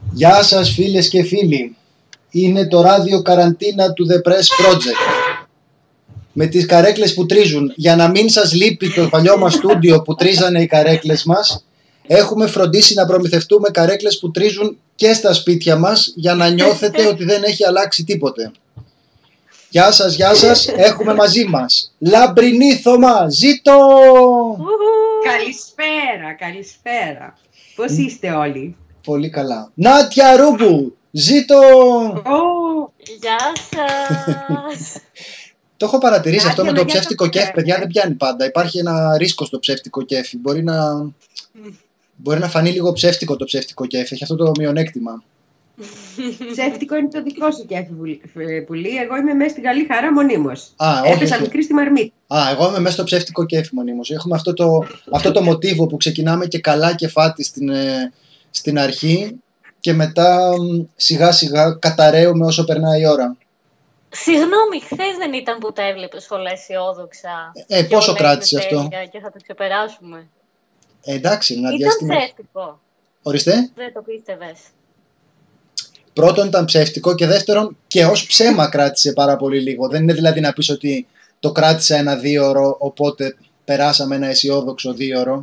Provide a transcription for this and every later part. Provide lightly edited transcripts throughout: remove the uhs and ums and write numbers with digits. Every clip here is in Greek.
Γεια σας φίλες και φίλοι. Είναι το ράδιο καραντίνα του The Press Project. Με τις καρέκλες που τρίζουν. Για να μην σας λείπει το παλιό μας στούντιο που τρίζανε οι καρέκλες μας, έχουμε φροντίσει να προμηθευτούμε καρέκλες που τρίζουν και στα σπίτια μας, για να νιώθετε ότι δεν έχει αλλάξει τίποτε. Γεια σας, γεια σας. Έχουμε μαζί μας Λαμπρινή Θωμά. Ζήτω! Καλησπέρα, καλησπέρα. Πώς είστε όλοι? Πολύ καλά. Νάτια Ρούμπου. Ζήτω! Γεια σας. Το έχω παρατηρήσει αυτό με το ψεύτικο κέφι, παιδιά, δεν πιάνει πάντα. Υπάρχει ένα ρίσκο στο ψεύτικο κέφι. Μπορεί να φανεί λίγο ψεύτικο το ψεύτικο κέφι. Έχει αυτό το μειονέκτημα. Ψεύτικο είναι το δικό σου κέφι, Πουλή. Εγώ είμαι μέσα στην καλή χαρά μονίμως. Έπεσα μικρή στη μαρμίτα. Εγώ είμαι μέσα στο ψεύτικο κέφι μονίμως. Έχουμε αυτό το μοτίβο που ξεκινάμε και καλά και φάτι στην αρχή και μετά σιγά σιγά καταραίουμε όσο περνάει η ώρα. Συγγνώμη, χθες δεν ήταν που τα έβλεπες όλα αισιόδοξα? Πόσο κράτησε αυτό? Και θα το ξεπεράσουμε. Εντάξει, ένα ήταν διάστημα. ψεύτικο. Ορίστε. Δεν το πίστευες? Πρώτον ήταν ψεύτικο και δεύτερον και ως ψέμα κράτησε πάρα πολύ λίγο. Δεν είναι δηλαδή να πεις ότι το κράτησα ένα 2ωρο, οπότε περάσαμε ένα αισιόδοξο 2ωρο.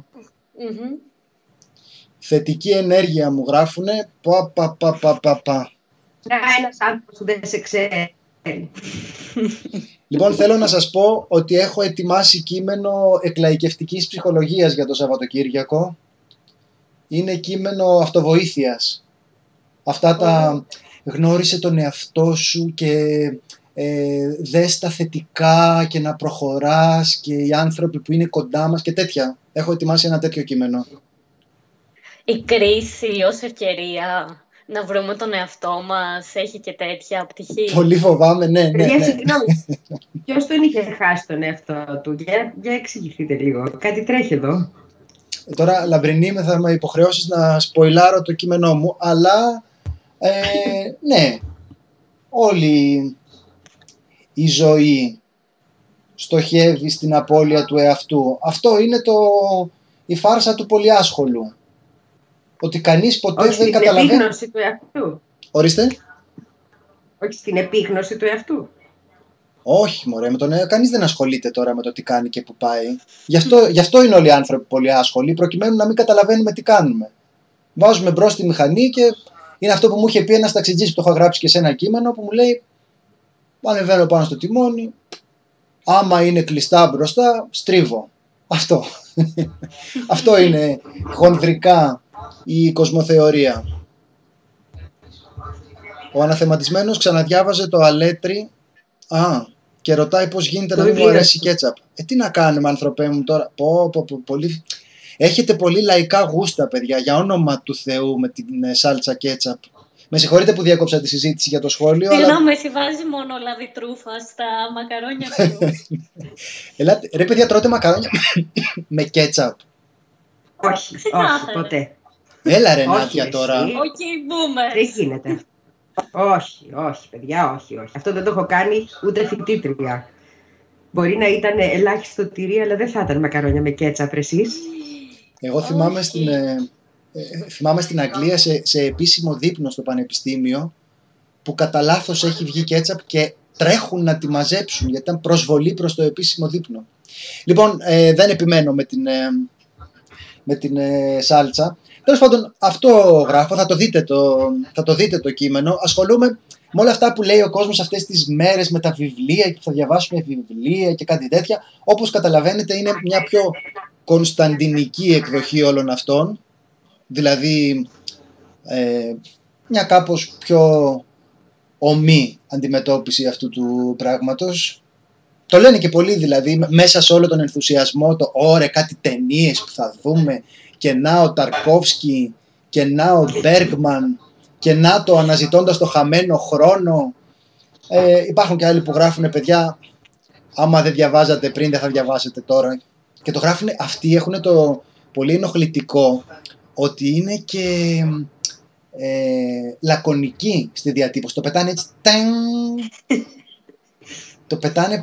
Θετική ενέργεια μου γράφουνε. Ένας άνθρωπος που δεν σε ξέρει. Λοιπόν, θέλω να σας πω ότι έχω ετοιμάσει κείμενο εκλαϊκευτικής ψυχολογίας για το Σαββατοκύριακο. Είναι κείμενο αυτοβοήθειας. Αυτά τα γνώρισε τον εαυτό σου και δες τα θετικά και να προχωράς και οι άνθρωποι που είναι κοντά μας και τέτοια. Έχω ετοιμάσει ένα τέτοιο κείμενο. Η κρίση ως ευκαιρία να βρούμε τον εαυτό μας έχει και τέτοια πτυχή. Πολύ φοβάμαι, ναι. Συγγνώμη. Ποιος τον είχε χάσει τον εαυτό του? Για εξηγηθείτε λίγο. Κάτι τρέχει εδώ. Τώρα, Λαμπρινή, θα με υποχρεώσεις να σποιλάρω το κείμενό μου, αλλά ναι, όλη η ζωή στοχεύει στην απώλεια του εαυτού. Αυτό είναι η φάρσα του πολυάσχολου. Ότι κανείς ποτέ δεν καταλαβαίνει. Στην επίγνωση του εαυτού. Ορίστε. Όχι στην επίγνωση του εαυτού. Όχι, μωρέ, κανείς δεν ασχολείται τώρα με το τι κάνει και που πάει. Γι' αυτό είναι όλοι οι άνθρωποι πολύ άσχολοι, προκειμένου να μην καταλαβαίνουμε τι κάνουμε. Βάζουμε μπρος τη μηχανή και είναι αυτό που μου είχε πει ένας ταξιτζής που το είχα γράψει και σε ένα κείμενο, που μου λέει: ανεβαίνω πάνω στο τιμόνι, άμα είναι κλειστά μπροστά, στρίβω. Αυτό. Αυτό είναι χονδρικά η κοσμοθεωρία. Ο αναθεματισμένος ξαναδιάβαζε το Αλέτρι και ρωτάει πώς γίνεται να μην μου αρέσει η κέτσαπ. Τι να κάνουμε, άνθρωπέ μου, τώρα? Πολύ... Έχετε πολύ λαϊκά γούστα, παιδιά, για όνομα του Θεού, με την σάλτσα κέτσαπ. Με συγχωρείτε που διέκοψα τη συζήτηση για το σχόλιο. Συγγνώμη, εσύ βάζει μόνο λάδι τρούφα στα μακαρόνια του. Ελάτε, ρε παιδιά, τρώτε μακαρόνια με κέτσαπ? Όχι, ποτέ. Έλα ρε Νάτια τώρα. Όχι, boomer. Δεν γίνεται. Όχι, παιδιά, όχι. Αυτό δεν το έχω κάνει ούτε φοιτήτρια. Μπορεί να ήταν ελάχιστο τυρί, αλλά δεν θα ήταν μακαρόνια με κέτσαπ, εσείς. Εγώ θυμάμαι στην Αγγλία σε επίσημο δείπνο στο πανεπιστήμιο, που κατά λάθος έχει βγει κέτσαπ και τρέχουν να τη μαζέψουν, γιατί ήταν προσβολή προς το επίσημο δείπνο. Λοιπόν, δεν επιμένω με την σάλτσα. Τέλος πάντων, αυτό γράφω, θα το δείτε το κείμενο. Ασχολούμαι με όλα αυτά που λέει ο κόσμος αυτές τις μέρες, με τα βιβλία και θα διαβάσουμε βιβλία και κάτι τέτοια. Όπως καταλαβαίνετε, είναι μια πιο κωνσταντινική εκδοχή όλων αυτών. Δηλαδή, μια κάπως πιο ομή αντιμετώπιση αυτού του πράγματος. Το λένε και πολλοί, δηλαδή, μέσα σε όλο τον ενθουσιασμό, κάτι ταινίες που θα δούμε, και να ο Ταρκόφσκι και να ο Μπέργκμαν και να το αναζητώντας το χαμένο χρόνο. Υπάρχουν και άλλοι που γράφουν, παιδιά, άμα δεν διαβάζατε πριν, δεν θα διαβάσετε τώρα. Και το γράφουν, αυτοί έχουν το πολύ ενοχλητικό ότι είναι και λακωνικοί στη διατύπωση. Το πετάνε έτσι, το πετάνε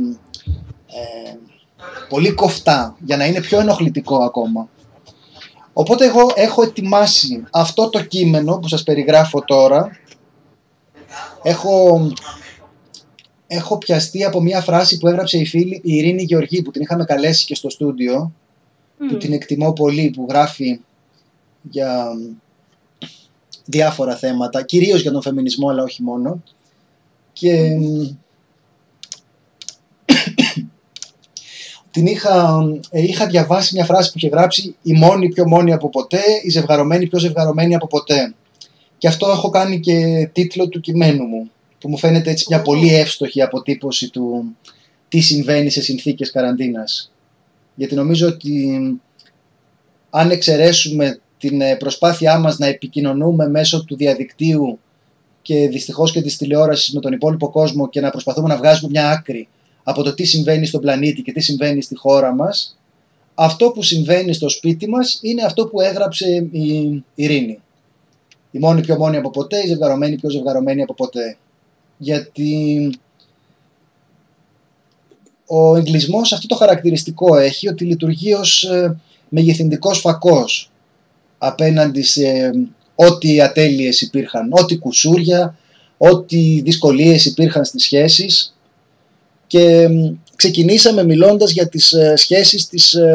πολύ κοφτά, για να είναι πιο ενοχλητικό ακόμα. Οπότε εγώ έχω ετοιμάσει αυτό το κείμενο που σας περιγράφω τώρα. Έχω πιαστεί από μια φράση που έγραψε η φίλη η Ειρήνη Γεωργή, που την είχαμε καλέσει και στο στούντιο, που την εκτιμώ πολύ, που γράφει για διάφορα θέματα, κυρίως για τον φεμινισμό, αλλά όχι μόνο. Και είχα διαβάσει μια φράση που είχε γράψει «Η μόνη πιο μόνη από ποτέ, η ζευγαρωμένη πιο ζευγαρωμένη από ποτέ». Και αυτό έχω κάνει και τίτλο του κειμένου μου, που μου φαίνεται έτσι μια πολύ εύστοχη αποτύπωση του τι συμβαίνει σε συνθήκες καραντίνας. Γιατί νομίζω ότι αν εξαιρέσουμε την προσπάθειά μας να επικοινωνούμε μέσω του διαδικτύου και δυστυχώς και της τηλεόρασης με τον υπόλοιπο κόσμο και να προσπαθούμε να βγάζουμε μια άκρη από το τι συμβαίνει στον πλανήτη και τι συμβαίνει στη χώρα μας, αυτό που συμβαίνει στο σπίτι μας είναι αυτό που έγραψε η Ειρήνη. Η μόνη πιο μόνη από ποτέ, η ζευγαρωμένη πιο ζευγαρωμένη από ποτέ. Γιατί ο εγκλισμός αυτό το χαρακτηριστικό έχει, ότι λειτουργεί ως μεγεθυντικός φακός απέναντι σε ό,τι ατέλειες υπήρχαν, ό,τι κουσούρια, ό,τι δυσκολίες υπήρχαν στις σχέσεις. Και ξεκινήσαμε μιλώντας για τις σχέσεις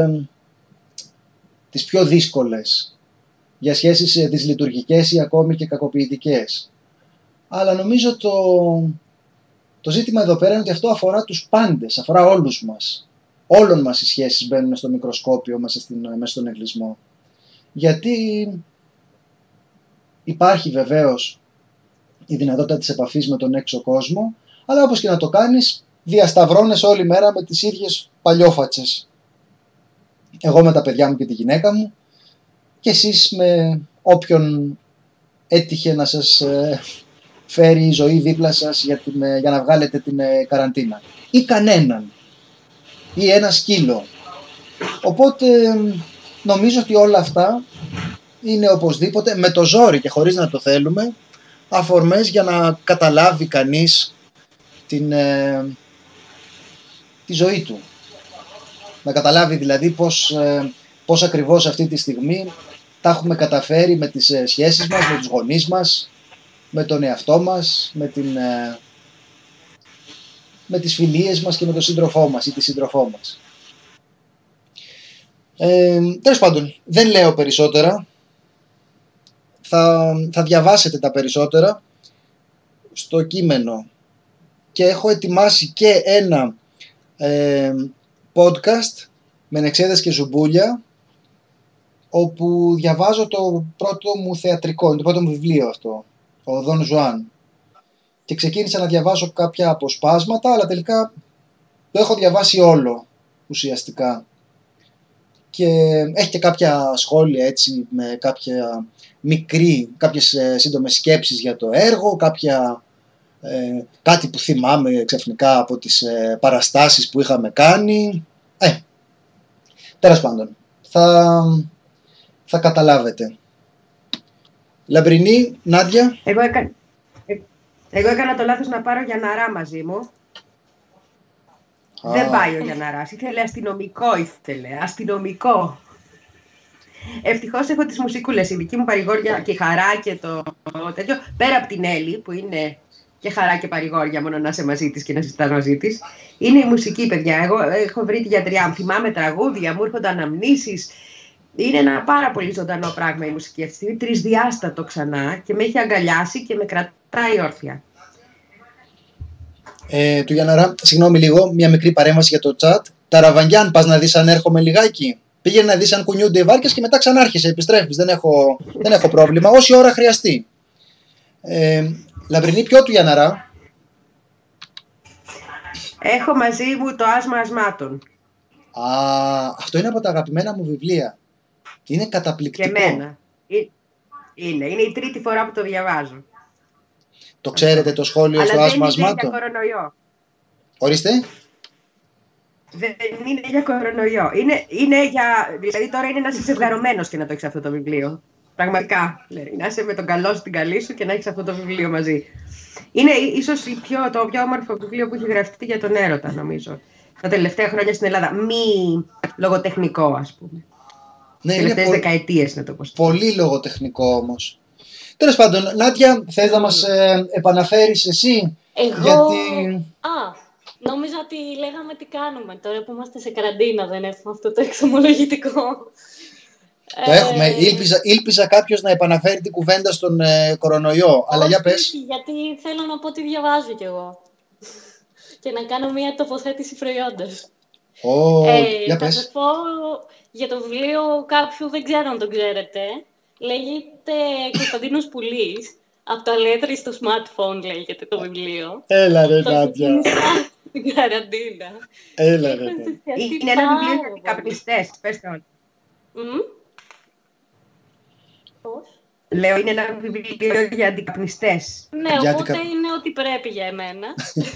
τις πιο δύσκολες, για σχέσεις δυσλειτουργικές ή ακόμη και κακοποιητικές. Αλλά νομίζω το ζήτημα εδώ πέρα είναι ότι αυτό αφορά τους πάντες, αφορά όλους μας. Όλων μας οι σχέσεις μπαίνουν στο μικροσκόπιο μέσα στον εγκλισμό. Γιατί υπάρχει βεβαίως η δυνατότητα της επαφής με τον έξω κόσμο, αλλά όπως και να το κάνεις, διασταυρώνεσαι όλη μέρα με τις ίδιες παλιόφατσες. Εγώ με τα παιδιά μου και τη γυναίκα μου, και εσείς με όποιον έτυχε να σας φέρει η ζωή δίπλα σας για να βγάλετε την καραντίνα. Ή κανέναν. Ή ένα σκύλο. Οπότε νομίζω ότι όλα αυτά είναι οπωσδήποτε, με το ζόρι και χωρίς να το θέλουμε, αφορμές για να καταλάβει κανείς τη ζωή του. Να καταλάβει δηλαδή πώς ακριβώς αυτή τη στιγμή τα έχουμε καταφέρει με τις σχέσεις μας, με τους γονείς μας, με τον εαυτό μας, με τις φιλίες μας και με τον σύντροφό μας ή τη σύντροφό μας. Τέλος πάντων, δεν λέω περισσότερα. Θα διαβάσετε τα περισσότερα στο κείμενο. Και έχω ετοιμάσει και ένα podcast με νεξέδες και ζουμπούλια, όπου διαβάζω το πρώτο μου θεατρικό, το πρώτο μου βιβλίο αυτό, ο Δον Ζουάν. Και ξεκίνησα να διαβάσω κάποια αποσπάσματα, αλλά τελικά το έχω διαβάσει όλο ουσιαστικά. Και έχει και κάποια σχόλια έτσι, με κάποιες σύντομες σκέψεις για το έργο, κάτι που θυμάμαι ξαφνικά από τις παραστάσεις που είχαμε κάνει. Τέλος πάντων, θα καταλάβετε. Λαμπρινή, Νάντια. Εγώ έκανα το λάθος να πάρω Γιανναρά μαζί μου. Δεν πάει ο Γιανναράς. Ήθελε αστυνομικό. Ευτυχώς έχω τις μουσικούλες. Η δική μου παρηγόρια και η Χαρά και το τέτοιο. Πέρα από την Έλλη που είναι και χαρά και παρηγόρια, μόνο να είσαι μαζί της και να συζητάς μαζί της. Είναι η μουσική, παιδιά. Εγώ έχω βρει τη γιατριά μου. Θυμάμαι τραγούδια, μου έρχονται αναμνήσεις. Είναι ένα πάρα πολύ ζωντανό πράγμα η μουσική αυτή τη στιγμή. Τρισδιάστατο ξανά και με έχει αγκαλιάσει και με κρατάει όρθια. Του Γιανναρά, συγγνώμη λίγο, μια μικρή παρέμβαση για το chat. Ταραβαγγιάν, πας να δεις αν έρχομαι λιγάκι. Πήγαινε να δεις αν κουνιούνται οι βάρκες και μετά ξανάρχεσαι, επιστρέφεις. Δεν έχω πρόβλημα, όση ώρα χρειαστεί. Λαμπρινή, ποιο του Γιανναρά? Έχω μαζί μου το Άσμα Ασμάτων. Αυτό είναι από τα αγαπημένα μου βιβλία. Είναι καταπληκτικό. Και εμένα. Είναι η τρίτη φορά που το διαβάζω. Το ξέρετε το σχόλιο στο Άσμα Ασμάτων? Αλλά δεν είναι για κορονοϊό. Ορίστε. Δεν είναι για κορονοϊό. Είναι για... Δηλαδή τώρα είναι να είσαι ζευγαρωμένος και να το έχεις αυτό το βιβλίο. Πραγματικά. Να είσαι με τον καλό σου, την καλή σου και να έχεις αυτό το βιβλίο μαζί. Είναι ίσως το πιο όμορφο βιβλίο που έχει γραφτεί για τον έρωτα, νομίζω. Τα τελευταία χρόνια στην Ελλάδα. Μη λογοτεχνικό, ας πούμε. Ναι, τελευταίες δεκαετίες, να το πω. Πολύ λογοτεχνικό όμως. Τέλος πάντων, Νάντια, θες να μας επαναφέρεις εσύ? Εγώ... Γιατί... Νόμιζα ότι λέγαμε τι κάνουμε τώρα που είμαστε σε καραντίνα, δεν έχουμε αυτό το εξομολογητικό. Το έχουμε. Ήλπιζα κάποιος να επαναφέρει την κουβέντα στον κορονοϊό. Αλλά για πες. Γιατί θέλω να πω τι διαβάζω κι εγώ. Και να κάνω μια τοποθέτηση προϊόντος. Για πες. Θα σας πω για το βιβλίο κάποιου, δεν ξέρω αν το ξέρετε. Λέγεται Κωνσταντίνος Πουλής. Από το αλέτρι στο smartphone λέγεται το βιβλίο. Έλα ρε Νάντια. Στην καραντίνα. Έλα ρε. Είναι ένα βιβλίο για καπνιστές. Πες το. Πώς? Λέω, είναι ένα βιβλίο για αντικαπνιστές. Ναι, οπότε είναι ό,τι πρέπει για εμένα.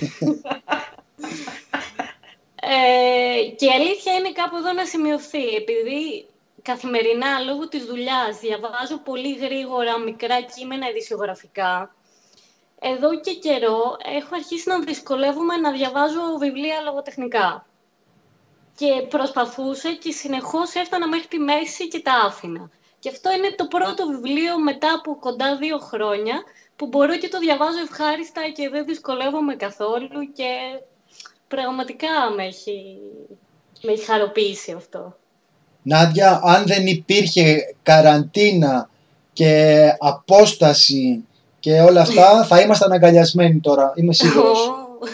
Και η αλήθεια είναι κάπου εδώ να σημειωθεί, επειδή καθημερινά λόγω της δουλειάς διαβάζω πολύ γρήγορα μικρά κείμενα ειδησιογραφικά. Εδώ και καιρό έχω αρχίσει να δυσκολεύομαι να διαβάζω βιβλία λογοτεχνικά. Και προσπαθούσα και συνεχώς έφτανα μέχρι τη μέση και τα άφηνα. Και αυτό είναι το πρώτο βιβλίο μετά από κοντά 2 χρόνια που μπορώ και το διαβάζω ευχάριστα και δεν δυσκολεύομαι καθόλου και πραγματικά με έχει χαροποιήσει αυτό. Νάντια, αν δεν υπήρχε καραντίνα και απόσταση και όλα αυτά, θα ήμασταν αγκαλιασμένοι τώρα, είμαι σίγουρος.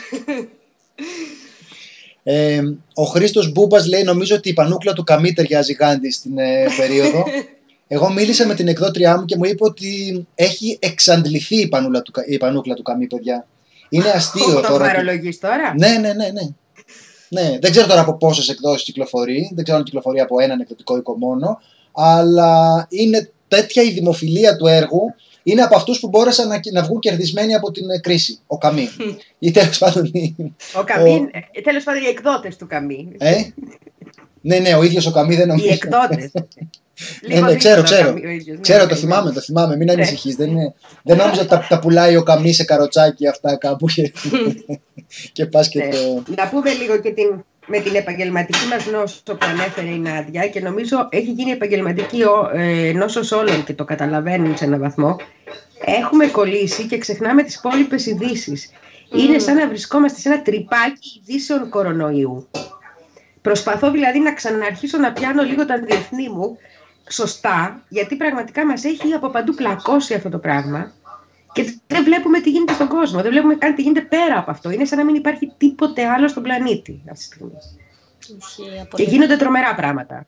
Ο Χρήστος Μπούμπας λέει, νομίζω ότι η πανούκλα του Καμί ταιριάζει Γάντι στην περίοδο. Εγώ μίλησα με την εκδότριά μου και μου είπε ότι έχει εξαντληθεί η πανούκλα του Καμί, παιδιά. Είναι αστείο τώρα. Το μαρολογείς τώρα? Ναι, δεν ξέρω τώρα από πόσες εκδόσεις κυκλοφορεί. Δεν ξέρω αν κυκλοφορεί από έναν εκδοτικό οίκο μόνο. Αλλά είναι τέτοια η δημοφιλία του έργου. Είναι από αυτούς που μπόρεσαν να βγουν κερδισμένοι από την κρίση. Ο Καμί. Ή τέλος πάντων. Τέλος πάντων οι εκδότες του Καμί. Ναι, ο ίδιος ο Καμί δεν νομίζω. Οι εκδότες. Ναι, ξέρω, το θυμάμαι, μην ανησυχείς. Δεν νόμιζα ότι τα πουλάει ο Καμί σε καροτσάκι αυτά κάπου και πας και το... Να πούμε λίγο και με την επαγγελματική μας νόσο που ανέφερε η Νάντια, και νομίζω έχει γίνει επαγγελματική νόσος όλων και το καταλαβαίνουν σε έναν βαθμό. Έχουμε κολλήσει και ξεχνάμε τις υπόλοιπες ειδήσεις. Είναι σαν να βρισκόμαστε σε ένα τρυπάκι ειδήσεων κορονοϊού. Προσπαθώ δηλαδή να ξαναρχίσω να πιάνω λίγο τα διεθνή μου σωστά, γιατί πραγματικά μας έχει από παντού πλακώσει αυτό το πράγμα και δεν βλέπουμε τι γίνεται στον κόσμο, δεν βλέπουμε καν τι γίνεται πέρα από αυτό. Είναι σαν να μην υπάρχει τίποτε άλλο στον πλανήτη αυτή τη στιγμή. Και γίνονται τρομερά πράγματα.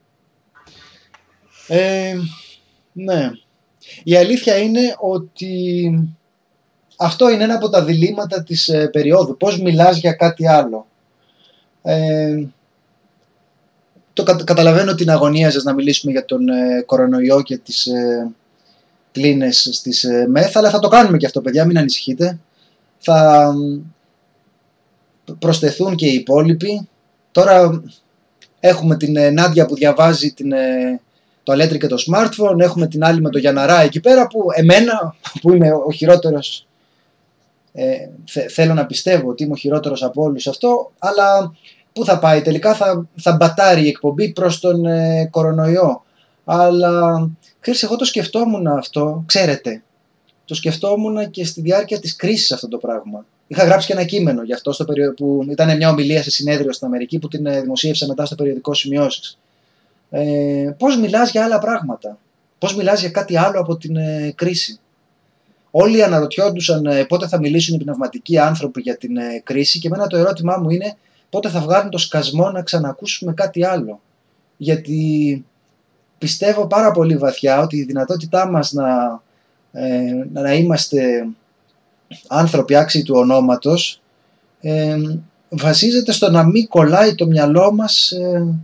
Ναι. Η αλήθεια είναι ότι αυτό είναι ένα από τα διλήμματα της περίοδου. Πώς μιλάς για κάτι άλλο. Καταλαβαίνω την αγωνία σας να μιλήσουμε για τον κορονοϊό και τις κλίνες στις ΜΕΘ, αλλά θα το κάνουμε και αυτό, παιδιά, μην ανησυχείτε. Θα προσθεθούν και οι υπόλοιποι. Τώρα έχουμε την Νάντια που διαβάζει το αλέτρι και το smartphone, έχουμε την άλλη με το Γιανναρά εκεί πέρα, που εμένα, που είμαι ο χειρότερος, θέλω να πιστεύω ότι είμαι ο χειρότερος από όλους αυτό, αλλά... Πού θα πάει, τελικά θα μπατάρει η εκπομπή προς τον κορονοϊό. Αλλά, ξέρεις, εγώ το σκεφτόμουν αυτό, ξέρετε, το σκεφτόμουν και στη διάρκεια της κρίσης αυτό το πράγμα. Είχα γράψει και ένα κείμενο γι' αυτό που ήταν μια ομιλία σε συνέδριο στην Αμερική που την δημοσίευσα μετά στο περιοδικό Σημειώσεις. Πώς μιλάς για άλλα πράγματα, πώς μιλάς για κάτι άλλο από την κρίση. Όλοι αναρωτιόντουσαν πότε θα μιλήσουν οι πνευματικοί άνθρωποι για την κρίση και εμένα το ερώτημά μου είναι πότε θα βγάλουν το σκασμό να ξανακούσουμε κάτι άλλο. Γιατί πιστεύω πάρα πολύ βαθιά ότι η δυνατότητά μας να είμαστε άνθρωποι άξιοι του ονόματος βασίζεται στο να μην κολλάει το μυαλό μας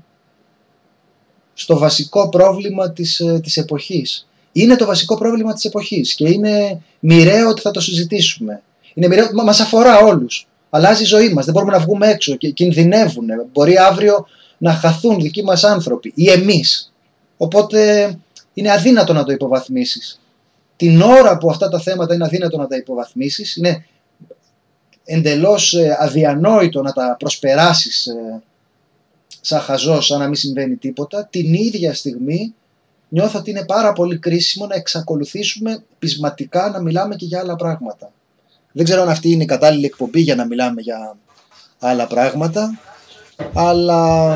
στο βασικό πρόβλημα της εποχής. Είναι το βασικό πρόβλημα της εποχής και είναι μοιραίο ότι θα το συζητήσουμε. Είναι μοιραίο, μας αφορά όλους. Αλλάζει η ζωή μας, δεν μπορούμε να βγούμε έξω και κινδυνεύουν. Μπορεί αύριο να χαθούν δικοί μας άνθρωποι ή εμείς. Οπότε είναι αδύνατο να το υποβαθμίσεις. Την ώρα που αυτά τα θέματα είναι αδύνατο να τα υποβαθμίσεις, είναι εντελώς αδιανόητο να τα προσπεράσεις σαν χαζός, σαν να μην συμβαίνει τίποτα, την ίδια στιγμή νιώθω ότι είναι πάρα πολύ κρίσιμο να εξακολουθήσουμε πεισματικά να μιλάμε και για άλλα πράγματα. Δεν ξέρω αν αυτή είναι η κατάλληλη εκπομπή για να μιλάμε για άλλα πράγματα, αλλά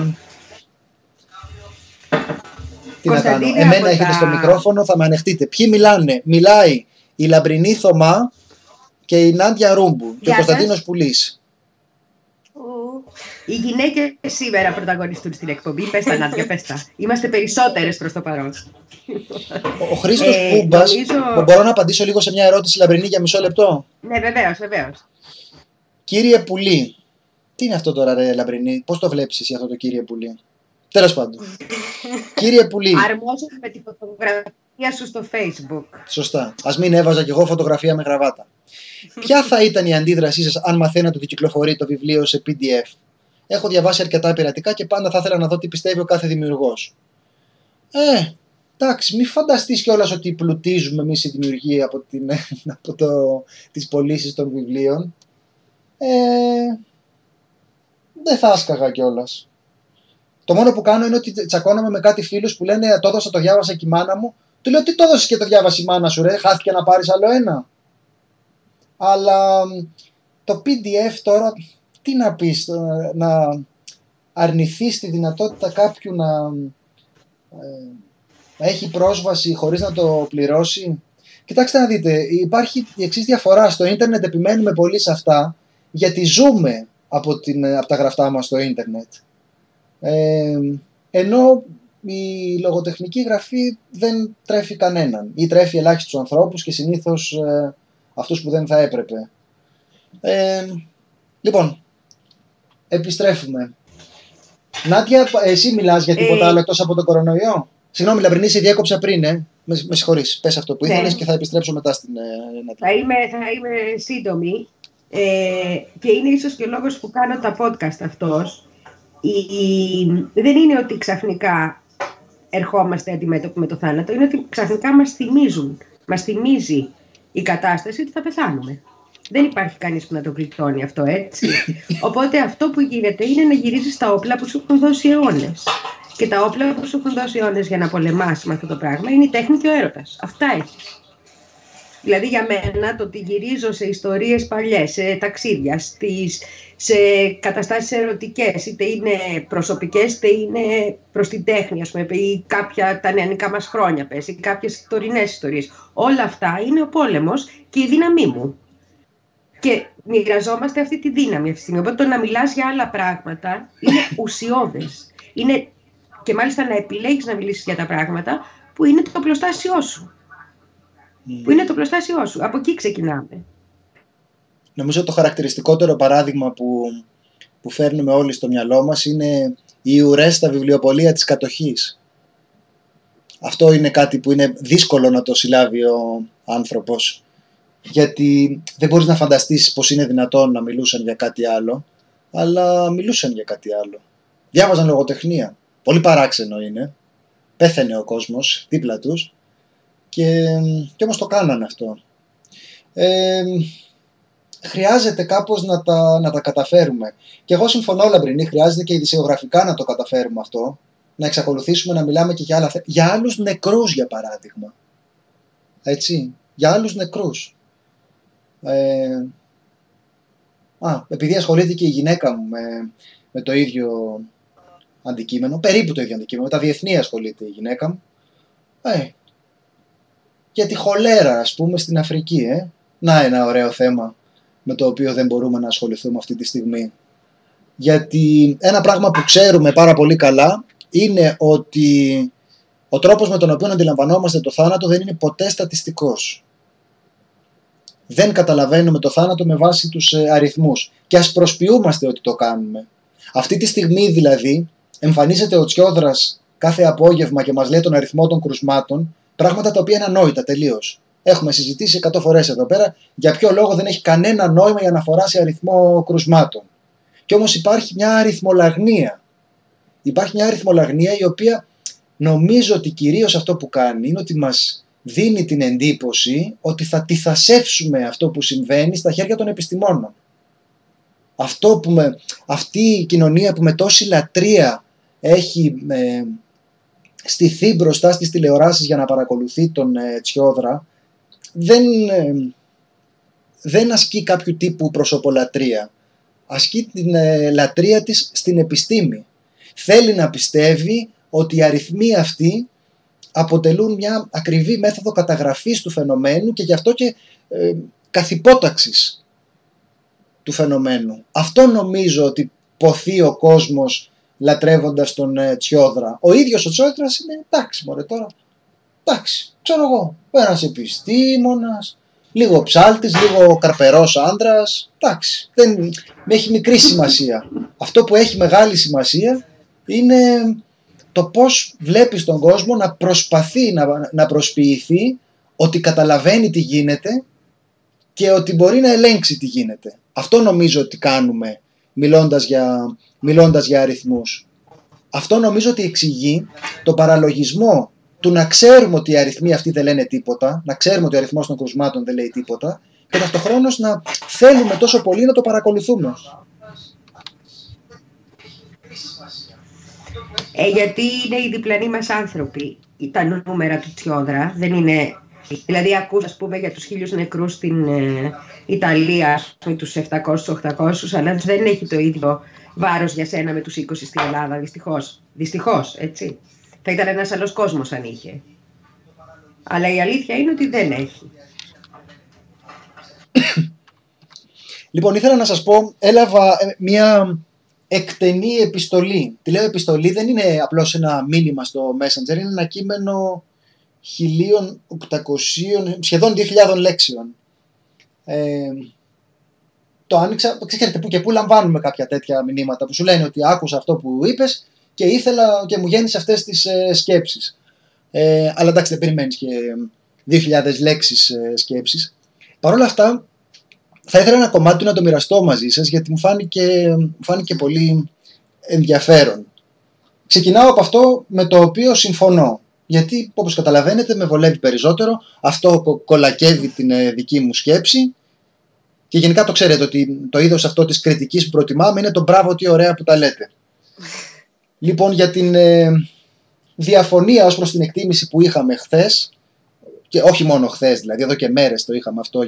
τι να κάνω. Εμένα έχετε στο μικρόφωνο, θα με ανεχτείτε. Ποιοι μιλάνε? Μιλάει η Λαμπρινή Θωμά και η Νάντια Ρούμπου και ο Κωνσταντίνος Πουλής. Οι γυναίκες σήμερα πρωταγωνιστούν στην εκπομπή. Πες τα, Νάντια, πες τα. Είμαστε περισσότερες προς το παρόν. Ο Χρήστος Πούμπας, μπορώ να απαντήσω λίγο σε μια ερώτηση, Λαμπρινή, για μισό λεπτό? Ναι, βεβαίως, βεβαίως. Κύριε Πουλή, τι είναι αυτό τώρα, ρε Λαμπρινή, πώς το βλέπεις εσύ αυτό το κύριε Πουλή? Τέλος πάντων. Κύριε Πουλή. Αρμόζομαι με τη φωτογραφία σου στο Facebook. Σωστά. Ας μην έβαζα κι εγώ φωτογραφία με γραβάτα. Ποια θα ήταν η αντίδρασή σας αν μαθαίνατε ότι κυκλοφορεί το βιβλίο σε PDF? Έχω διαβάσει αρκετά πειρατικά και πάντα θα ήθελα να δω τι πιστεύει ο κάθε δημιουργός. Εντάξει, μην φανταστείς κιόλας ότι πλουτίζουμε εμείς οι δημιουργοί από τις πωλήσεις των βιβλίων. Δεν θα άσκαγα κιόλας. Το μόνο που κάνω είναι ότι τσακώνομαι με κάτι φίλους που λένε το έδωσα, το διάβασα και η μάνα μου. Του λέω τι το έδωσες και το διάβασε η μάνα σου, ρε, χάθηκε να πάρεις άλλο ένα? Αλλά το PDF τώρα, τι να πεις, να αρνηθείς τη δυνατότητα κάποιου να έχει πρόσβαση χωρίς να το πληρώσει? Κοιτάξτε να δείτε, υπάρχει η εξής διαφορά. Στο ίντερνετ επιμένουμε πολύ σε αυτά, γιατί ζούμε από τα γραφτά μας στο ίντερνετ. Ενώ η λογοτεχνική γραφή δεν τρέφει κανέναν ή τρέφει ελάχιστους ανθρώπους και συνήθως αυτούς που δεν θα έπρεπε. Λοιπόν, επιστρέφουμε. Νάντια, εσύ μιλάς για τίποτα άλλο εκτός από τον κορονοϊό? Συγγνώμη Λαμπρινή, σε διέκοψα πριν, με συγχωρείς. Πες αυτό που ήθελες και θα επιστρέψω μετά στην Νάντια. Θα είμαι σύντομη και είναι ίσως και ο λόγος που κάνω τα podcast αυτός. Δεν είναι ότι ξαφνικά ερχόμαστε αντιμέτωποι με το θάνατο, είναι ότι ξαφνικά μας θυμίζει η κατάσταση ότι θα πεθάνουμε. Δεν υπάρχει κανείς που να το γλιτώνει αυτό, έτσι. Οπότε αυτό που γίνεται είναι να γυρίζεις τα όπλα που σου έχουν δώσει αιώνες. Και τα όπλα που σου έχουν δώσει αιώνες για να πολεμάς με αυτό το πράγμα είναι η τέχνη και ο έρωτας. Αυτά έχεις. Δηλαδή για μένα το ότι γυρίζω σε ιστορίες παλιές, σε ταξίδια, σε καταστάσεις ερωτικές, είτε είναι προσωπικές είτε είναι προς την τέχνη, ας πούμε, ή κάποια τα νεανικά μας χρόνια πες, ή κάποιες τωρινές ιστορίες. Όλα αυτά είναι ο πόλεμος και η δύναμή μου. Και μοιραζόμαστε αυτή τη δύναμη αυτή τη στιγμή. Οπότε το να μιλάς για άλλα πράγματα είναι ουσιώδες. Είναι, και μάλιστα να επιλέγεις να μιλήσεις για τα πράγματα που είναι το πλωστάσιό σου. Που είναι το πλωστάσιό σου. Από εκεί ξεκινάμε. Νομίζω το χαρακτηριστικότερο παράδειγμα που φέρνουμε όλοι στο μυαλό μας είναι οι ουρές στα βιβλιοπωλεία της κατοχής. Αυτό είναι κάτι που είναι δύσκολο να το συλλάβει ο άνθρωπος, γιατί δεν μπορείς να φανταστείς πως είναι δυνατόν να μιλούσαν για κάτι άλλο, αλλά μιλούσαν για κάτι άλλο. Διάβαζαν λογοτεχνία. Πολύ παράξενο είναι. Πέθαινε ο κόσμος δίπλα τους και όμως το κάνανε αυτό. Χρειάζεται κάπως να τα καταφέρουμε. Και εγώ συμφωνώ, Λαμπρινή, χρειάζεται και ειδησιογραφικά να το καταφέρουμε αυτό. Να εξακολουθήσουμε να μιλάμε και για άλλα θέματα. Για άλλους νεκρούς, για παράδειγμα. Έτσι. Για άλλους νεκρούς. Επειδή ασχολείται και η γυναίκα μου με το ίδιο αντικείμενο, περίπου το ίδιο αντικείμενο, με τα διεθνή ασχολείται η γυναίκα μου. Για τη χολέρα, ας πούμε, στην Αφρική. Να, ένα ωραίο θέμα με το οποίο δεν μπορούμε να ασχοληθούμε αυτή τη στιγμή. Γιατί ένα πράγμα που ξέρουμε πάρα πολύ καλά είναι ότι ο τρόπος με τον οποίο αντιλαμβανόμαστε το θάνατο δεν είναι ποτέ στατιστικός. Δεν καταλαβαίνουμε το θάνατο με βάση τους αριθμούς. Και ας προσποιούμαστε ότι το κάνουμε. Αυτή τη στιγμή δηλαδή εμφανίζεται ο Τσιόδρας κάθε απόγευμα και μας λέει τον αριθμό των κρουσμάτων, πράγματα τα οποία είναι ανόητα τελείως. Έχουμε συζητήσει 100 φορές εδώ πέρα για ποιο λόγο δεν έχει κανένα νόημα η αναφορά σε αριθμό κρουσμάτων. Και όμως υπάρχει μια αριθμολαγνία. Υπάρχει μια αριθμολαγνία η οποία νομίζω ότι κυρίως αυτό που κάνει είναι ότι μας δίνει την εντύπωση ότι θα τυθασεύσουμε αυτό που συμβαίνει στα χέρια των επιστημόνων. Αυτή η κοινωνία που με τόση λατρεία έχει στηθεί μπροστά στις τηλεοράσεις για να παρακολουθεί τον Τσιόδρα, δεν ασκεί κάποιο τύπου προσωπολατρεία. Ασκεί την λατρεία της στην επιστήμη. Θέλει να πιστεύει ότι οι αριθμοί αυτοί αποτελούν μια ακριβή μέθοδο καταγραφής του φαινομένου και γι' αυτό και καθυπόταξης του φαινομένου. Αυτό νομίζω ότι ποθεί ο κόσμος λατρεύοντας τον Τσιόδρα. Ο ίδιος ο Τσιόδρας είναι εντάξει μωρέ τώρα, εντάξει, ξέρω εγώ, ένας επιστήμονας, λίγο ψάλτης, λίγο καρπερός άντρας, εντάξει, δεν έχει μικρή σημασία. Αυτό που έχει μεγάλη σημασία είναι το πώς βλέπεις τον κόσμο να προσπαθεί να προσποιηθεί ότι καταλαβαίνει τι γίνεται και ότι μπορεί να ελέγξει τι γίνεται. Αυτό νομίζω ότι κάνουμε μιλώντας για αριθμούς. Αυτό νομίζω ότι εξηγεί το παραλογισμό του να ξέρουμε ότι οι αριθμοί αυτοί δεν λένε τίποτα, να ξέρουμε ότι ο αριθμός των κρουσμάτων δεν λέει τίποτα και ταυτοχρόνως να θέλουμε τόσο πολύ να το παρακολουθούμε. Γιατί είναι οι διπλανοί μας άνθρωποι. Τα νούμερα του Τσιόδρα δεν είναι... Δηλαδή ακούς ας πούμε για τους 1000 νεκρούς στην Ιταλία, με τους 700-800, αλλά δεν έχει το ίδιο βάρος για σένα με τους 20 στην Ελλάδα, δυστυχώς. Δυστυχώς, έτσι. Θα ήταν ένας άλλος κόσμος αν είχε. Αλλά η αλήθεια είναι ότι δεν έχει. Λοιπόν, ήθελα να σας πω, έλαβα μια εκτενή επιστολή. Τη λέω επιστολή, δεν είναι απλώς ένα μήνυμα στο Messenger, είναι ένα κείμενο 1.800, σχεδόν 2.000 λέξεων. Το άνοιξα, ξέρετε που και που λαμβάνουμε κάποια τέτοια μηνύματα που σου λένε ότι άκουσα αυτό που είπες και ήθελα και μου γέννησε αυτές τις σκέψεις. Αλλά εντάξει, δεν περιμένεις και 2.000 λέξεις σκέψεις. Παρ' όλα αυτά θα ήθελα ένα κομμάτι του να το μοιραστώ μαζί σας, γιατί μου φάνηκε πολύ ενδιαφέρον. Ξεκινάω από αυτό με το οποίο συμφωνώ, γιατί όπως καταλαβαίνετε με βολεύει περισσότερο, αυτό κολακεύει την δική μου σκέψη και γενικά το ξέρετε ότι το είδος αυτό της κριτικής που προτιμάμε είναι το μπράβο τι ωραία που τα λέτε. Λοιπόν, για την διαφωνία ως προς την εκτίμηση που είχαμε χθες, και όχι μόνο χθες δηλαδή, εδώ και μέρες το είχαμε αυτό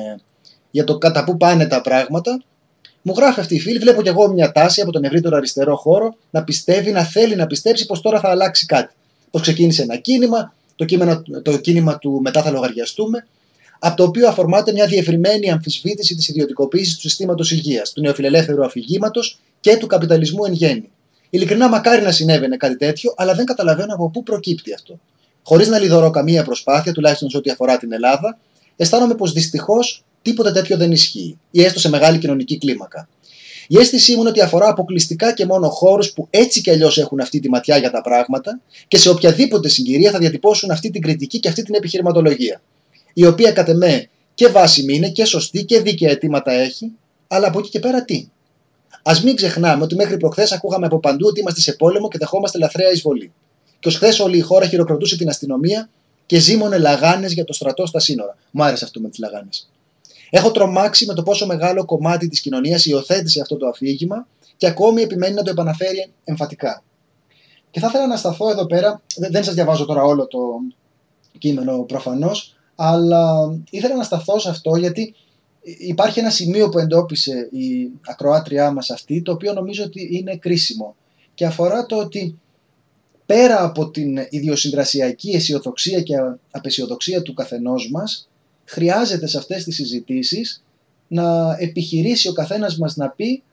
για το κατά πού πάνε τα πράγματα, μου γράφει αυτή η φίλη, βλέπω κι εγώ μια τάση από τον ευρύτερο αριστερό χώρο να πιστεύει, να θέλει να πιστέψει πως τώρα θα αλλάξει κάτι. Πως ξεκίνησε ένα κίνημα, το κίνημα του μετά θα λογαριαστούμε, από το οποίο αφορμάται μια διευρυμένη αμφισβήτηση της ιδιωτικοποίησης του συστήματος υγείας, του νεοφιλελεύθερου αφηγήματος και του καπιταλισμού εν γέννη. Ειλικρινά, μακάρι να συνέβαινε κάτι τέτοιο, αλλά δεν καταλαβαίνω από πού προκύπτει αυτό. Χωρίς να λιδωρώ καμία προσπάθεια, τουλάχιστον σε ό,τι αφορά την Ελλάδα, αισθάνομαι πως δυστυχώς τίποτε τέτοιο δεν ισχύει, ή έστω σε μεγάλη κοινωνική κλίμακα. Η αίσθησή μου είναι ότι αφορά αποκλειστικά και μόνο χώρους που έτσι κι αλλιώς έχουν αυτή τη ματιά για τα πράγματα και σε οποιαδήποτε συγκυρία θα διατυπώσουν αυτή την κριτική και αυτή την επιχειρηματολογία, η οποία κατ' εμέ και βάσιμη είναι και σωστή και δίκαια αιτήματα έχει, αλλά από εκεί και πέρα τι. Ας μην ξεχνάμε ότι μέχρι προχθές ακούγαμε από παντού ότι είμαστε σε πόλεμο και δεχόμαστε λαθρέα εισβολή. Και ως χθες όλη η χώρα χειροκροτούσε την αστυνομία και ζήμωνε λαγάνες για το στρατό στα σύνορα. Μ' άρεσε αυτό με τις λαγάνες. Έχω τρομάξει με το πόσο μεγάλο κομμάτι της κοινωνίας υιοθέτησε αυτό το αφήγημα και ακόμη επιμένει να το επαναφέρει εμφατικά. Και θα ήθελα να σταθώ εδώ πέρα, δεν σας διαβάζω τώρα όλο το κείμενο προφανώς, αλλά ήθελα να σταθώ σε αυτό γιατί υπάρχει ένα σημείο που εντόπισε η ακροάτριά μας αυτή, το οποίο νομίζω ότι είναι κρίσιμο και αφορά το ότι πέρα από την ιδιοσυγκρασιακή αισιοδοξία και απαισιοδοξία του καθενός μας, χρειάζεται σε αυτές τις συζητήσεις να επιχειρήσει ο καθένας μας να πει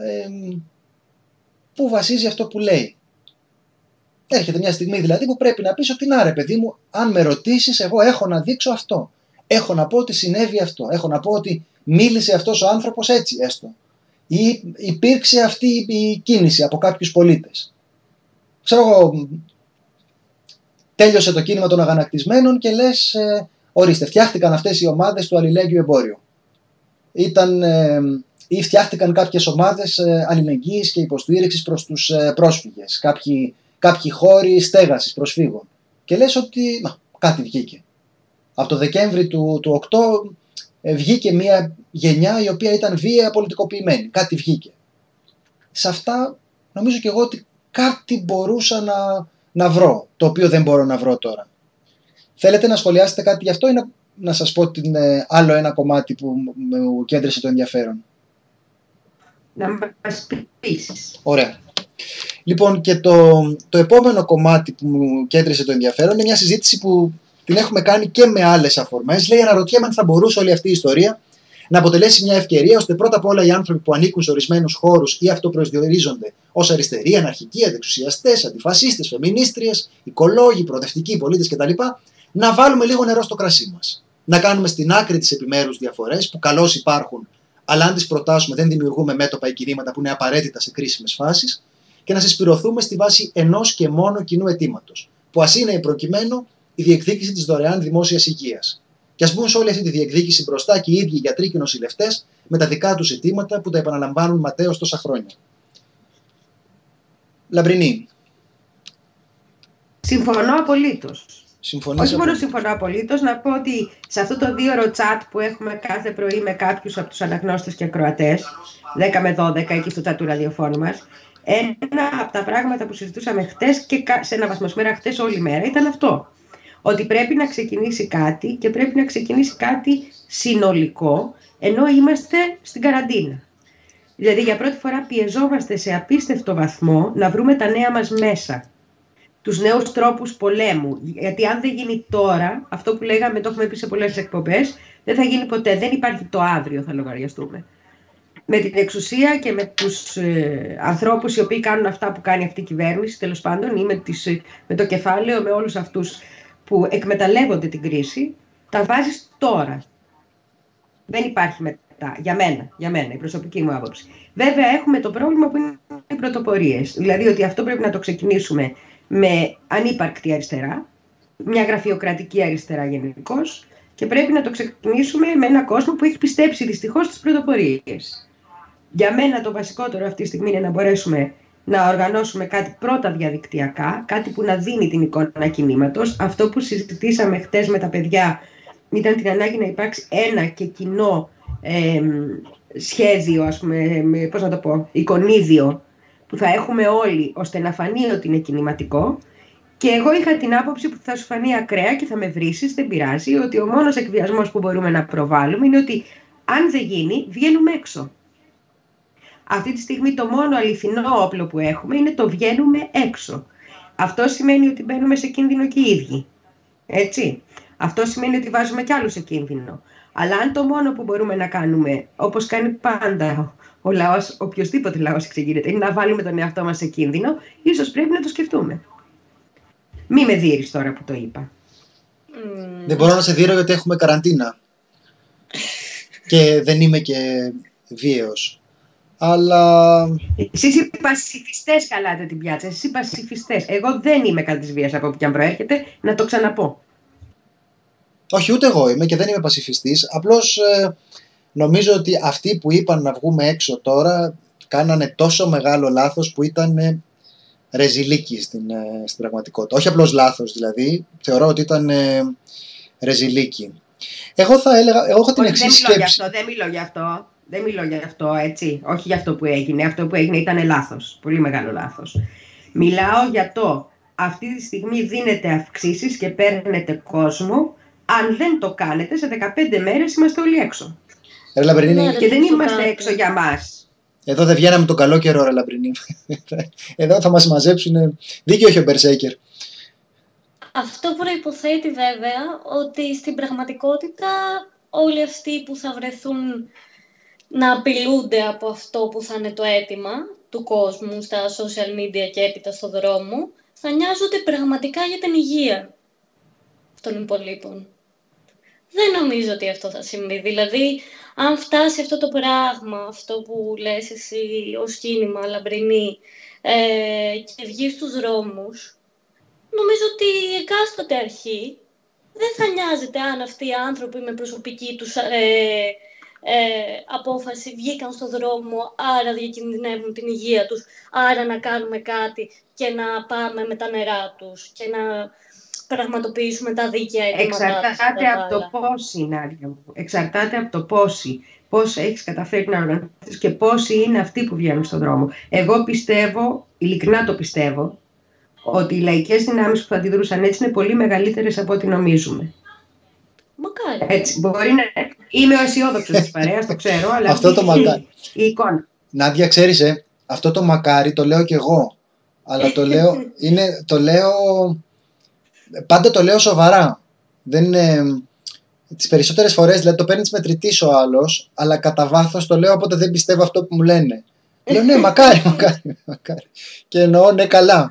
πού βασίζει αυτό που λέει. Έρχεται μια στιγμή δηλαδή που πρέπει να πεις ότι να ρε παιδί μου, αν με ρωτήσεις εγώ έχω να δείξω αυτό. Έχω να πω ότι συνέβη αυτό. Έχω να πω ότι μίλησε αυτός ο άνθρωπος έτσι έστω. Ή υπήρξε αυτή η κίνηση από κάποιους πολίτες. Ξέρω εγώ, τέλειωσε το κίνημα των αγανακτισμένων και λες ορίστε, φτιάχτηκαν αυτές οι ομάδες του αλληλέγγυου εμπόριου. Ή φτιάχτηκαν κάποιες ομάδες αλληλεγγύης και υποστήριξης προς τους πρόσφυγες. Κάποιοι χώροι στέγασης προσφύγων. Και λες ότι κάτι βγήκε. Από το Δεκέμβρη του 8 βγήκε μια γενιά η οποία ήταν βία πολιτικοποιημένη. Κάτι βγήκε. Σε αυτά νομίζω και εγώ ότι κάτι μπορούσα να βρω, το οποίο δεν μπορώ να βρω τώρα. Θέλετε να σχολιάσετε κάτι γι' αυτό ή να σας πω άλλο ένα κομμάτι που μου κέντρισε το ενδιαφέρον? Να μας πεις. Ωραία. Λοιπόν, και το επόμενο κομμάτι που μου κέντρισε το ενδιαφέρον είναι μια συζήτηση που την έχουμε κάνει και με άλλες αφορμές. Λέει, αναρωτιέμαι αν θα μπορούσε όλη αυτή η ιστορία να αποτελέσει μια ευκαιρία ώστε πρώτα απ' όλα οι άνθρωποι που ανήκουν σε ορισμένους χώρους ή αυτοπροσδιορίζονται ως αριστεροί, αναρχικοί, αντεξουσιαστές, αντιφασίστες, φεμινίστριες, οικολόγοι, προοδευτικοί πολίτες κτλ. Να βάλουμε λίγο νερό στο κρασί μας. Να κάνουμε στην άκρη τις επιμέρους διαφορές που καλώς υπάρχουν, αλλά αν τις προτάσουμε δεν δημιουργούμε μέτωπα ή κινήματα που είναι απαραίτητα σε κρίσιμες φάσεις, και να συσπηρωθούμε στη βάση ενός και μόνο κοινού αιτήματος, που ας είναι προκειμένου η διεκδίκηση της δωρεάν δημόσιας υγείας. Και ας μπουν σε όλη αυτή τη διεκδίκηση μπροστά και οι ίδιοι γιατροί και νοσηλευτές με τα δικά τους αιτήματα που τα επαναλαμβάνουν ματέως τόσα χρόνια. Λαμπρινή. Συμφωνώ απολύτως. Όχι μόνο απολύτως. συμφωνώ απολύτως, να πω ότι σε αυτό το 2ωρο chat που έχουμε κάθε πρωί με κάποιους από τους αναγνώστες και ακροατές, 10 με 12 εκεί στο chat του ραδιοφώνου μας, ένα από τα πράγματα που συζητούσαμε χτες και σε ένα βαθμό σήμερα χτες όλη μέρα ήταν αυτό. Ότι πρέπει να ξεκινήσει κάτι και πρέπει να ξεκινήσει κάτι συνολικό, ενώ είμαστε στην καραντίνα. Δηλαδή για πρώτη φορά πιεζόμαστε σε απίστευτο βαθμό να βρούμε τα νέα μας μέσα. Τους νέους τρόπους πολέμου. Γιατί αν δεν γίνει τώρα, αυτό που λέγαμε, το έχουμε πει σε πολλές εκπομπές, δεν θα γίνει ποτέ. Δεν υπάρχει το αύριο, θα λογαριαστούμε. Με την εξουσία και με τους ανθρώπους οι οποίοι κάνουν αυτά που κάνει αυτή η κυβέρνηση, τέλος πάντων, ή με το κεφάλαιο, με όλους αυτούς που εκμεταλλεύονται την κρίση, τα βάζεις τώρα. Δεν υπάρχει μετά. Για μένα, η προσωπική μου άποψη. Βέβαια, έχουμε το πρόβλημα που είναι οι πρωτοπορίες. Δηλαδή ότι αυτό πρέπει να το ξεκινήσουμε με ανύπαρκτη αριστερά, μια γραφειοκρατική αριστερά γενικώς, και πρέπει να το ξεκινήσουμε με έναν κόσμο που έχει πιστέψει δυστυχώς στις πρωτοπορίες. Για μένα το βασικότερο αυτή τη στιγμή είναι να μπορέσουμε να οργανώσουμε κάτι πρώτα διαδικτυακά, κάτι που να δίνει την εικόνα κινήματος. Αυτό που συζητήσαμε χτες με τα παιδιά ήταν την ανάγκη να υπάρξει ένα και κοινό σχέδιο, ας πούμε, πώς να το πω, εικονίδιο, που θα έχουμε όλοι, ώστε να φανεί ότι είναι κινηματικό. Και εγώ είχα την άποψη που θα σου φανεί ακραία και θα με βρίσεις, δεν πειράζει, ότι ο μόνος εκβιασμός που μπορούμε να προβάλλουμε είναι ότι αν δεν γίνει, βγαίνουμε έξω. Αυτή τη στιγμή το μόνο αληθινό όπλο που έχουμε είναι το βγαίνουμε έξω. Αυτό σημαίνει ότι μπαίνουμε σε κίνδυνο και οι ίδιοι. Έτσι. Αυτό σημαίνει ότι βάζουμε κι άλλους σε κίνδυνο. Αλλά αν το μόνο που μπορούμε να κάνουμε, όπως κάνει πάντα ο λαός, οποιοσδήποτε λαός εξεγείρεται, είναι να βάλουμε τον εαυτό μας σε κίνδυνο, ίσως πρέπει να το σκεφτούμε. Μη με δείρεις τώρα που το είπα. Δεν μπορώ να σε δείρω γιατί έχουμε καραντίνα. Και δεν είμαι και βίαιος. Αλλά... Εσείς οι πασιφιστές χαλάτε την πιάτσα. Εσείς οι πασιφιστές. Εγώ δεν είμαι κατά της βίας από όπου και αν προέρχεται, να το ξαναπώ. Όχι, ούτε εγώ είμαι και δεν είμαι πασιφιστής. Απλώς νομίζω ότι αυτοί που είπαν να βγούμε έξω τώρα κάνανε τόσο μεγάλο λάθος που ήταν ρεζιλίκι στην πραγματικότητα. Όχι απλώς λάθος δηλαδή, θεωρώ ότι ήταν ρεζιλίκι. Εγώ θα έλεγα, εγώ έχω την εξής σκέψη. Δεν μιλώ για αυτό, έτσι. Όχι για αυτό που έγινε. Αυτό που έγινε ήταν λάθος. Πολύ μεγάλο λάθος. Μιλάω για αυτή τη στιγμή δίνετε αυξήσεις και παίρνετε κόσμο. Αν δεν το κάνετε, σε 15 μέρες είμαστε όλοι έξω. Ρε Λαμπρινή, και δεν είμαστε έξω για μας. Εδώ δεν βγαίναμε τον καλό καιρό, ρε Λαμπρινή. Εδώ θα μας μαζέψουν. Δίκιο έχει ο Μπερσέκερ. Αυτό προϋποθέτει βέβαια ότι στην πραγματικότητα όλοι αυτοί που θα βρεθούν να απειλούνται από αυτό που θα είναι το αίτημα του κόσμου στα social media και έπειτα στο δρόμο, θα νοιάζονται πραγματικά για την υγεία των υπολείπων. Δεν νομίζω ότι αυτό θα συμβεί. Δηλαδή, αν φτάσει αυτό το πράγμα, αυτό που λες εσύ ως κίνημα, Λαμπρινή, και βγει στους δρόμους, νομίζω ότι η εκάστοτε αρχή δεν θα νοιάζεται αν αυτοί οι άνθρωποι με προσωπική τους απόφαση βγήκαν στο δρόμο, άρα διακινδυνεύουν την υγεία τους, άρα να κάνουμε κάτι και να πάμε με τα νερά τους και να πραγματοποιήσουμε τα δίκαια αιτήματά τους. Εξαρτάται από το πόσοι, Νάντια μου. Εξαρτάται από το πόσοι. Πώς έχεις καταφέρει να οργανώσεις και πόσοι είναι αυτοί που βγαίνουν στον δρόμο. Εγώ πιστεύω, ειλικρινά το πιστεύω, ότι οι λαϊκές δυνάμεις που θα αντιδρούσαν έτσι είναι πολύ μεγαλύτερες από ό,τι νομίζουμε. Μακάρι. Έτσι, μπορεί να είμαι ο αισιόδοξος της παρέας, το ξέρω, αλλά αυτό το μακάρι. Η εικόνα. Νάντια, ξέρεις, αυτό το μακάρι το λέω κι εγώ. Αλλά πάντα το λέω σοβαρά. Δεν είναι... Τις περισσότερες φορές δηλαδή, το παίρνεις μετρητής ο άλλος, αλλά κατά βάθος το λέω όποτε δεν πιστεύω αυτό που μου λένε. Λέω ναι, μακάρι. Και εννοώ ναι, καλά.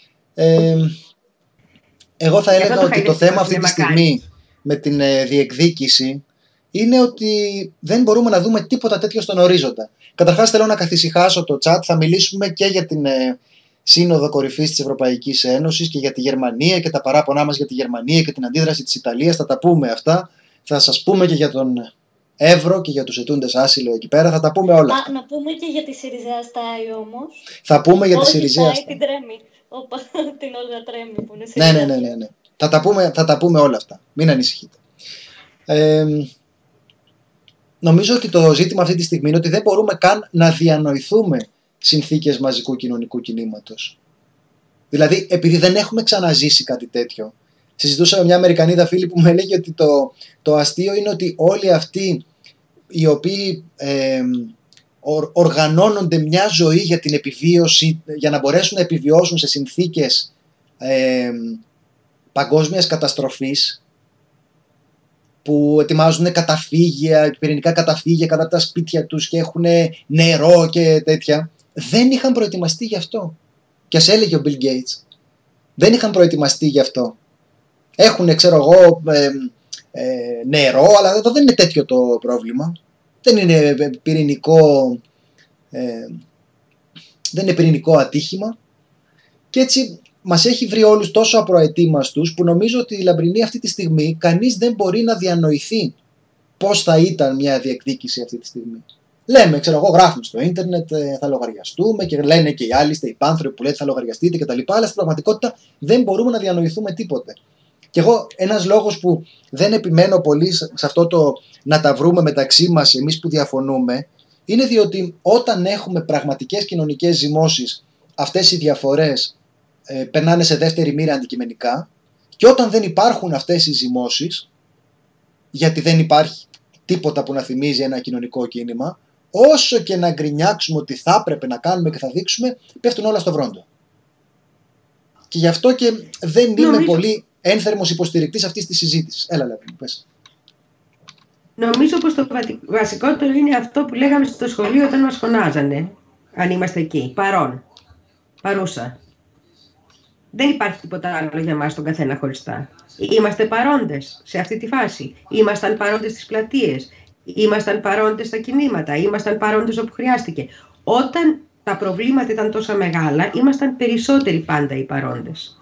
Εγώ θα έλεγα ότι το θέμα αυτή τη στιγμή με την διεκδίκηση είναι ότι δεν μπορούμε να δούμε τίποτα τέτοιο στον ορίζοντα. Καταρχάς θέλω να καθησυχάσω το chat, θα μιλήσουμε και για την Σύνοδο Κορυφής της Ευρωπαϊκής Ένωσης και για τη Γερμανία και τα παράπονά μας για τη Γερμανία και την αντίδραση της Ιταλίας. Θα τα πούμε αυτά. Θα σας πούμε και για τον Εύρο και για τους ετούντες άσυλο εκεί πέρα. Θα τα πούμε όλα. Να πούμε και για τη Σιριζέα Στάι όμως. Θα πούμε για τη Σιριζέα Στάι. Την Τρέμι. Την Όλγα Τρέμι που είναι Σιριζέα. Ναι. Θα τα πούμε όλα αυτά. Μην ανησυχείτε. Νομίζω ότι το ζήτημα αυτή τη στιγμή είναι ότι δεν μπορούμε καν να διανοηθούμε συνθήκες μαζικού κοινωνικού κινήματος. Δηλαδή, επειδή δεν έχουμε ξαναζήσει κάτι τέτοιο. Συζητούσα με μια Αμερικανίδα φίλη που μου έλεγε ότι το αστείο είναι ότι όλοι αυτοί οι οποίοι οργανώνονται μια ζωή για την επιβίωση, για να μπορέσουν να επιβιώσουν σε συνθήκες παγκόσμιας καταστροφής, που ετοιμάζουν καταφύγια, πυρηνικά καταφύγια κατά τα σπίτια τους και έχουν νερό και τέτοια, δεν είχαν προετοιμαστεί γι' αυτό. Και ας έλεγε ο Bill Gates, δεν είχαν προετοιμαστεί γι' αυτό. Έχουν, ξέρω εγώ, νερό, αλλά εδώ δεν είναι τέτοιο το πρόβλημα. Δεν είναι πυρηνικό ατύχημα. Και έτσι μας έχει βρει όλους τόσο απροετοίμαστους που νομίζω ότι η Λαμπρινή αυτή τη στιγμή κανείς δεν μπορεί να διανοηθεί πώς θα ήταν μια διεκδίκηση αυτή τη στιγμή. Λέμε, ξέρω εγώ, γράφουμε στο ίντερνετ, θα λογαριαστούμε και λένε και οι άλλοι, είστε οι πάνθρωποι που λέτε θα λογαριαστείτε κτλ. Αλλά στην πραγματικότητα δεν μπορούμε να διανοηθούμε τίποτε. Και εγώ ένας λόγος που δεν επιμένω πολύ σε αυτό το να τα βρούμε μεταξύ μας εμείς που διαφωνούμε, είναι διότι όταν έχουμε πραγματικές κοινωνικές ζυμώσεις, αυτές οι διαφορές περνάνε σε δεύτερη μοίρα αντικειμενικά, και όταν δεν υπάρχουν αυτές οι ζυμώσεις, γιατί δεν υπάρχει τίποτα που να θυμίζει ένα κοινωνικό κίνημα, όσο και να γκρινιάξουμε ότι θα έπρεπε να κάνουμε και θα δείξουμε, πέφτουν όλα στο βρόντο. Και γι' αυτό και δεν είμαι πολύ ένθερμος υποστηρικτής αυτής της συζήτησης. Έλα, Λαβρινή, πες. Νομίζω πως το βασικότερο είναι αυτό που λέγαμε στο σχολείο όταν μας φωνάζανε, αν είμαστε εκεί, παρούσα. Δεν υπάρχει τίποτα άλλο για μας τον καθένα χωριστά. Είμαστε παρόντες σε αυτή τη φάση. Ήμασταν παρόντες στις πλατείες. Ήμασταν παρόντες στα κινήματα. Ήμασταν παρόντες όπου χρειάστηκε. Όταν τα προβλήματα ήταν τόσο μεγάλα, ήμασταν περισσότεροι πάντα οι παρόντες.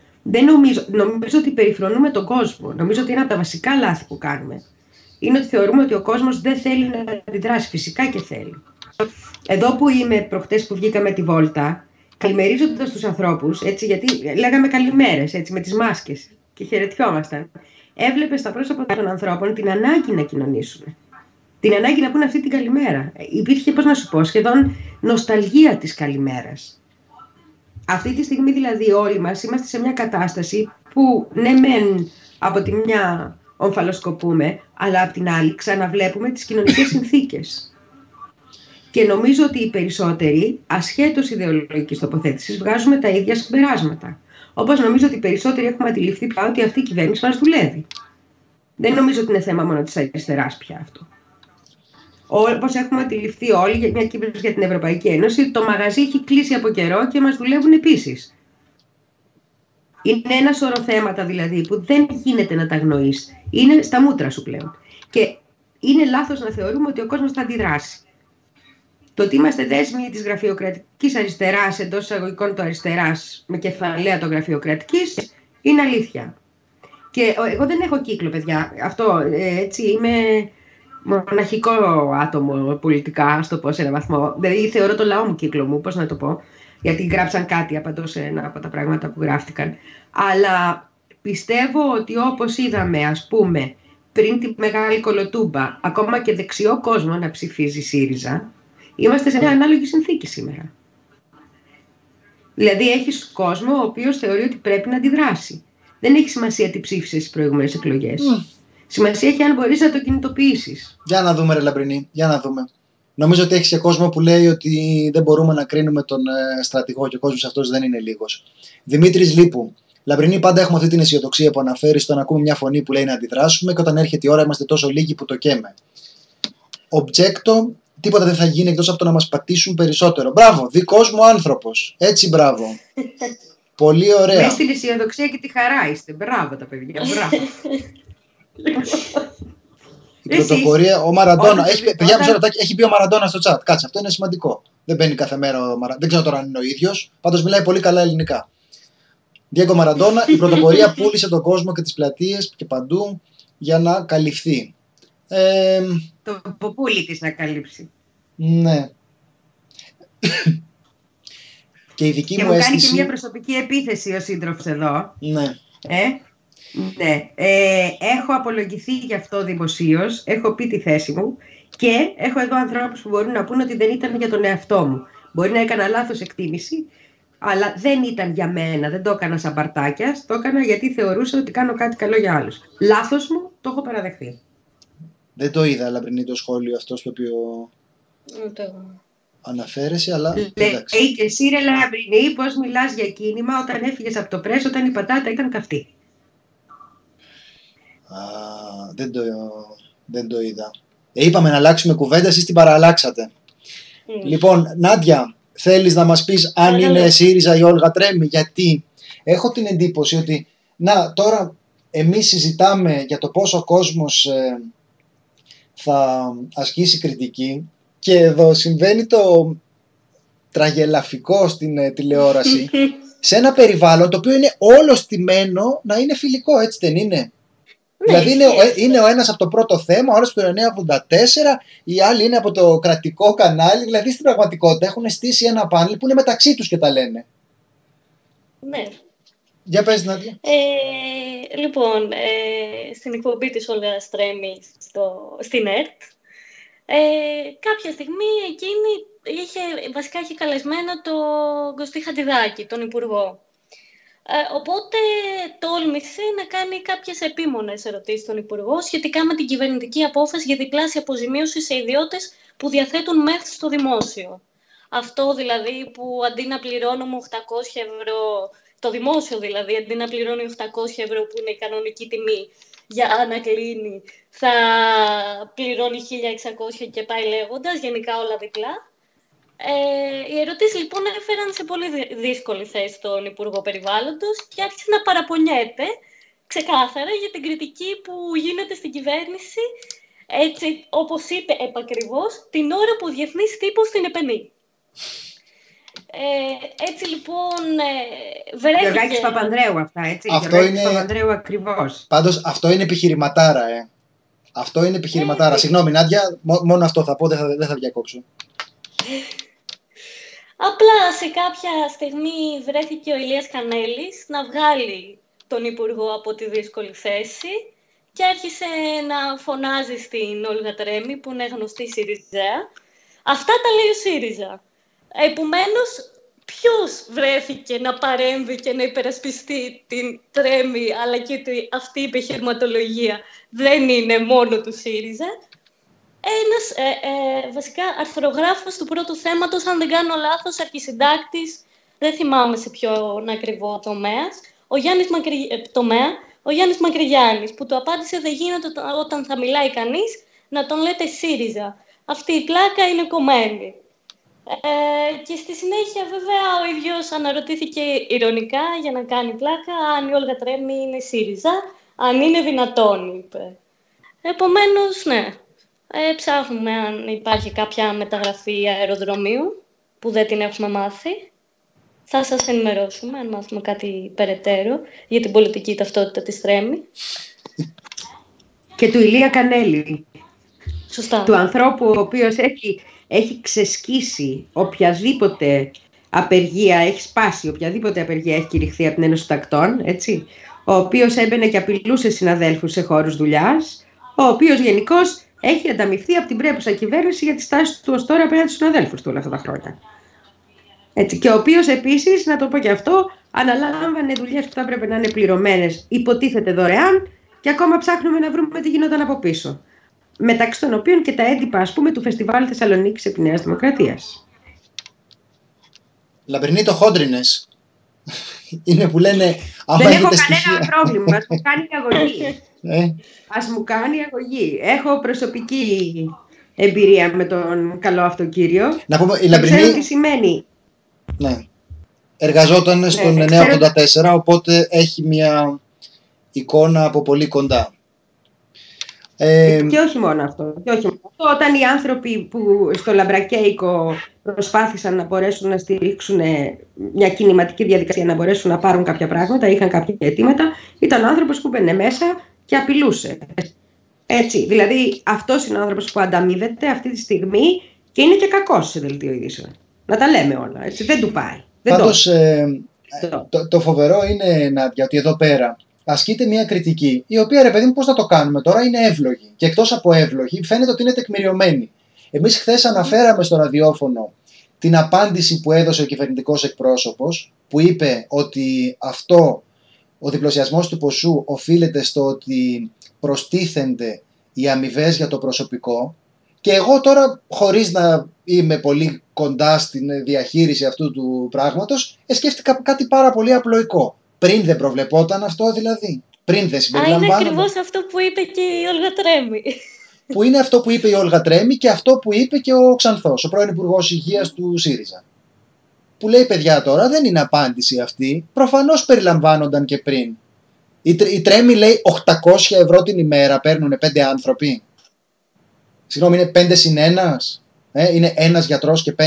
Νομίζω ότι περιφρονούμε τον κόσμο. Νομίζω ότι ένα από τα βασικά λάθη που κάνουμε είναι ότι θεωρούμε ότι ο κόσμος δεν θέλει να αντιδράσει. Φυσικά και θέλει. Εδώ που είμαι προχτές που βγήκαμε τη βόλτα, καλημερίζοντας τους ανθρώπους, έτσι, γιατί λέγαμε καλημέρες, έτσι, με τις μάσκες και χαιρετιόμασταν, έβλεπε στα πρόσωπα των ανθρώπων την ανάγκη να κοινωνήσουν. Την ανάγκη να πούνε αυτή την καλημέρα. Υπήρχε, πώς να σου πω, σχεδόν νοσταλγία της καλημέρας. Αυτή τη στιγμή δηλαδή όλοι μας είμαστε σε μια κατάσταση που ναι μεν από τη μια ομφαλοσκοπούμε, αλλά από την άλλη ξαναβλέπουμε τις κοινωνικές συνθήκες. Και νομίζω ότι οι περισσότεροι, ασχέτως ιδεολογικής τοποθέτησης, βγάζουμε τα ίδια συμπεράσματα. Όπως νομίζω ότι οι περισσότεροι έχουμε αντιληφθεί πια ότι αυτή η κυβέρνηση μας δουλεύει. Δεν νομίζω ότι είναι θέμα μόνο της αριστεράς πια αυτό. Όπως έχουμε αντιληφθεί όλοι για μια κυβέρνηση για την Ευρωπαϊκή Ένωση, το μαγαζί έχει κλείσει από καιρό και μας δουλεύουν επίσης. Είναι ένα σωρό θέματα δηλαδή που δεν γίνεται να τα αγνοείς. Είναι στα μούτρα σου πλέον. Και είναι λάθος να θεωρούμε ότι ο κόσμος θα αντιδράσει. Το ότι είμαστε δέσμοι της γραφειοκρατικής αριστεράς, εντός εισαγωγικών το αριστεράς, με κεφαλαία το γραφειοκρατικής, είναι αλήθεια. Και εγώ δεν έχω κύκλο, παιδιά. Αυτό, έτσι, είμαι μοναχικό άτομο πολιτικά, ας το πω σε έναν βαθμό. Δηλαδή θεωρώ το λαό μου κύκλο μου, πώς να το πω. Γιατί γράψαν κάτι, απαντώ σε ένα από τα πράγματα που γράφτηκαν. Αλλά πιστεύω ότι όπως είδαμε, ας πούμε, πριν τη Μεγάλη Κολοτούμπα, ακόμα και δεξιό κόσμο να ψηφίζει ΣΥΡΙΖΑ, είμαστε σε μια ανάλογη συνθήκη σήμερα. Δηλαδή έχεις κόσμο ο οποίος θεωρεί ότι πρέπει να αντιδράσει. Δεν έχει σημασία τι ψήφισε στις προηγούμενες εκλογές. Σημασία έχει αν μπορείς να το κινητοποιήσεις. Για να δούμε, ρε Λαμπρινή, για να δούμε. Νομίζω ότι έχεις και κόσμο που λέει ότι δεν μπορούμε να κρίνουμε τον στρατηγό και ο κόσμος αυτός δεν είναι λίγος. Δημήτρης Λίπου. Λαμπρινή, πάντα έχουμε αυτή την αισιοδοξία που αναφέρει στο να ακούμε μια φωνή που λέει να αντιδράσουμε και όταν έρχεται η ώρα είμαστε τόσο λίγοι που το καίμε. Objecto, τίποτα δεν θα γίνει εκτός από το να μας πατήσουν περισσότερο. Μπράβο, δικός μου άνθρωπος. Έτσι, μπράβο. Πολύ ωραία. Μες στην αισιοδοξία και τη χαρά είστε. Μπράβο τα παιδιά, μπράβο. Η πρωτοπορία, ο Μαραντόνα. Έχει πει ο Μαραντόνα στο chat. Κάτσε, αυτό είναι σημαντικό. Δεν μπαίνει κάθε μέρα ο Μαραντόνα. Δεν ξέρω τώρα αν είναι ο ίδιος. Πάντως μιλάει πολύ καλά ελληνικά. Διέγκο Μαραντόνα, η πρωτοπορία πούλησε τον κόσμο και τις πλατείες και παντού για να καλυφθεί. Το ποπούλι της να καλύψει. Ναι. Και η δική και μου μου αίσθηση... κάνει και μια προσωπική επίθεση ο σύντροφος εδώ. Ναι. Ναι. Έχω απολογηθεί γι' αυτό δημοσίως, έχω πει τη θέση μου και έχω εδώ ανθρώπους που μπορούν να πούν ότι δεν ήταν για τον εαυτό μου. Μπορεί να έκανα λάθος εκτίμηση, αλλά δεν ήταν για μένα, δεν το έκανα σαν παρτάκιας, το έκανα γιατί θεωρούσα ότι κάνω κάτι καλό για άλλους. Λάθος μου, το έχω παραδεχθεί. Δεν το είδα, Λαμπρινή, το σχόλιο αυτό στο οποίο αναφέρεσαι, αλλά εντάξει. Λέει και εσύ, ρε Λαμπρινή, πώς μιλάς για κίνημα όταν έφυγες από το πρέσ, όταν η πατάτα ήταν καυτή. Δεν το είδα. Είπαμε να αλλάξουμε κουβέντα, εσείς την παραλλάξατε. Λοιπόν, Νάντια, θέλεις να μας πεις αν είναι ΣΥΡΙΖΑ η Όλγα Τρέμι? Γιατί έχω την εντύπωση ότι τώρα εμείς συζητάμε για το πόσο ο κόσμος θα ασκήσει κριτική και εδώ συμβαίνει το τραγελαφικό στην τηλεόραση σε ένα περιβάλλον το οποίο είναι όλο στημένο να είναι φιλικό, έτσι δεν είναι? Δηλαδή είναι ο ένας από το πρώτο θέμα, ο άλλος από το 984, οι άλλοι είναι από το κρατικό κανάλι. Δηλαδή στην πραγματικότητα έχουν στήσει ένα πάνελ που είναι μεταξύ τους και τα λένε. Ναι. Για πες, Νάντια. Λοιπόν, στην εκπομπή της Όλγας Τρέμι στην ΕΡΤ, κάποια στιγμή εκείνη βασικά είχε καλεσμένο τον Κωστή Χατζηδάκη, τον Υπουργό. Οπότε τόλμησε να κάνει κάποιες επίμονες ερωτήσεις στον Υπουργό σχετικά με την κυβερνητική απόφαση για διπλάσια αποζημίωση σε ιδιώτες που διαθέτουν ΜΕΘ στο δημόσιο. Αυτό δηλαδή που αντί να πληρώνουμε 800 ευρώ, το δημόσιο δηλαδή, αντί να πληρώνει 800 ευρώ που είναι η κανονική τιμή για να κλείνει, θα πληρώνει 1.600 και πάει λέγοντας, γενικά όλα διπλά. Οι ερωτήσεις λοιπόν έφεραν σε πολύ δύσκολη θέση τον Υπουργό Περιβάλλοντος και άρχισε να παραπονιέται ξεκάθαρα για την κριτική που γίνεται στην κυβέρνηση, έτσι όπως είπε επακριβώς, την ώρα που ο διεθνής τύπος την επενεί. Έτσι λοιπόν βρέθηκε... Γιωργάκης Παπανδρέου αυτά, έτσι. Αυτό είναι... Παπανδρέου ακριβώς. Πάντως αυτό είναι επιχειρηματάρα, Αυτό είναι επιχειρηματάρα. Συγγνώμη, Νάντια, μόνο αυτό θα πω, δεν θα διακόψω. Απλά σε κάποια στιγμή βρέθηκε ο Ηλίας Κανέλης να βγάλει τον Υπουργό από τη δύσκολη θέση και άρχισε να φωνάζει στην Όλγα Τρέμι, που είναι γνωστή ΣΥΡΙΖΑ. Αυτά τα λέει ο ΣΥΡΙΖΑ. Επομένως, ποιος βρέθηκε να παρέμβει και να υπερασπιστεί την Τρέμι, αλλά και αυτή η επιχειρηματολογία δεν είναι μόνο του ΣΥΡΙΖΑ. Ένας βασικά αρθρογράφος του πρώτου θέματος, αν δεν κάνω λάθος, αρχισυντάκτης, δεν θυμάμαι σε ποιον ακριβό τομέα, ο Γιάννης Μακρυγιάννης, που του απάντησε δεν γίνεται όταν θα μιλάει κανείς να τον λέτε ΣΥΡΙΖΑ. Αυτή η πλάκα είναι κομμένη. Και στη συνέχεια βέβαια ο ίδιος αναρωτήθηκε ηρωνικά για να κάνει πλάκα αν η Όλγα Τρέμι είναι ΣΥΡΙΖΑ, αν είναι δυνατόν, είπε. Επομένως, ναι. Ψάχνουμε αν υπάρχει κάποια μεταγραφή αεροδρομίου που δεν την έχουμε μάθει. Θα σας ενημερώσουμε αν μάθουμε κάτι περαιτέρω για την πολιτική ταυτότητα της Τρέμι. Και του Ηλία Κανέλη. Σωστά. Του ανθρώπου ο οποίος έχει ξεσκίσει οποιαδήποτε απεργία, έχει σπάσει οποιαδήποτε απεργία έχει κηρυχθεί από την Ένωση Τακτών, έτσι. ο οποίος έμπαινε και απειλούσε συναδέλφους σε χώρους δουλειάς, ο οποίος γενικώς έχει ανταμυφθεί από την πρέπουσα κυβέρνηση για τη στάση του ως τώρα απέναντι στους συναδέλφους του όλα αυτά τα χρόνια. Έτσι, και ο οποίος επίσης, να το πω και αυτό, αναλάμβανε δουλειές που θα έπρεπε να είναι πληρωμένες, υποτίθεται δωρεάν, και ακόμα ψάχνουμε να βρούμε τι γινόταν από πίσω. Μεταξύ των οποίων και τα έντυπα, ας πούμε, του Φεστιβάλ Θεσσαλονίκης επί Νέας Δημοκρατίας. Λαμπρινή, το χόντρινες. Είναι που λένε. Δεν έχω κανένα πρόβλημα. Ας μου κάνει αγωγή. Ας μου κάνει αγωγή. Έχω προσωπική εμπειρία με τον καλό αυτό κύριο. Να πούμε, η Λαμπρινή. Ξέρω τι σημαίνει. Ναι. Εργαζόταν στον 984, οπότε έχει μια εικόνα από πολύ κοντά. Και όχι μόνο αυτό. Όταν οι άνθρωποι που στο Λαμπρακέικο προσπάθησαν να μπορέσουν να στηρίξουν μια κινηματική διαδικασία, να μπορέσουν να πάρουν κάποια πράγματα, είχαν κάποια αιτήματα, ήταν ο άνθρωπος που μπαινε μέσα και απειλούσε. Έτσι, δηλαδή αυτός είναι ο άνθρωπος που ανταμείβεται αυτή τη στιγμή και είναι και κακός σε δελτίο ειδήσεων. Να τα λέμε όλα, έτσι, δεν του πάει. Πάντως, το φοβερό είναι, Νάντια, ότι εδώ πέρα ασκείται μια κριτική, η οποία, ρε παιδί μου, πώς θα το κάνουμε τώρα, είναι εύλογη. Και εκτός από εύλογη, φαίνεται ότι είναι τεκμηριωμένη. Εμείς χθες αναφέραμε στο ραδιόφωνο την απάντηση που έδωσε ο κυβερνητικός εκπρόσωπος, που είπε ότι ο διπλασιασμός του ποσού οφείλεται στο ότι προστίθενται οι αμοιβές για το προσωπικό. Και εγώ τώρα, χωρίς να είμαι πολύ κοντά στην διαχείριση αυτού του πράγματος, σκέφτηκα κάτι πάρα πολύ απλοϊκό. Πριν δεν προβλεπόταν αυτό, δηλαδή? Πριν δεν συμπεριλαμβάνονταν? Είναι ακριβώς αυτό που είπε και η Όλγα Τρέμι. Που είναι αυτό που είπε η Όλγα Τρέμι και αυτό που είπε και ο Ξανθός, ο πρώην Υπουργός Υγείας του ΣΥΡΙΖΑ. Που λέει, παιδιά, τώρα δεν είναι απάντηση αυτή. Προφανώς περιλαμβάνονταν και πριν. Η Τρέμι λέει 800 ευρώ την ημέρα παίρνουν 5 άνθρωποι. Συγγνώμη, είναι 5 συν 1. Είναι ένας γιατρός και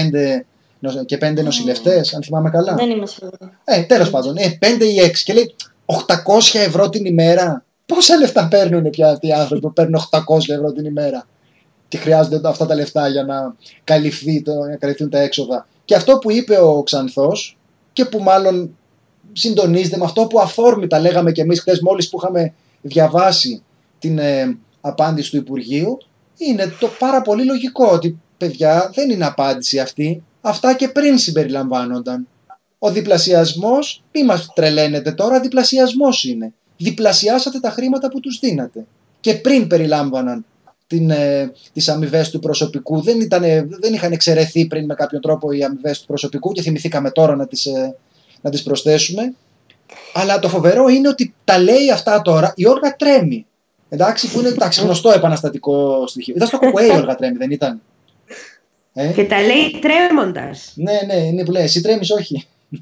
5 νοσηλευτές, αν θυμάμαι καλά. Δεν είμαι σίγουρη. Τέλος πάντων, 5 ή 6. Και λέει 800 ευρώ την ημέρα. Πόσα λεφτά παίρνουν πια αυτοί οι άνθρωποι που παίρνουν 800 ευρώ την ημέρα και χρειάζονται αυτά τα λεφτά για να καλυφθούν τα έξοδα? Και αυτό που είπε ο Ξανθός και που μάλλον συντονίζεται με αυτό που αφόρμητα λέγαμε και εμείς χθες μόλις που είχαμε διαβάσει την απάντηση του Υπουργείου, είναι το πάρα πολύ λογικό ότι, παιδιά, δεν είναι απάντηση αυτή. Αυτά και πριν συμπεριλαμβάνονταν. Ο διπλασιασμός, μη μας τρελαίνετε τώρα, διπλασιασμός είναι. Διπλασιάσατε τα χρήματα που τους δίνατε. Και πριν περιλάμβαναν τις αμοιβές του προσωπικού. Δεν είχαν εξαιρεθεί πριν με κάποιον τρόπο οι αμοιβές του προσωπικού και θυμηθήκαμε τώρα να τις προσθέσουμε. Αλλά το φοβερό είναι ότι τα λέει αυτά τώρα η Όλγα Τρέμι. Εντάξει, που είναι γνωστό επαναστατικό στοιχείο. Ήταν στο ΚΚΕ η Όλγα Τρέμι, δεν ήταν? Και τα λέει τρέμοντας. Ναι, είναι που λέει, εσύ τρέμεις, όχι.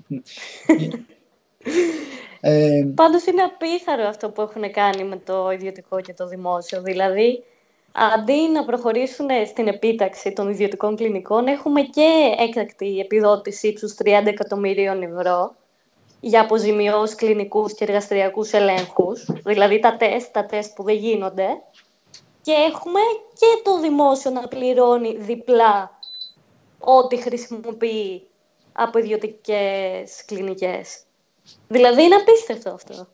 Πάντως είναι απίθαρο αυτό που έχουν κάνει με το ιδιωτικό και το δημόσιο. Δηλαδή, αντί να προχωρήσουν στην επίταξη των ιδιωτικών κλινικών, έχουμε και έκτακτη επιδότηση ύψους 30 εκατομμυρίων ευρώ για αποζημιώσεις κλινικούς και εργαστηριακούς ελέγχους, δηλαδή τα τεστ που δεν γίνονται, και έχουμε και το δημόσιο να πληρώνει διπλά ό,τι χρησιμοποιεί από ιδιωτικές κλινικές. Δηλαδή είναι απίστευτο αυτό.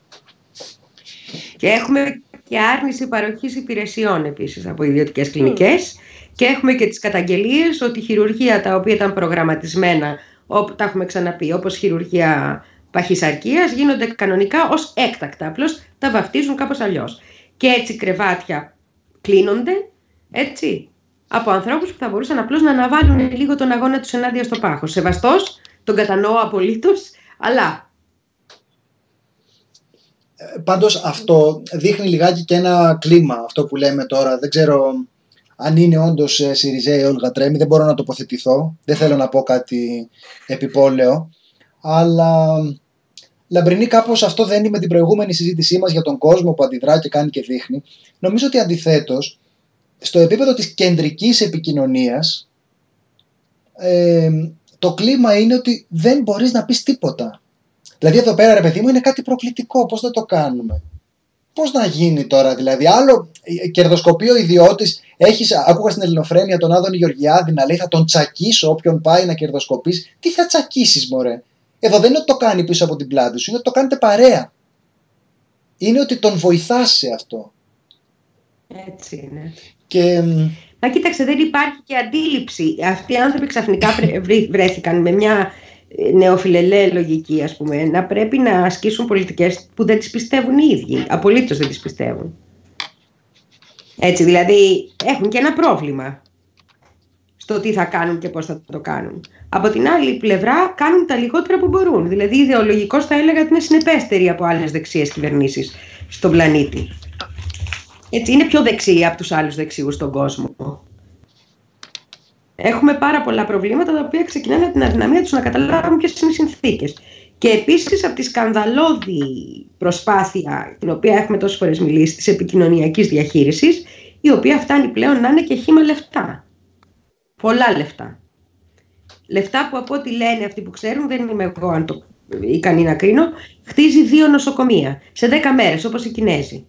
Και έχουμε και άρνηση παροχής υπηρεσιών επίσης από ιδιωτικές κλινικές και έχουμε και τις καταγγελίες ότι χειρουργεία τα οποία ήταν προγραμματισμένα, τα έχουμε ξαναπεί, όπως χειρουργία παχυσαρκίας, γίνονται κανονικά ως έκτακτα, απλώς τα βαφτίζουν κάπως αλλιώς. Και έτσι κρεβάτια κλείνονται, έτσι, από ανθρώπους που θα μπορούσαν απλώς να αναβάλουν λίγο τον αγώνα τους ενάντια στο πάχος. Σεβαστός, τον κατανοώ απολύτως, αλλά... Πάντως αυτό δείχνει λιγάκι και ένα κλίμα, αυτό που λέμε τώρα. Δεν ξέρω αν είναι όντως Σιριζέη Όλγα Τρέμι, δεν μπορώ να τοποθετηθώ, δεν θέλω να πω κάτι επιπόλαιο, αλλά Λαμπρινή, κάπως αυτό δεν είναι με την προηγούμενη συζήτησή μας για τον κόσμο που αντιδρά και κάνει και δείχνει. Νομίζω ότι αντιθέτως, στο επίπεδο της κεντρικής επικοινωνίας, το κλίμα είναι ότι δεν μπορείς να πεις τίποτα. Δηλαδή εδώ πέρα, ρε παιδί μου, είναι κάτι προκλητικό. Πώς θα το κάνουμε? Πώς να γίνει τώρα, δηλαδή? Άλλο κερδοσκοπεί ο ιδιώτης. Άκουγα στην Ελληνοφρένεια τον Άδωνη Γεωργιάδη να λέει, θα τον τσακίσω όποιον πάει να κερδοσκοπείς. Τι θα τσακίσεις, μωρέ? Εδώ δεν είναι ότι το κάνει πίσω από την πλάτη σου, είναι ότι το κάνετε παρέα. είναι ότι τον βοηθάς σε αυτό. Έτσι είναι. Και... Μα κοίταξε, δεν υπάρχει και αντίληψη. Αυτοί οι άνθρωποι ξαφνικά βρέθηκαν με μια νεοφιλελέ λογική, ας πούμε, να πρέπει να ασκήσουν πολιτικές που δεν τις πιστεύουν οι ίδιοι. Απολύτως δεν τις πιστεύουν. Έτσι, δηλαδή έχουν και ένα πρόβλημα στο τι θα κάνουν και πώς θα το κάνουν. Από την άλλη πλευρά κάνουν τα λιγότερα που μπορούν. Δηλαδή ιδεολογικώς θα έλεγα ότι είναι συνεπέστεροι από άλλες δεξιές κυβερνήσεις στον πλανήτη. Έτσι, είναι πιο δεξιοί από τους άλλους δεξιούς στον κόσμο. Έχουμε πάρα πολλά προβλήματα τα οποία ξεκινάνε από την αδυναμία τους να καταλάβουν ποιες είναι οι συνθήκες. Και επίσης από τη σκανδαλώδη προσπάθεια, την οποία έχουμε τόσες φορές μιλήσει, της επικοινωνιακής διαχείρισης, η οποία φτάνει πλέον να είναι και χύμα λεφτά. Πολλά λεφτά. Λεφτά που από ό,τι λένε αυτοί που ξέρουν, δεν είμαι εγώ αν το ικανή να κρίνω, χτίζει 2 νοσοκομεία σε 10 μέρες, όπως οι Κινέζοι.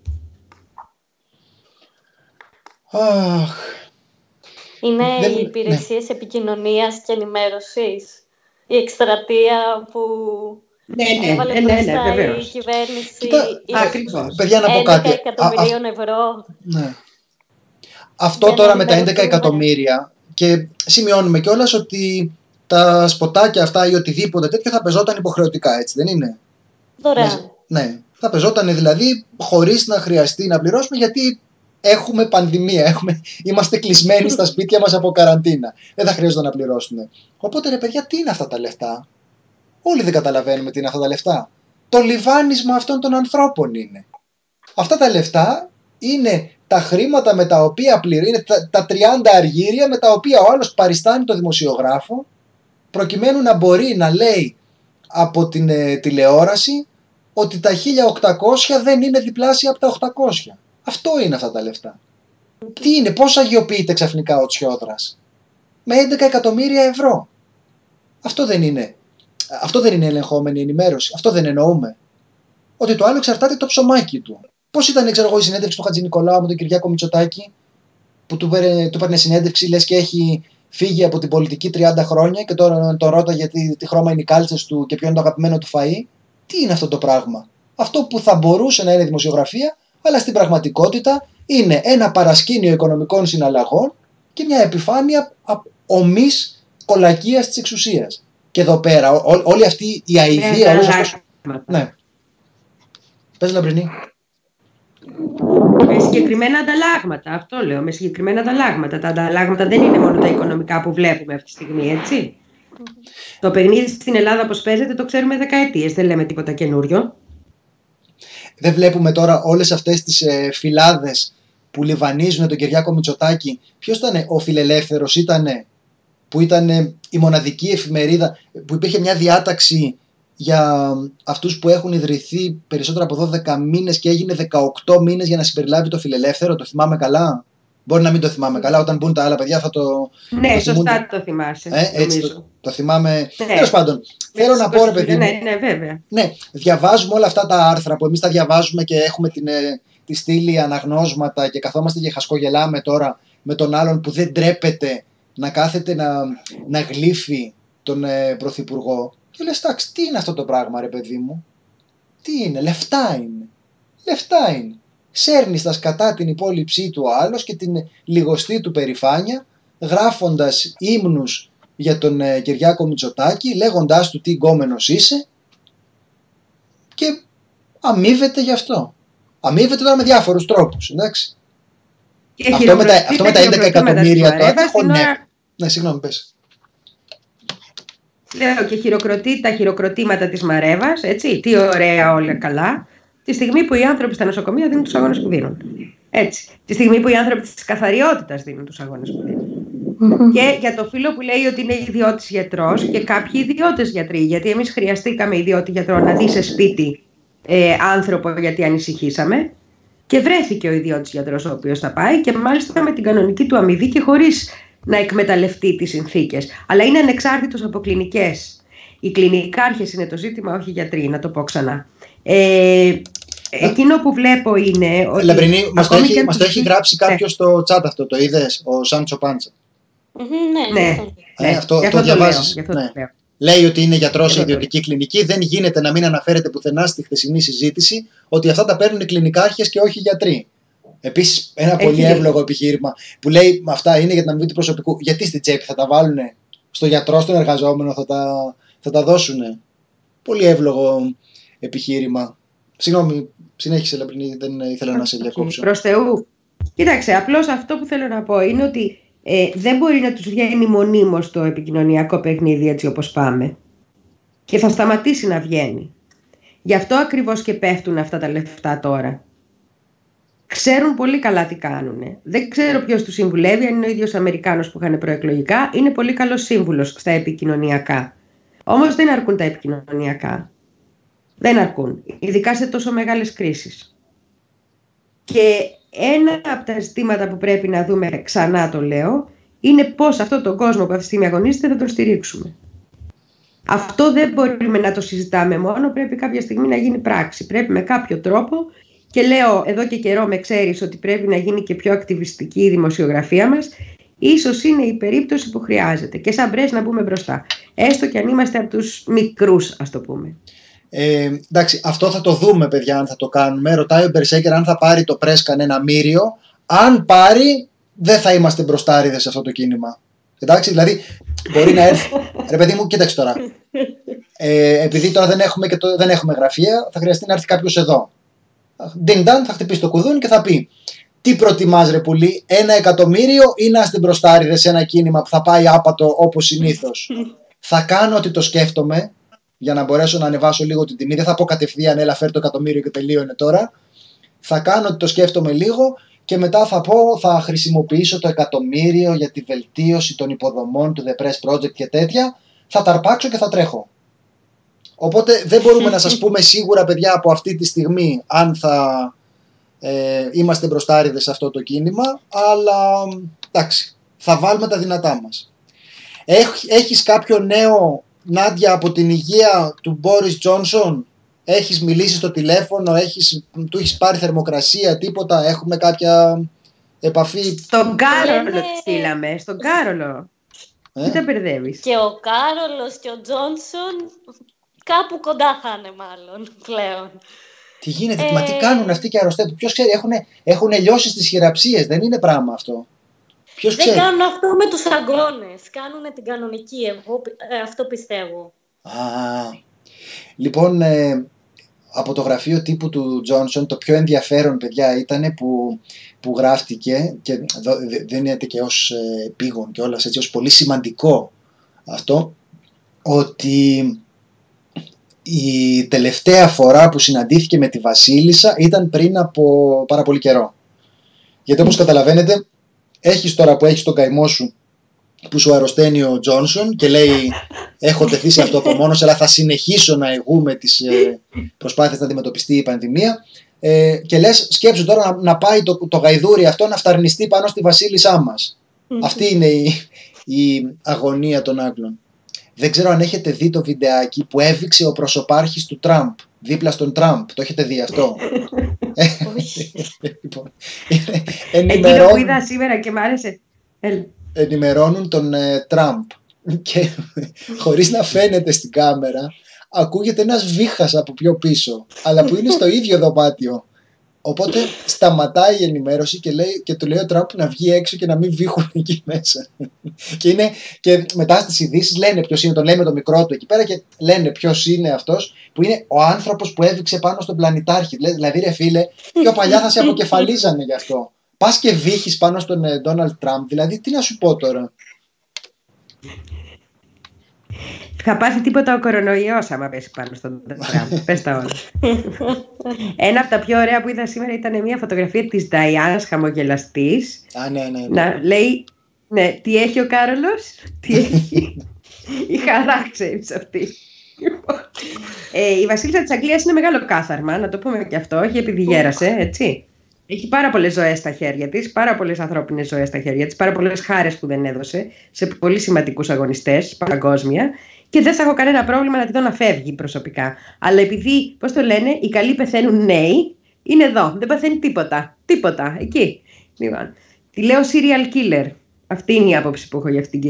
Είναι οι υπηρεσίες επικοινωνίας και ενημέρωσης, η εκστρατεία που έβαλε μπροστά η κυβέρνηση. Παιδιά, να πω 11 κάτι. εκατομμυρίων ευρώ. Ναι. Αυτό τώρα με τα 11 εκατομμύρια, και σημειώνουμε κιόλας ότι τα σποτάκια αυτά ή οτιδήποτε τέτοιο θα πεζόταν υποχρεωτικά, έτσι δεν είναι? Δωρεάν. Ναι, θα πεζόταν δηλαδή χωρίς να χρειαστεί να πληρώσουμε, γιατί έχουμε πανδημία, είμαστε κλεισμένοι στα σπίτια μας από καραντίνα. Δεν θα χρειάζεται να πληρώσουμε. Οπότε ρε παιδιά, τι είναι αυτά τα λεφτά? Όλοι δεν καταλαβαίνουμε τι είναι αυτά τα λεφτά. Το λιβάνισμα αυτών των ανθρώπων είναι. Αυτά τα λεφτά είναι τα χρήματα με τα οποία είναι τα 30 αργύρια με τα οποία ο άλλος παριστάνει το δημοσιογράφο, προκειμένου να μπορεί να λέει από την τηλεόραση ότι τα 1800 δεν είναι διπλάσια από τα 800. Αυτό είναι αυτά τα λεφτά. Τι είναι, πώς αγιοποιείται ξαφνικά ο Τσιόδρας? Με 11 εκατομμύρια ευρώ. Αυτό δεν είναι ελεγχόμενη ενημέρωση. Αυτό δεν εννοούμε? Ότι το άλλο εξαρτάται το ψωμάκι του. Πώς ήταν, ξέρω εγώ, η συνέντευξη του Χατζηνικολάου με τον Κυριάκο Μητσοτάκη, που του έπαιρνε συνέντευξη, λες και έχει φύγει από την πολιτική 30 χρόνια και τώρα τον ρώτα γιατί τι χρώμα είναι οι κάλτσες του και ποιο είναι το αγαπημένο του φαΐ? Τι είναι αυτό το πράγμα? Αυτό που θα μπορούσε να είναι δημοσιογραφία, αλλά στην πραγματικότητα είναι ένα παρασκήνιο οικονομικών συναλλαγών και μια επιφάνεια ομής κολακίας της εξουσίας. Και εδώ πέρα όλη αυτή η αηδία... Ναι. Πες, Λαμπρινή. Με συγκεκριμένα ανταλλάγματα, αυτό λέω, με συγκεκριμένα ανταλλάγματα. Τα ανταλλάγματα δεν είναι μόνο τα οικονομικά που βλέπουμε αυτή τη στιγμή, έτσι. Το παιχνίδι στην Ελλάδα πώς παίζεται το ξέρουμε δεκαετίες, δεν λέμε τίποτα καινούριο. Δεν βλέπουμε τώρα όλες αυτές τις φυλάδες που λιβανίζουν τον Κυριάκο Μητσοτάκη? Ποιος ήταν ο Φιλελεύθερος? Που ήταν η μοναδική εφημερίδα που υπήρχε μια διάταξη για αυτούς που έχουν ιδρυθεί περισσότερο από 12 μήνες και έγινε 18 μήνες για να συμπεριλάβει το Φιλελεύθερο. Το θυμάμαι καλά? Μπορεί να μην το θυμάμαι καλά. Όταν μπουν τα άλλα παιδιά θα το... Ναι, σωστά το θυμάσαι. Έτσι το θυμάμαι. Τέλος πάντων, θέλω να πω, ρε παιδί μου. Ναι, βέβαια. Ναι, διαβάζουμε όλα αυτά τα άρθρα που εμείς τα διαβάζουμε και έχουμε τη στήλη αναγνώσματα και καθόμαστε και χασκογελάμε τώρα με τον άλλον που δεν τρέπεται να κάθεται να γλύφει τον πρωθυπουργό. Και λες, εντάξει, τι είναι αυτό το πράγμα, ρε παιδί μου? Τι είναι? Λεφτά είναι. Λεφτά είναι. Σέρνει στα σκατά την υπόλοιψή του ο άλλος και την λιγοστή του περηφάνεια, γράφοντας ύμνους για τον Κυριάκο Μητσοτάκη, λέγοντάς του τι γκόμενος είσαι, και αμείβεται γι' αυτό. Αμείβεται τώρα με διάφορους τρόπους, εντάξει. Αυτό με τα 11 εκατομμύρια τώρα. Ναι, συγγνώμη, πες. Λέω, και χειροκροτεί τα χειροκροτήματα της Μαρέβας, έτσι, τι ωραία, όλα καλά, τη στιγμή που οι άνθρωποι στα νοσοκομεία δίνουν τους αγώνες που δίνουν. Έτσι. Τη στιγμή που οι άνθρωποι της καθαριότητας δίνουν τους αγώνες που δίνουν. Και για το φίλο που λέει ότι είναι ιδιώτης γιατρός και κάποιοι ιδιώτες γιατροί, γιατί εμείς χρειαστήκαμε ιδιώτη γιατρό να δει σε σπίτι άνθρωπο γιατί ανησυχήσαμε, και βρέθηκε ο ιδιώτης γιατρός ο οποίος θα πάει και μάλιστα με την κανονική του αμοιβή και χωρίς να εκμεταλλευτεί τις συνθήκες. Αλλά είναι ανεξάρτητος από κλινικές. Οι κλινικάρχες είναι το ζήτημα, όχι οι γιατροί, να το πω ξανά. Εκείνο που βλέπω είναι ότι... Λαμπρινή, μας το έχει γράψει κάποιος στο chat αυτό, το είδες, ο Σάντσο Πάντσα? Ναι. Αυτό το διαβάζεις? Λέει ότι είναι γιατρός σε ιδιωτική κλινική. Δεν γίνεται να μην αναφέρεται πουθενά στη χθεσινή συζήτηση ότι αυτά τα παίρνουν οι κλινικάρχες και όχι οι γιατροί. Επίσης, ένα πολύ εύλογο επιχείρημα που λέει αυτά είναι για την αμοιβή του προσωπικού. Γιατί στην τσέπη θα τα βάλουν στο γιατρό, στον εργαζόμενο, θα τα δώσουν. Πολύ εύλογο επιχείρημα. Συγγνώμη, συνέχισε Λαμπρινή, δεν ήθελα να σε διακόψω. Προς Θεού. Κοίταξε, απλώς αυτό που θέλω να πω είναι ότι δεν μπορεί να τους βγαίνει μονίμως το επικοινωνιακό παιχνίδι έτσι όπως πάμε. Και θα σταματήσει να βγαίνει. Γι' αυτό ακριβώς και πέφτουν αυτά τα λεφτά τώρα. Ξέρουν πολύ καλά τι κάνουν. Δεν ξέρω ποιος τους συμβουλεύει, αν είναι ο ίδιος Αμερικάνος που είχαν προεκλογικά. Είναι πολύ καλός σύμβουλος στα επικοινωνιακά. Όμως δεν αρκούν τα επικοινωνιακά. Δεν αρκούν. Ειδικά σε τόσο μεγάλες κρίσεις. Και ένα από τα ζητήματα που πρέπει να δούμε, ξανά το λέω, είναι πώς αυτόν τον κόσμο που αυτή τη στιγμή αγωνίζεται θα τον στηρίξουμε. Αυτό δεν μπορούμε να το συζητάμε μόνο, πρέπει κάποια στιγμή να γίνει πράξη. Πρέπει με κάποιο τρόπο, και λέω εδώ και καιρό με ξέρεις ότι πρέπει να γίνει και πιο ακτιβιστική η δημοσιογραφία μας, ίσως είναι η περίπτωση που χρειάζεται. Και σαν πρέσβη να μπούμε μπροστά. Έστω και αν είμαστε από τους μικρούς, ας το πούμε. Εντάξει, αυτό θα το δούμε, παιδιά, αν θα το κάνουμε. Ρωτάει ο Μπερσέκερ αν θα πάρει το πρέσ κανένα μύριο. Αν πάρει, δεν θα είμαστε μπροστάριδες σε αυτό το κίνημα. Εντάξει, δηλαδή μπορεί να έρθει. Ρε παιδί μου, κοίταξε τώρα. Επειδή τώρα δεν έχουμε γραφεία, θα χρειαστεί να έρθει κάποιος εδώ. Ντιν-νταν, θα χτυπήσει το κουδούνι και θα πει: τι προτιμάς, ρε πουλί, 1 εκατομμύριο ή να είστε μπροστάριδες σε ένα κίνημα που θα πάει άπατο όπως συνήθως? Θα κάνω ότι το σκέφτομαι για να μπορέσω να ανεβάσω λίγο την τιμή. Δεν θα πω κατευθείαν, έλα φέρ το εκατομμύριο και τελείωνε τώρα. Θα κάνω ότι το σκέφτομαι λίγο και μετά θα πω, θα χρησιμοποιήσω το εκατομμύριο για τη βελτίωση των υποδομών του The Press Project και τέτοια. Θα τα αρπάξω και θα τρέχω. Οπότε δεν μπορούμε να σας πούμε σίγουρα, παιδιά, από αυτή τη στιγμή αν θα είμαστε μπροστάριδες σε αυτό το κίνημα, αλλά εντάξει, θα βάλουμε τα δυνατά μας. Έχεις κάποιο νέο, Νάντια, από την υγεία του Μπόρις Τζόνσον? Έχεις μιλήσει στο τηλέφωνο, του έχεις πάρει θερμοκρασία, τίποτα? Έχουμε κάποια επαφή? Στον Κάρολο τη στείλαμε, στον Κάρολο. Τι τα μπερδεύεις? Και ο Κάρολος και ο Τζόνσον κάπου κοντά θα είναι μάλλον πλέον. Τι γίνεται, μα τι κάνουν αυτοί και αρρωσταίνουν? Ποιος ξέρει, έχουν λιώσει στις χειραψίες, δεν είναι πράγμα αυτό. Ποιος δεν ξέρει? κάνουν αυτό με τους αγκώνες, κάνουν την κανονική, εγώ αυτό πιστεύω. Λοιπόν, από το γραφείο τύπου του Τζόνσον, το πιο ενδιαφέρον, παιδιά, ήταν που γράφτηκε, και δίνεται και ως επίγον και όλας έτσι, ως πολύ σημαντικό αυτό, ότι η τελευταία φορά που συναντήθηκε με τη Βασίλισσα ήταν πριν από πάρα πολύ καιρό. Γιατί όπως καταλαβαίνετε, έχεις τώρα που έχεις τον καημό σου που σου αρρωσταίνει ο Τζόνσον και λέει έχω τεθεί σε αυτοαπομόνωση, αλλά θα συνεχίσω να ηγούμε τις προσπάθειες να αντιμετωπιστεί η πανδημία, και λες σκέψου τώρα να πάει το γαϊδούρι αυτό να φταρνιστεί πάνω στη Βασίλισσά μας. Αυτή είναι η αγωνία των Άγγλων. Δεν ξέρω αν έχετε δει το βιντεάκι που έβηξε ο προσωπάρχης του Τραμπ δίπλα στον Τραμπ. Το έχετε δει αυτό? Λοιπόν, εκείνο που είδα σήμερα και μ' άρεσε. Ενημερώνουν τον Τραμπ και χωρίς να φαίνεται στην κάμερα ακούγεται ένας βήχας από πιο πίσω, αλλά που είναι στο ίδιο δωμάτιο. Οπότε σταματάει η ενημέρωση και του λέει ο Τραμπ να βγει έξω και να μην βήχουν εκεί μέσα. Και μετά στις ειδήσεις λένε ποιος είναι, τον λέει με το μικρό του εκεί πέρα και λένε ποιος είναι αυτός, που είναι ο άνθρωπος που έβηξε πάνω στον πλανητάρχη. Δηλαδή, ρε φίλε, πιο παλιά θα σε αποκεφαλίζανε γι' αυτό. Πας και βήχεις πάνω στον Ντόναλντ Τραμπ, δηλαδή τι να σου πω τώρα? Θα πάθει τίποτα ο κορονοϊός άμα πέσει πάνω στον Τραμπ. Πες τα όλα. Ένα από τα πιο ωραία που είδα σήμερα ήταν μια φωτογραφία της Νταϊάνας χαμογελαστής. Ναι. Να λέει, ναι, τι έχει ο Κάρολος, τι έχει η χαρά, ξέρεις αυτή. Η Βασίλισσα της Αγγλίας είναι μεγάλο κάθαρμα, να το πούμε και αυτό, όχι επειδή γέρασε, έτσι. Έχει πάρα πολλές ζωές στα χέρια της, πάρα πολλές ανθρώπινες ζωές στα χέρια της, πάρα πολλές χάρες που δεν έδωσε σε πολύ σημαντικούς αγωνιστές παγκόσμια, και δεν θα έχω κανένα πρόβλημα να τη δω να φεύγει προσωπικά. Αλλά επειδή, πώς το λένε, οι καλοί πεθαίνουν νέοι, είναι εδώ, δεν παθαίνει τίποτα. Τίποτα, εκεί. Λοιπόν, τη λέω serial killer. Αυτή είναι η άποψη που έχω για αυτήν την κυρία.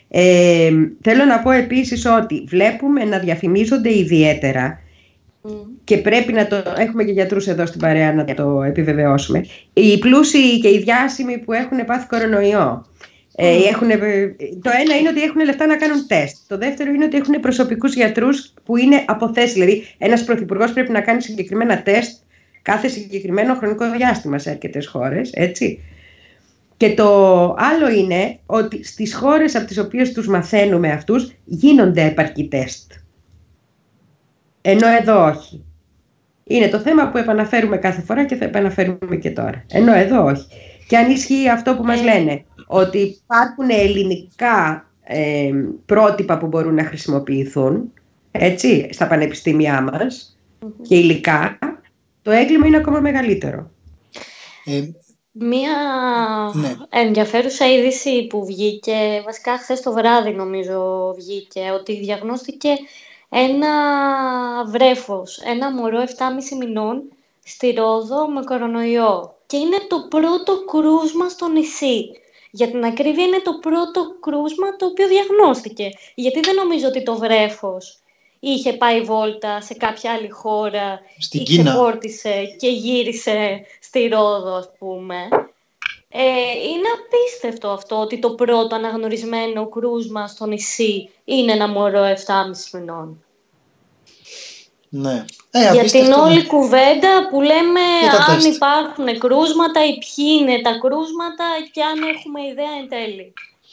Θέλω να πω επίσης ότι βλέπουμε να διαφημίζονται ιδιαίτερα και πρέπει να το έχουμε και γιατρούς εδώ στην παρέα να το επιβεβαιώσουμε. Οι πλούσιοι και οι διάσημοι που έχουν πάθει κορονοϊό. Το ένα είναι ότι έχουν λεφτά να κάνουν τεστ. Το δεύτερο είναι ότι έχουν προσωπικούς γιατρούς που είναι από θέση. Δηλαδή, ένας πρωθυπουργός πρέπει να κάνει συγκεκριμένα τεστ κάθε συγκεκριμένο χρονικό διάστημα σε αρκετές χώρες, έτσι. Και το άλλο είναι ότι στις χώρες από τις οποίες τους μαθαίνουμε αυτούς γίνονται επαρκή τεστ. Ενώ εδώ όχι. Είναι το θέμα που επαναφέρουμε κάθε φορά και θα επαναφέρουμε και τώρα. Ενώ εδώ όχι. Και αν ισχύει αυτό που μας λένε, ότι υπάρχουν ελληνικά πρότυπα που μπορούν να χρησιμοποιηθούν, έτσι, στα πανεπιστήμια μας και υλικά, το έγκλημα είναι ακόμα μεγαλύτερο. Μία ενδιαφέρουσα είδηση που βγήκε, βασικά χθες το βράδυ νομίζω βγήκε, ότι διαγνώστηκε ένα βρέφος, ένα μωρό 7,5 μηνών στη Ρόδο με κορονοϊό. Και είναι το πρώτο κρούσμα στο νησί. Για την ακρίβεια είναι το πρώτο κρούσμα το οποίο διαγνώστηκε. Γιατί δεν νομίζω ότι το βρέφος είχε πάει βόλτα σε κάποια άλλη χώρα στην ή Κίνα, ξεπόρτισε και γύρισε στη Ρόδο, ας πούμε. Είναι απίστευτο αυτό, ότι το πρώτο αναγνωρισμένο κρούσμα στο νησί είναι ένα μωρό 7,5 μηνών. Ναι. Για την όλη κουβέντα που λέμε αν υπάρχουν κρούσματα ή ποιοι είναι τα κρούσματα και αν έχουμε ιδέα εν τέλει.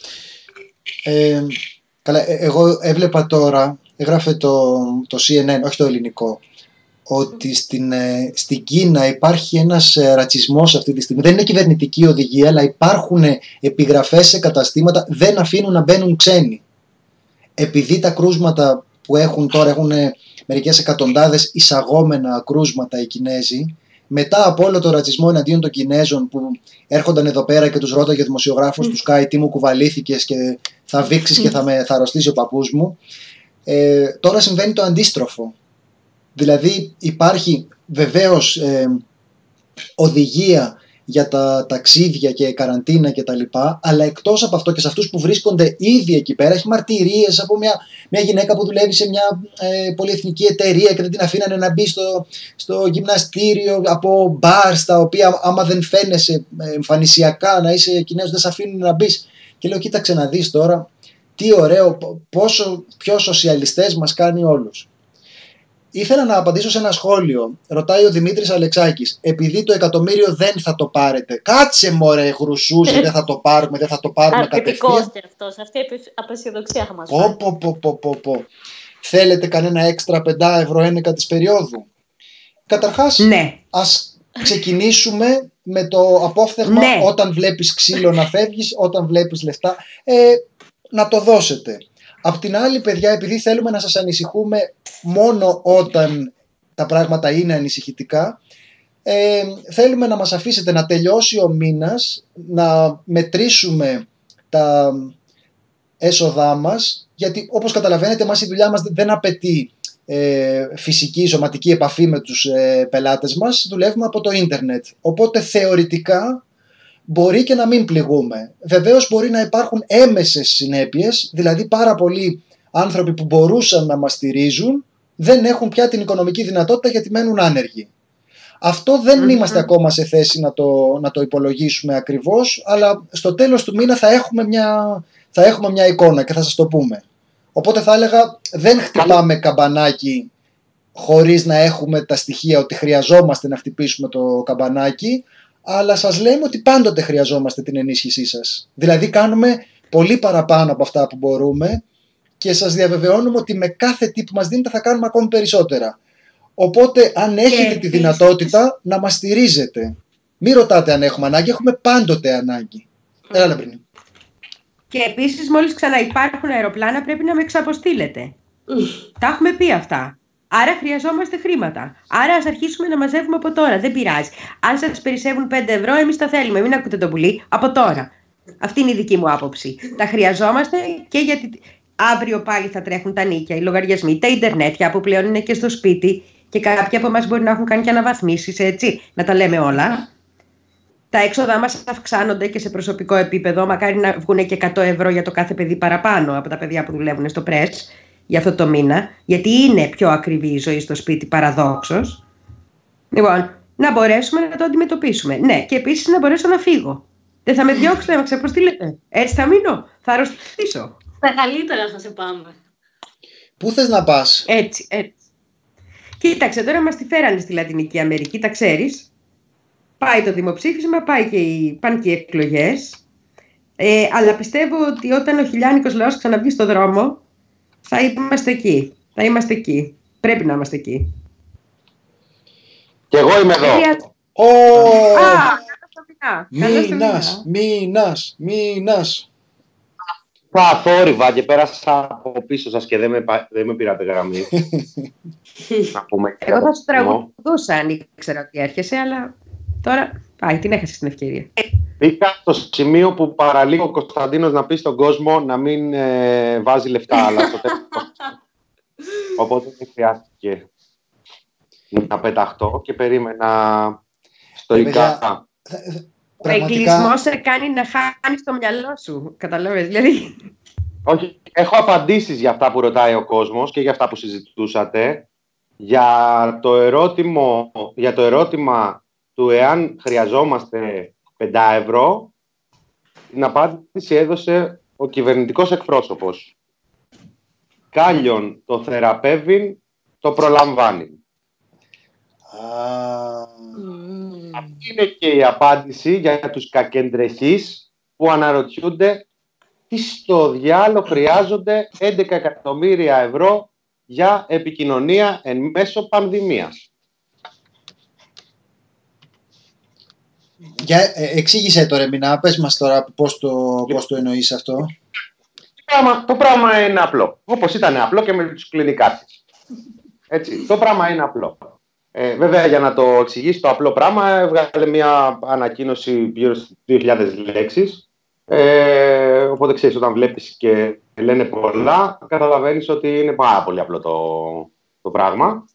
Καλά, εγώ έβλεπα τώρα, έγραφε το CNN, όχι το ελληνικό, ότι στην Κίνα υπάρχει ένας ρατσισμός αυτή τη στιγμή. Δεν είναι κυβερνητική οδηγία, αλλά υπάρχουν επιγραφές σε καταστήματα, δεν αφήνουν να μπαίνουν ξένοι. Επειδή τα κρούσματα που έχουν τώρα έχουν μερικές εκατοντάδες εισαγόμενα κρούσματα οι Κινέζοι, μετά από όλο το ρατσισμό εναντίον των Κινέζων που έρχονταν εδώ πέρα και τους ρώταγε ο δημοσιογράφος του Sky τι μου κουβαλήθηκες και θα βήξεις και θα αρρωστήσει ο παππούς μου, τώρα συμβαίνει το αντίστροφο. Δηλαδή υπάρχει βεβαίως οδηγία για τα ταξίδια και καραντίνα και τα λοιπά, αλλά εκτός από αυτό και σε αυτούς που βρίσκονται ήδη εκεί πέρα, έχει μαρτυρίες από μια γυναίκα που δουλεύει σε μια πολυεθνική εταιρεία και δεν την αφήνανε να μπει στο γυμναστήριο, από μπαρ στα οποία άμα δεν φαίνεσαι εμφανισιακά να είσαι Κινέζος δεν σε αφήνουν να μπει. Και λέω κοίταξε να δεις τώρα τι ωραίο, πόσο πιο σοσιαλιστές μας κάνει όλους. Ήθελα να απαντήσω σε ένα σχόλιο. Ρωτάει ο Δημήτρης Αλεξάκης. Επειδή το 1.000.000 δεν θα το πάρετε. Κάτσε μωρέ γρουσούζε, δεν θα το πάρουμε κατευθείαν. Αρκετικός και αυτός. Αυτή η απεσιοδοξία θα μας πω. Θέλετε κανένα έξτρα 5 ευρώ ένεκα της περίοδου? Καταρχάς, ναι. Ας ξεκινήσουμε με το απόφθεγμα όταν βλέπεις ξύλο να φεύγεις, όταν βλέπεις λεφτά, να το δώσετε. Απ' την άλλη, παιδιά, επειδή θέλουμε να σας ανησυχούμε μόνο όταν τα πράγματα είναι ανησυχητικά, θέλουμε να μας αφήσετε να τελειώσει ο μήνας, να μετρήσουμε τα έσοδά μας, γιατί όπως καταλαβαίνετε μας η δουλειά μας δεν απαιτεί φυσική, σωματική επαφή με τους πελάτες μας, δουλεύουμε από το ίντερνετ, οπότε θεωρητικά μπορεί και να μην πληγούμε. Βεβαίως μπορεί να υπάρχουν έμεσες συνέπειες, δηλαδή πάρα πολλοί άνθρωποι που μπορούσαν να μας στηρίζουν δεν έχουν πια την οικονομική δυνατότητα γιατί μένουν άνεργοι. Αυτό δεν είμαστε ακόμα σε θέση να το υπολογίσουμε ακριβώς, αλλά στο τέλος του μήνα θα έχουμε μια εικόνα και θα σας το πούμε. Οπότε θα έλεγα δεν χτυπάμε καμπανάκι χωρίς να έχουμε τα στοιχεία ότι χρειαζόμαστε να χτυπήσουμε το καμπανάκι, αλλά σας λέμε ότι πάντοτε χρειαζόμαστε την ενίσχυσή σας. Δηλαδή κάνουμε πολύ παραπάνω από αυτά που μπορούμε και σας διαβεβαιώνουμε ότι με κάθε τι που μας δίνετε θα κάνουμε ακόμη περισσότερα. Οπότε αν έχετε τη δυνατότητα να μας στηρίζετε. Μην ρωτάτε αν έχουμε ανάγκη, έχουμε πάντοτε ανάγκη. Έλα πριν. Και επίσης μόλις ξαναυπάρχουν αεροπλάνα πρέπει να με εξαποστείλετε. Τα έχουμε πει αυτά. Άρα χρειαζόμαστε χρήματα. Άρα ας αρχίσουμε να μαζεύουμε από τώρα. Δεν πειράζει. Αν σας περισσεύουν 5 ευρώ, εμείς τα θέλουμε. Μην ακούτε το πουλί. Από τώρα. Αυτή είναι η δική μου άποψη. Τα χρειαζόμαστε και γιατί αύριο πάλι θα τρέχουν τα νίκια, οι λογαριασμοί, τα ιντερνέτια που πλέον είναι και στο σπίτι και κάποιοι από εμάς μπορεί να έχουν κάνει και αναβαθμίσεις, έτσι. Να τα λέμε όλα. τα έξοδά μας αυξάνονται και σε προσωπικό επίπεδο. Μακάρι να βγουν και 100 ευρώ για το κάθε παιδί παραπάνω από τα παιδιά που δουλεύουν στο πρες για αυτό το μήνα. Γιατί είναι πιο ακριβή η ζωή στο σπίτι παραδόξως. Λοιπόν, να μπορέσουμε να το αντιμετωπίσουμε. Ναι, και επίσης να μπορέσω να φύγω. Δεν θα με διώξετε, να με ξεποστείλετε. Έτσι θα μείνω. Θα αρρωστήσω. Τα καλύτερα θα σε πάμε. Πού θες να πας? Έτσι. Κοίταξε, τώρα μας τη φέρανε στη Λατινική Αμερική, τα ξέρεις. Πάει το δημοψήφισμα, πάνε και οι εκλογές. Αλλά πιστεύω ότι όταν ο χιλιάνικος λαός ξαναβγεί στο δρόμο, θα είμαστε εκεί. Πρέπει να είμαστε εκεί. Και εγώ είμαι εδώ. Μήνας. Θα θόρυβα και πέρασα από πίσω σας και δεν με πήρατε γραμμή. Εγώ θα σου τραγουδούσα αν ήξερα ότι έρχεσαι, αλλά τώρα την έχασες την ευκαιρία. Μπήκα στο σημείο που παραλίγο ο Κωνσταντίνος να πει στον κόσμο να μην βάζει λεφτά, αλλά στο τέλος. Οπότε δεν χρειάστηκε να πεταχτώ και περίμενα στοικά. Ο εγκλισμός σε κάνει να χάνεις το μυαλό σου, καταλάβες, δηλαδή. Όχι, έχω απαντήσεις για αυτά που ρωτάει ο κόσμος και για αυτά που συζητούσατε. Για το ερώτημα του εάν χρειαζόμαστε 5 ευρώ, την απάντηση έδωσε ο κυβερνητικός εκπρόσωπος. Κάλλιον το θεραπεύει, το προλαμβάνει. Αυτή είναι και η απάντηση για τους κακεντρεχείς που αναρωτιούνται τι στο διάλογο χρειάζονται 11 εκατομμύρια ευρώ για επικοινωνία εν μέσω πανδημίας. Εξήγησε το Ρεμινά, πες μας τώρα πώς το εννοείς αυτό. Το πράγμα είναι απλό. Όπως ήταν απλό και με τους κλινικάρτες. Έτσι, το πράγμα είναι απλό. Βέβαια, για να το εξηγήσει το απλό πράγμα, έβγαλε μια ανακοίνωση γύρω στις 2.000 λέξεις. Οπότε ξέρεις, όταν βλέπεις και λένε πολλά, καταλαβαίνεις ότι είναι πάρα πολύ απλό το πράγμα.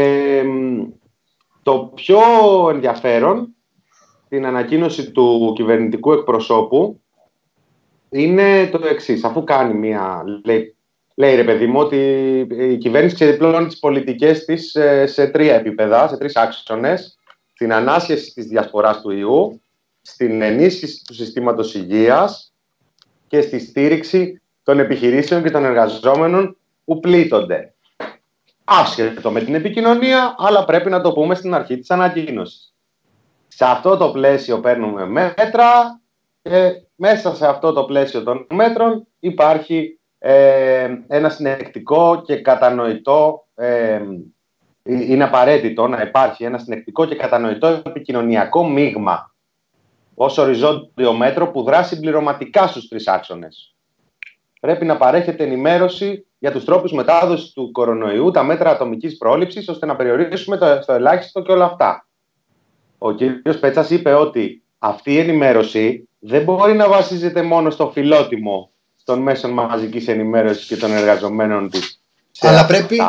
Το πιο ενδιαφέρον στην ανακοίνωση του κυβερνητικού εκπροσώπου είναι το εξής. Αφού κάνει λέει ρε παιδί μου ότι η κυβέρνηση ξεδιπλώνει τις πολιτικές της σε 3 επίπεδα, σε 3 άξονες. Στην ανάσχεση της διασποράς του ιού, στην ενίσχυση του συστήματος υγείας και στη στήριξη των επιχειρήσεων και των εργαζόμενων που πλήττονται. Άσχετο με την επικοινωνία, αλλά πρέπει να το πούμε στην αρχή της ανακοίνωσης. Σε αυτό το πλαίσιο παίρνουμε μέτρα και μέσα σε αυτό το πλαίσιο των μέτρων υπάρχει ένα συνεκτικό και κατανοητό, είναι απαραίτητο να υπάρχει ένα συνεκτικό και κατανοητό επικοινωνιακό μείγμα ως οριζόντιο μέτρο που δράσει συμπληρωματικά στους 3 άξονες. Πρέπει να παρέχεται ενημέρωση για τους τρόπους μετάδοσης του κορονοϊού, τα μέτρα ατομικής πρόληψης, ώστε να περιορίσουμε στο ελάχιστο και όλα αυτά. Ο κ. Πέτσας είπε ότι αυτή η ενημέρωση δεν μπορεί να βασίζεται μόνο στο φιλότιμο των μέσων μαζικής ενημέρωσης και των εργαζομένων της. Αλλά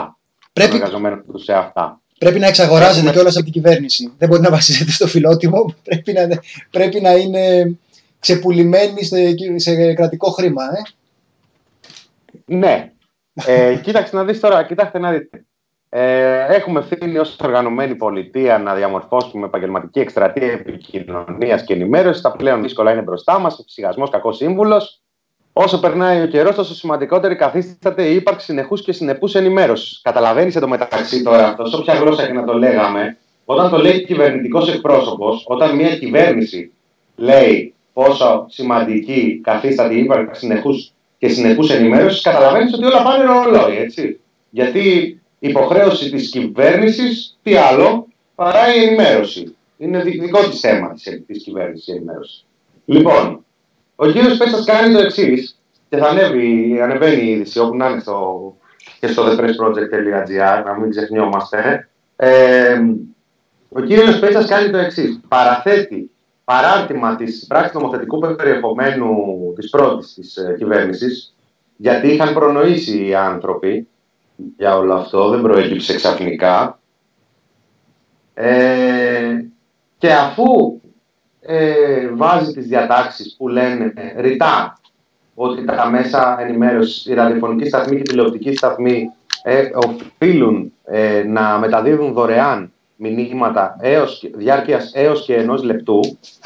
πρέπει να εξαγοράζεται κιόλας από την κυβέρνηση. Δεν μπορεί να βασίζεται στο φιλότιμο. Πρέπει να είναι ξεπουλημένη σε κρατικό χρήμα. Ναι. Κοίταξε να δεις τώρα. Κοιτάξτε να δείτε. Έχουμε ευθύνη ως οργανωμένη πολιτεία να διαμορφώσουμε επαγγελματική εκστρατεία επικοινωνίας και ενημέρωσης. Τα πλέον δύσκολα είναι μπροστά μας. Εφησυχασμός, κακός σύμβουλος. Όσο περνάει ο καιρός, τόσο σημαντικότερη καθίσταται η ύπαρξη συνεχούς και συνεπούς ενημέρωσης. Καταλαβαίνεις εντωμεταξύ τώρα, σε όποια γλώσσα και να το λέγαμε, όταν το λέει κυβερνητικός εκπρόσωπος, όταν μια κυβέρνηση λέει πόσο σημαντική καθίσταται η ύπαρξη συνεχούς και συνεπούς ενημέρωσης, καταλαβαίνεις ότι όλα πάνε ρολόι, έτσι. Γιατί η υποχρέωση της κυβέρνησης, τι άλλο, παρά η ενημέρωση. Είναι δικό της θέμα της κυβέρνησης η ενημέρωση. Λοιπόν. Ο κύριος Πέτσας κάνει το εξής και θα ανεβαίνει η είδηση όπου να είναι και στο thepressproject.gr, να μην ξεχνιόμαστε. Ο κύριος Πέτσας κάνει το εξής. Παραθέτει παράρτημα της πράξης νομοθετικού περιεχομένου της πρώτης της κυβέρνησης, γιατί είχαν προνοήσει οι άνθρωποι για όλο αυτό, δεν προέκυψε ξαφνικά. Και αφού βάζει τις διατάξεις που λένε ρητά ότι τα μέσα ενημέρωσης, η ραδιοφωνική σταθμή και η τηλεοπτική σταθμή οφείλουν να μεταδίδουν δωρεάν μηνύματα διάρκειας έως και 1 λεπτού,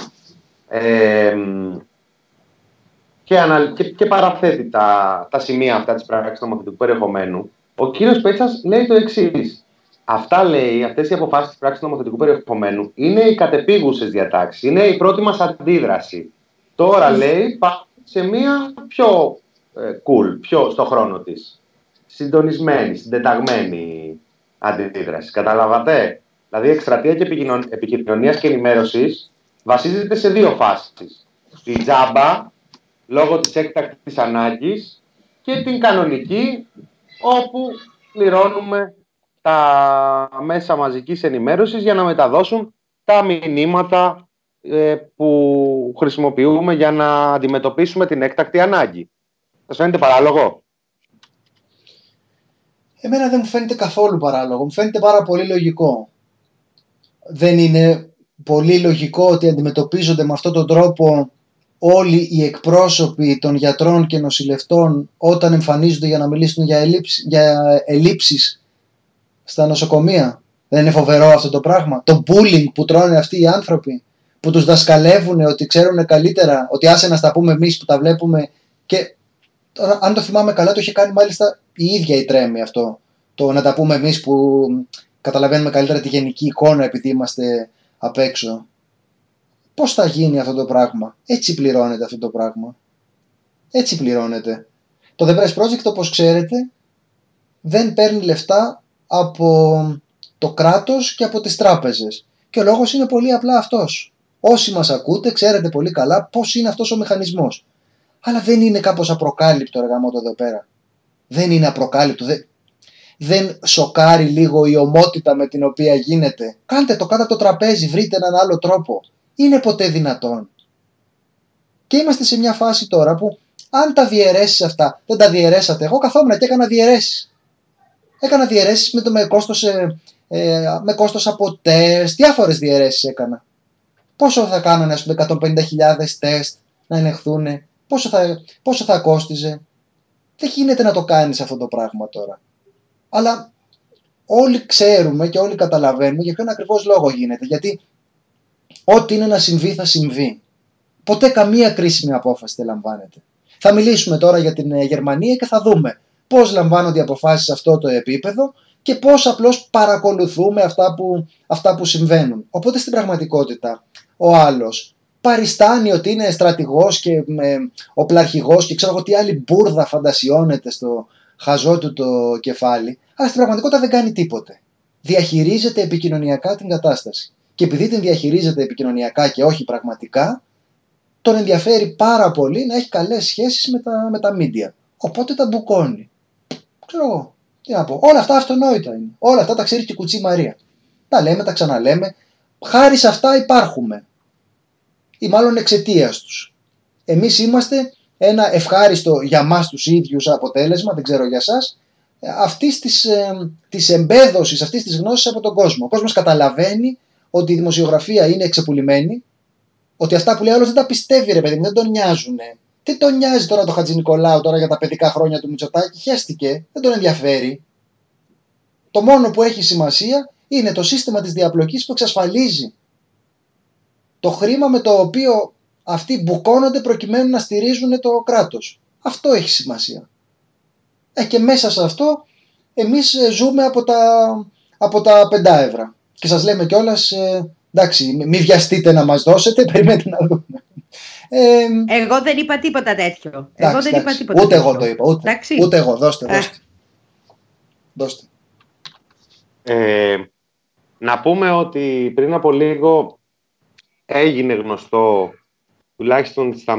και παραθέτει τα σημεία αυτά της πράξης νομοθετικού περιεχομένου. Ο κύριος Πέτσας λέει το εξής. Αυτές οι αποφάσεις της πράξης νομοθετικού περιεχομένου είναι οι κατεπίγουσες διατάξεις, είναι η πρώτη μας αντίδραση. Τώρα, λέει, πάμε σε μία πιο cool, πιο στο χρόνο της, συντονισμένη, συντεταγμένη αντίδραση. Καταλάβατε? Δηλαδή, η εκστρατεία και επικοινωνίας και ενημέρωσης βασίζεται σε 2 φάσεις. Τη τζάμπα, λόγω της έκτακτης ανάγκης, και την κανονική, όπου πληρώνουμε τα μέσα μαζικής ενημέρωσης για να μεταδώσουν τα μηνύματα που χρησιμοποιούμε για να αντιμετωπίσουμε την έκτακτη ανάγκη. Σας φαίνεται παράλογο? Εμένα δεν μου φαίνεται καθόλου παράλογο. Μου φαίνεται πάρα πολύ λογικό. Δεν είναι πολύ λογικό ότι αντιμετωπίζονται με αυτόν τον τρόπο όλοι οι εκπρόσωποι των γιατρών και νοσηλευτών όταν εμφανίζονται για να μιλήσουν για ελλείψεις στα νοσοκομεία? Δεν είναι φοβερό αυτό το πράγμα? Το bullying που τρώνε αυτοί οι άνθρωποι, που τους δασκαλεύουν ότι ξέρουν καλύτερα, ότι άσε να στα πούμε εμείς που τα βλέπουμε. Και αν το θυμάμαι καλά, το είχε κάνει μάλιστα η ίδια η Τρέμη αυτό, το να τα πούμε εμείς που καταλαβαίνουμε καλύτερα τη γενική εικόνα επειδή είμαστε απ' έξω. Πώς θα γίνει αυτό το πράγμα? Έτσι πληρώνεται αυτό το πράγμα. Έτσι πληρώνεται. Το The Press Project, όπως ξέρετε, δεν παίρνει λεφτά από το κράτος και από τις τράπεζες. Και ο λόγος είναι πολύ απλά αυτός. Όσοι μας ακούτε, ξέρετε πολύ καλά πώς είναι αυτός ο μηχανισμός. Αλλά δεν είναι κάπως απροκάλυπτο, εργαμότο, εδώ πέρα? Δεν είναι απροκάλυπτο? Δεν σοκάρει λίγο η ομότητα με την οποία γίνεται? Κάντε το κάτω από το τραπέζι, βρείτε έναν άλλο τρόπο. Είναι ποτέ δυνατόν? Και είμαστε σε μια φάση τώρα που αν τα διαιρέσεις αυτά, δεν τα διαιρέσατε. Εγώ καθόμουν και έκανα διαιρέσεις. Έκανα διαιρέσεις με κόστος από τεστ, διάφορες διαιρέσεις έκανα. Πόσο θα κάνανε, ας πούμε, 150.000 τεστ να ελεγχθούν, πόσο θα κόστιζε? Δεν γίνεται να το κάνεις αυτό το πράγμα τώρα. Αλλά όλοι ξέρουμε και όλοι καταλαβαίνουμε για ποιον ακριβώς λόγο γίνεται. Γιατί ό,τι είναι να συμβεί θα συμβεί. Ποτέ καμία κρίσιμη απόφαση δεν λαμβάνεται. Θα μιλήσουμε τώρα για την Γερμανία και θα δούμε πώς λαμβάνονται οι αποφάσεις σε αυτό το επίπεδο και πώς απλώς παρακολουθούμε αυτά που συμβαίνουν. Οπότε στην πραγματικότητα ο άλλος παριστάνει ότι είναι στρατηγός και οπλαρχηγός και ξέρω εγώ τι άλλη μπουρδα φαντασιώνεται στο χαζό του το κεφάλι, αλλά στην πραγματικότητα δεν κάνει τίποτε. Διαχειρίζεται επικοινωνιακά την κατάσταση. Και επειδή την διαχειρίζεται επικοινωνιακά και όχι πραγματικά, τον ενδιαφέρει πάρα πολύ να έχει καλές σχέσεις με τα media. Οπότε τα μπουκώνει. Ξέρω εγώ, τι να πω. Όλα αυτά αυτονόητα είναι. Όλα αυτά τα ξέρει και η Κουτσή Μαρία. Τα λέμε, τα ξαναλέμε. Χάρη σε αυτά υπάρχουμε. Ή μάλλον εξαιτίας τους. Εμείς είμαστε ένα ευχάριστο για μας τους ίδιους αποτέλεσμα, δεν ξέρω για σας, αυτής της εμπέδωσης, αυτής της γνώσης από τον κόσμο. Ο κόσμος καταλαβαίνει ότι η δημοσιογραφία είναι εξεπουλημένη, ότι αυτά που λέει άλλος δεν τα πιστεύει, ρε παιδί μου, δεν τον νοιάζουν. Τι τον νοιάζει τώρα το Χατζηνικολάου τώρα για τα παιδικά χρόνια του Μητσοτάκη? Χέστηκε, δεν τον ενδιαφέρει. Το μόνο που έχει σημασία είναι το σύστημα της διαπλοκής που εξασφαλίζει το χρήμα με το οποίο αυτοί μπουκώνονται προκειμένου να στηρίζουν το κράτος. Αυτό έχει σημασία. Και μέσα σε αυτό εμείς ζούμε από τα 5 ευρώ. Και σας λέμε κιόλας, εντάξει, μην βιαστείτε να μας δώσετε, περιμένετε να δούμε. Εγώ δεν είπα τίποτα τέτοιο. Ούτε εγώ το είπα. Ούτε εγώ. Δώστε. Να πούμε ότι πριν από λίγο έγινε γνωστό, τουλάχιστον στα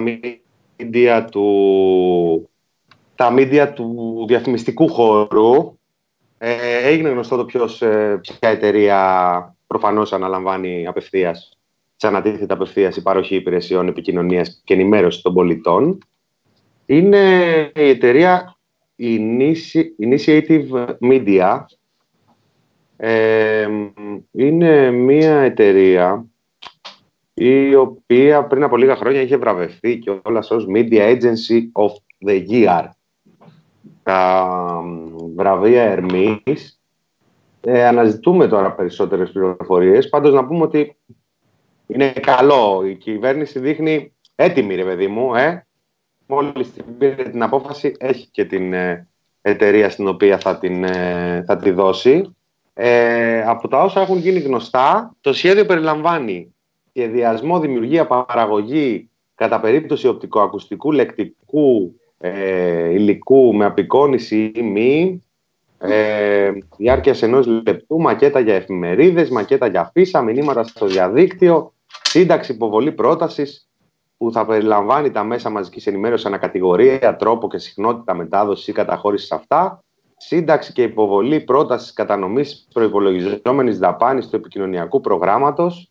media του διαφημιστικού χώρου, έγινε γνωστό το ποια εταιρεία προφανώς αναλαμβάνει απευθείας, ανατίθεται απευθείας η παροχή υπηρεσιών επικοινωνίας και ενημέρωση των πολιτών. Είναι η εταιρεία Initiative Media. Είναι μια εταιρεία η οποία πριν από λίγα χρόνια είχε βραβευτεί και όλας ως Media Agency of the Year. Τα βραβεία Ερμής. Αναζητούμε τώρα περισσότερες πληροφορίες. Πάντως να πούμε ότι είναι καλό. Η κυβέρνηση δείχνει έτοιμη, ρε παιδί μου. Μόλις πήρε την απόφαση, έχει και την εταιρεία στην οποία θα τη δώσει. Από τα όσα έχουν γίνει γνωστά, το σχέδιο περιλαμβάνει σχεδιασμό, δημιουργία, παραγωγή κατά περίπτωση οπτικοακουστικού, λεκτικού υλικού με απεικόνιση ή μη, διάρκειας 1 λεπτού, μακέτα για εφημερίδες, μακέτα για αφίσα, μηνύματα στο διαδίκτυο, σύνταξη υποβολή πρότασης που θα περιλαμβάνει τα μέσα μαζικής ενημέρωσης ανακατηγορία, τρόπο και συχνότητα μετάδοσης ή καταχώρησης αυτά, σύνταξη και υποβολή πρότασης κατανομής προϋπολογιζόμενης δαπάνης του επικοινωνιακού προγράμματος.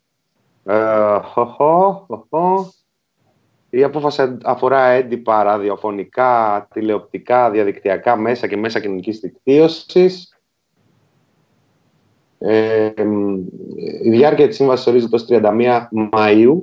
Η απόφαση αφορά έντυπα, ραδιοφωνικά, τηλεοπτικά, διαδικτυακά μέσα και μέσα κοινωνικής δικτύωσης. Η διάρκεια της σύμβασης ορίζεται ως 31 Μαΐου.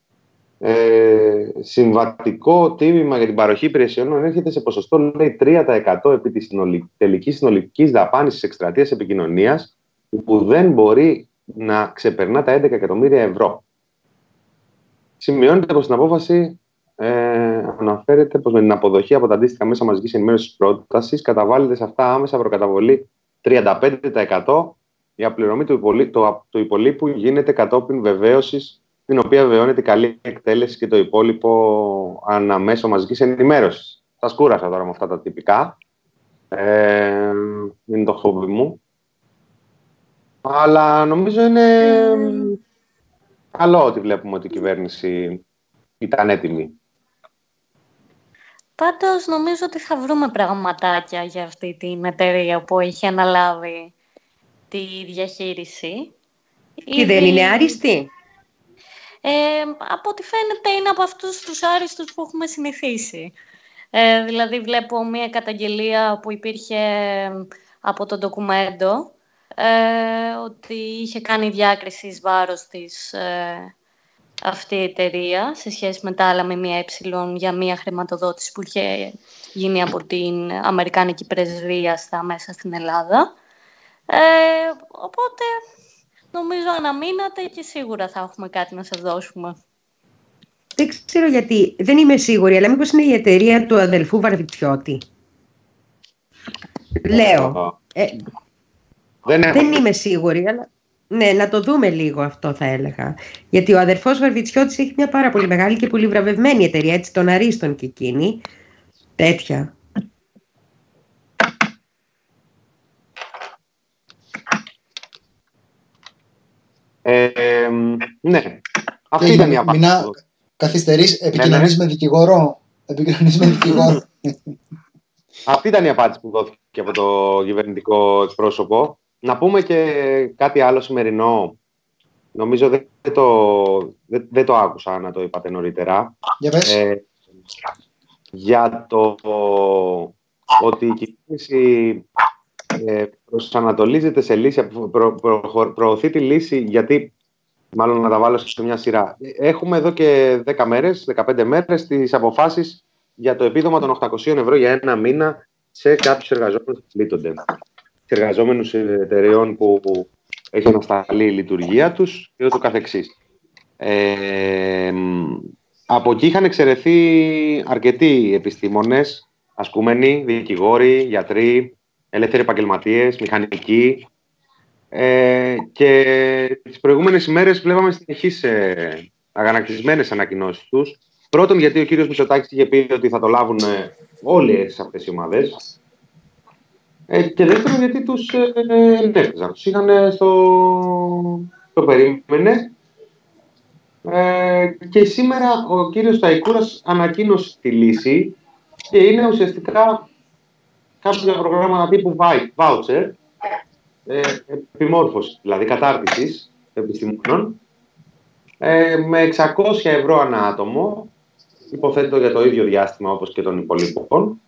Συμβατικό τίμημα για την παροχή υπηρεσιών έρχεται σε ποσοστό, λέει, 3% επί της τελικής συνολικής δαπάνης της εκστρατείας επικοινωνίας, που δεν μπορεί να ξεπερνά τα 11 εκατομμύρια ευρώ. Σημειώνεται πως στην απόφαση αναφέρεται πως με την αποδοχή από τα αντίστοιχα μέσα μαζικής ενημέρωσης πρότασης καταβάλλεται σε αυτά άμεσα προκαταβολή 35%. Η απληρωμή του υπολείπου γίνεται κατόπιν βεβαίωσης, την οποία βεβαιώνεται η καλή εκτέλεση και το υπόλοιπο αναμέσω μαζικής ενημέρωσης. Σας κούρασα τώρα με αυτά τα τυπικά. Είναι το χόμπι μου. Αλλά νομίζω είναι καλό ότι βλέπουμε ότι η κυβέρνηση ήταν έτοιμη. Πάντως νομίζω ότι θα βρούμε πραγματάκια για αυτή την εταιρεία που έχει αναλάβει τη διαχείριση. Και δεν είναι άριστη. Από ό,τι φαίνεται είναι από αυτούς τους άριστους που έχουμε συνηθίσει. Δηλαδή βλέπω μια καταγγελία που υπήρχε από το ντοκουμέντο, ότι είχε κάνει διάκριση εις βάρος της αυτή η εταιρεία σε σχέση με τα άλλα ΜΜΕ για μια χρηματοδότηση που είχε γίνει από την Αμερικάνικη Πρεσβεία μέσα στην Ελλάδα. Οπότε νομίζω αναμείνατε και σίγουρα θα έχουμε κάτι να σας δώσουμε. Δεν ξέρω γιατί, δεν είμαι σίγουρη, αλλά μήπως είναι η εταιρεία του αδελφού Βαρβιτσιώτη. Λέω. Δεν είμαι σίγουρη, αλλά ναι, να το δούμε λίγο αυτό θα έλεγα. Γιατί ο αδερφός Βαρβιτσιώτης έχει μια πάρα πολύ μεγάλη και πολύ βραβευμένη εταιρεία, έτσι, των αρίστων και εκείνη. Τέτοια. Ναι. Αυτή ήταν η απάντηση. Μινά, καθυστερείς, επικοινωνείς με δικηγόρο. Αυτή ήταν η απάντηση που δόθηκε από το κυβερνητικό εκπρόσωπο. Να πούμε και κάτι άλλο σημερινό. Νομίζω δεν το άκουσα να το είπατε νωρίτερα. Για το ότι η κυβέρνηση προσανατολίζεται σε λύση, προωθεί τη λύση, γιατί μάλλον να τα βάλω σε μια σειρά. Έχουμε εδώ και 10 μέρες, 15 μέρες τις αποφάσεις για το επίδομα των 800 ευρώ για ένα μήνα σε κάποιους εργαζόμενους που πλήττονται. Εργαζόμενους εταιρεών που έχει ανασταλεί η λειτουργία τους και ούτω καθεξής. Από εκεί είχαν εξαιρεθεί αρκετοί επιστήμονες, ασκούμενοι, δικηγόροι, γιατροί, ελεύθεροι επαγγελματίες, μηχανικοί. Και τις προηγούμενες ημέρες βλέπαμε συνεχείς αγανακτισμένες ανακοινώσεις τους. Πρώτον, γιατί ο κύριος Μητσοτάκης είχε πει ότι θα το λάβουν όλες αυτές οι ομάδες. Και δεύτερον, γιατί τους ενέφτιζαν. Τους είχαν στο περίμενε. Και σήμερα ο κύριος Σταϊκούρας ανακοίνωσε τη λύση και είναι ουσιαστικά κάποια προγράμματα τύπου voucher, επιμόρφωση, δηλαδή κατάρτισης επιστημόνων, με 600 ευρώ ανά άτομο, υποθέτω για το ίδιο διάστημα όπως και των υπολείπων,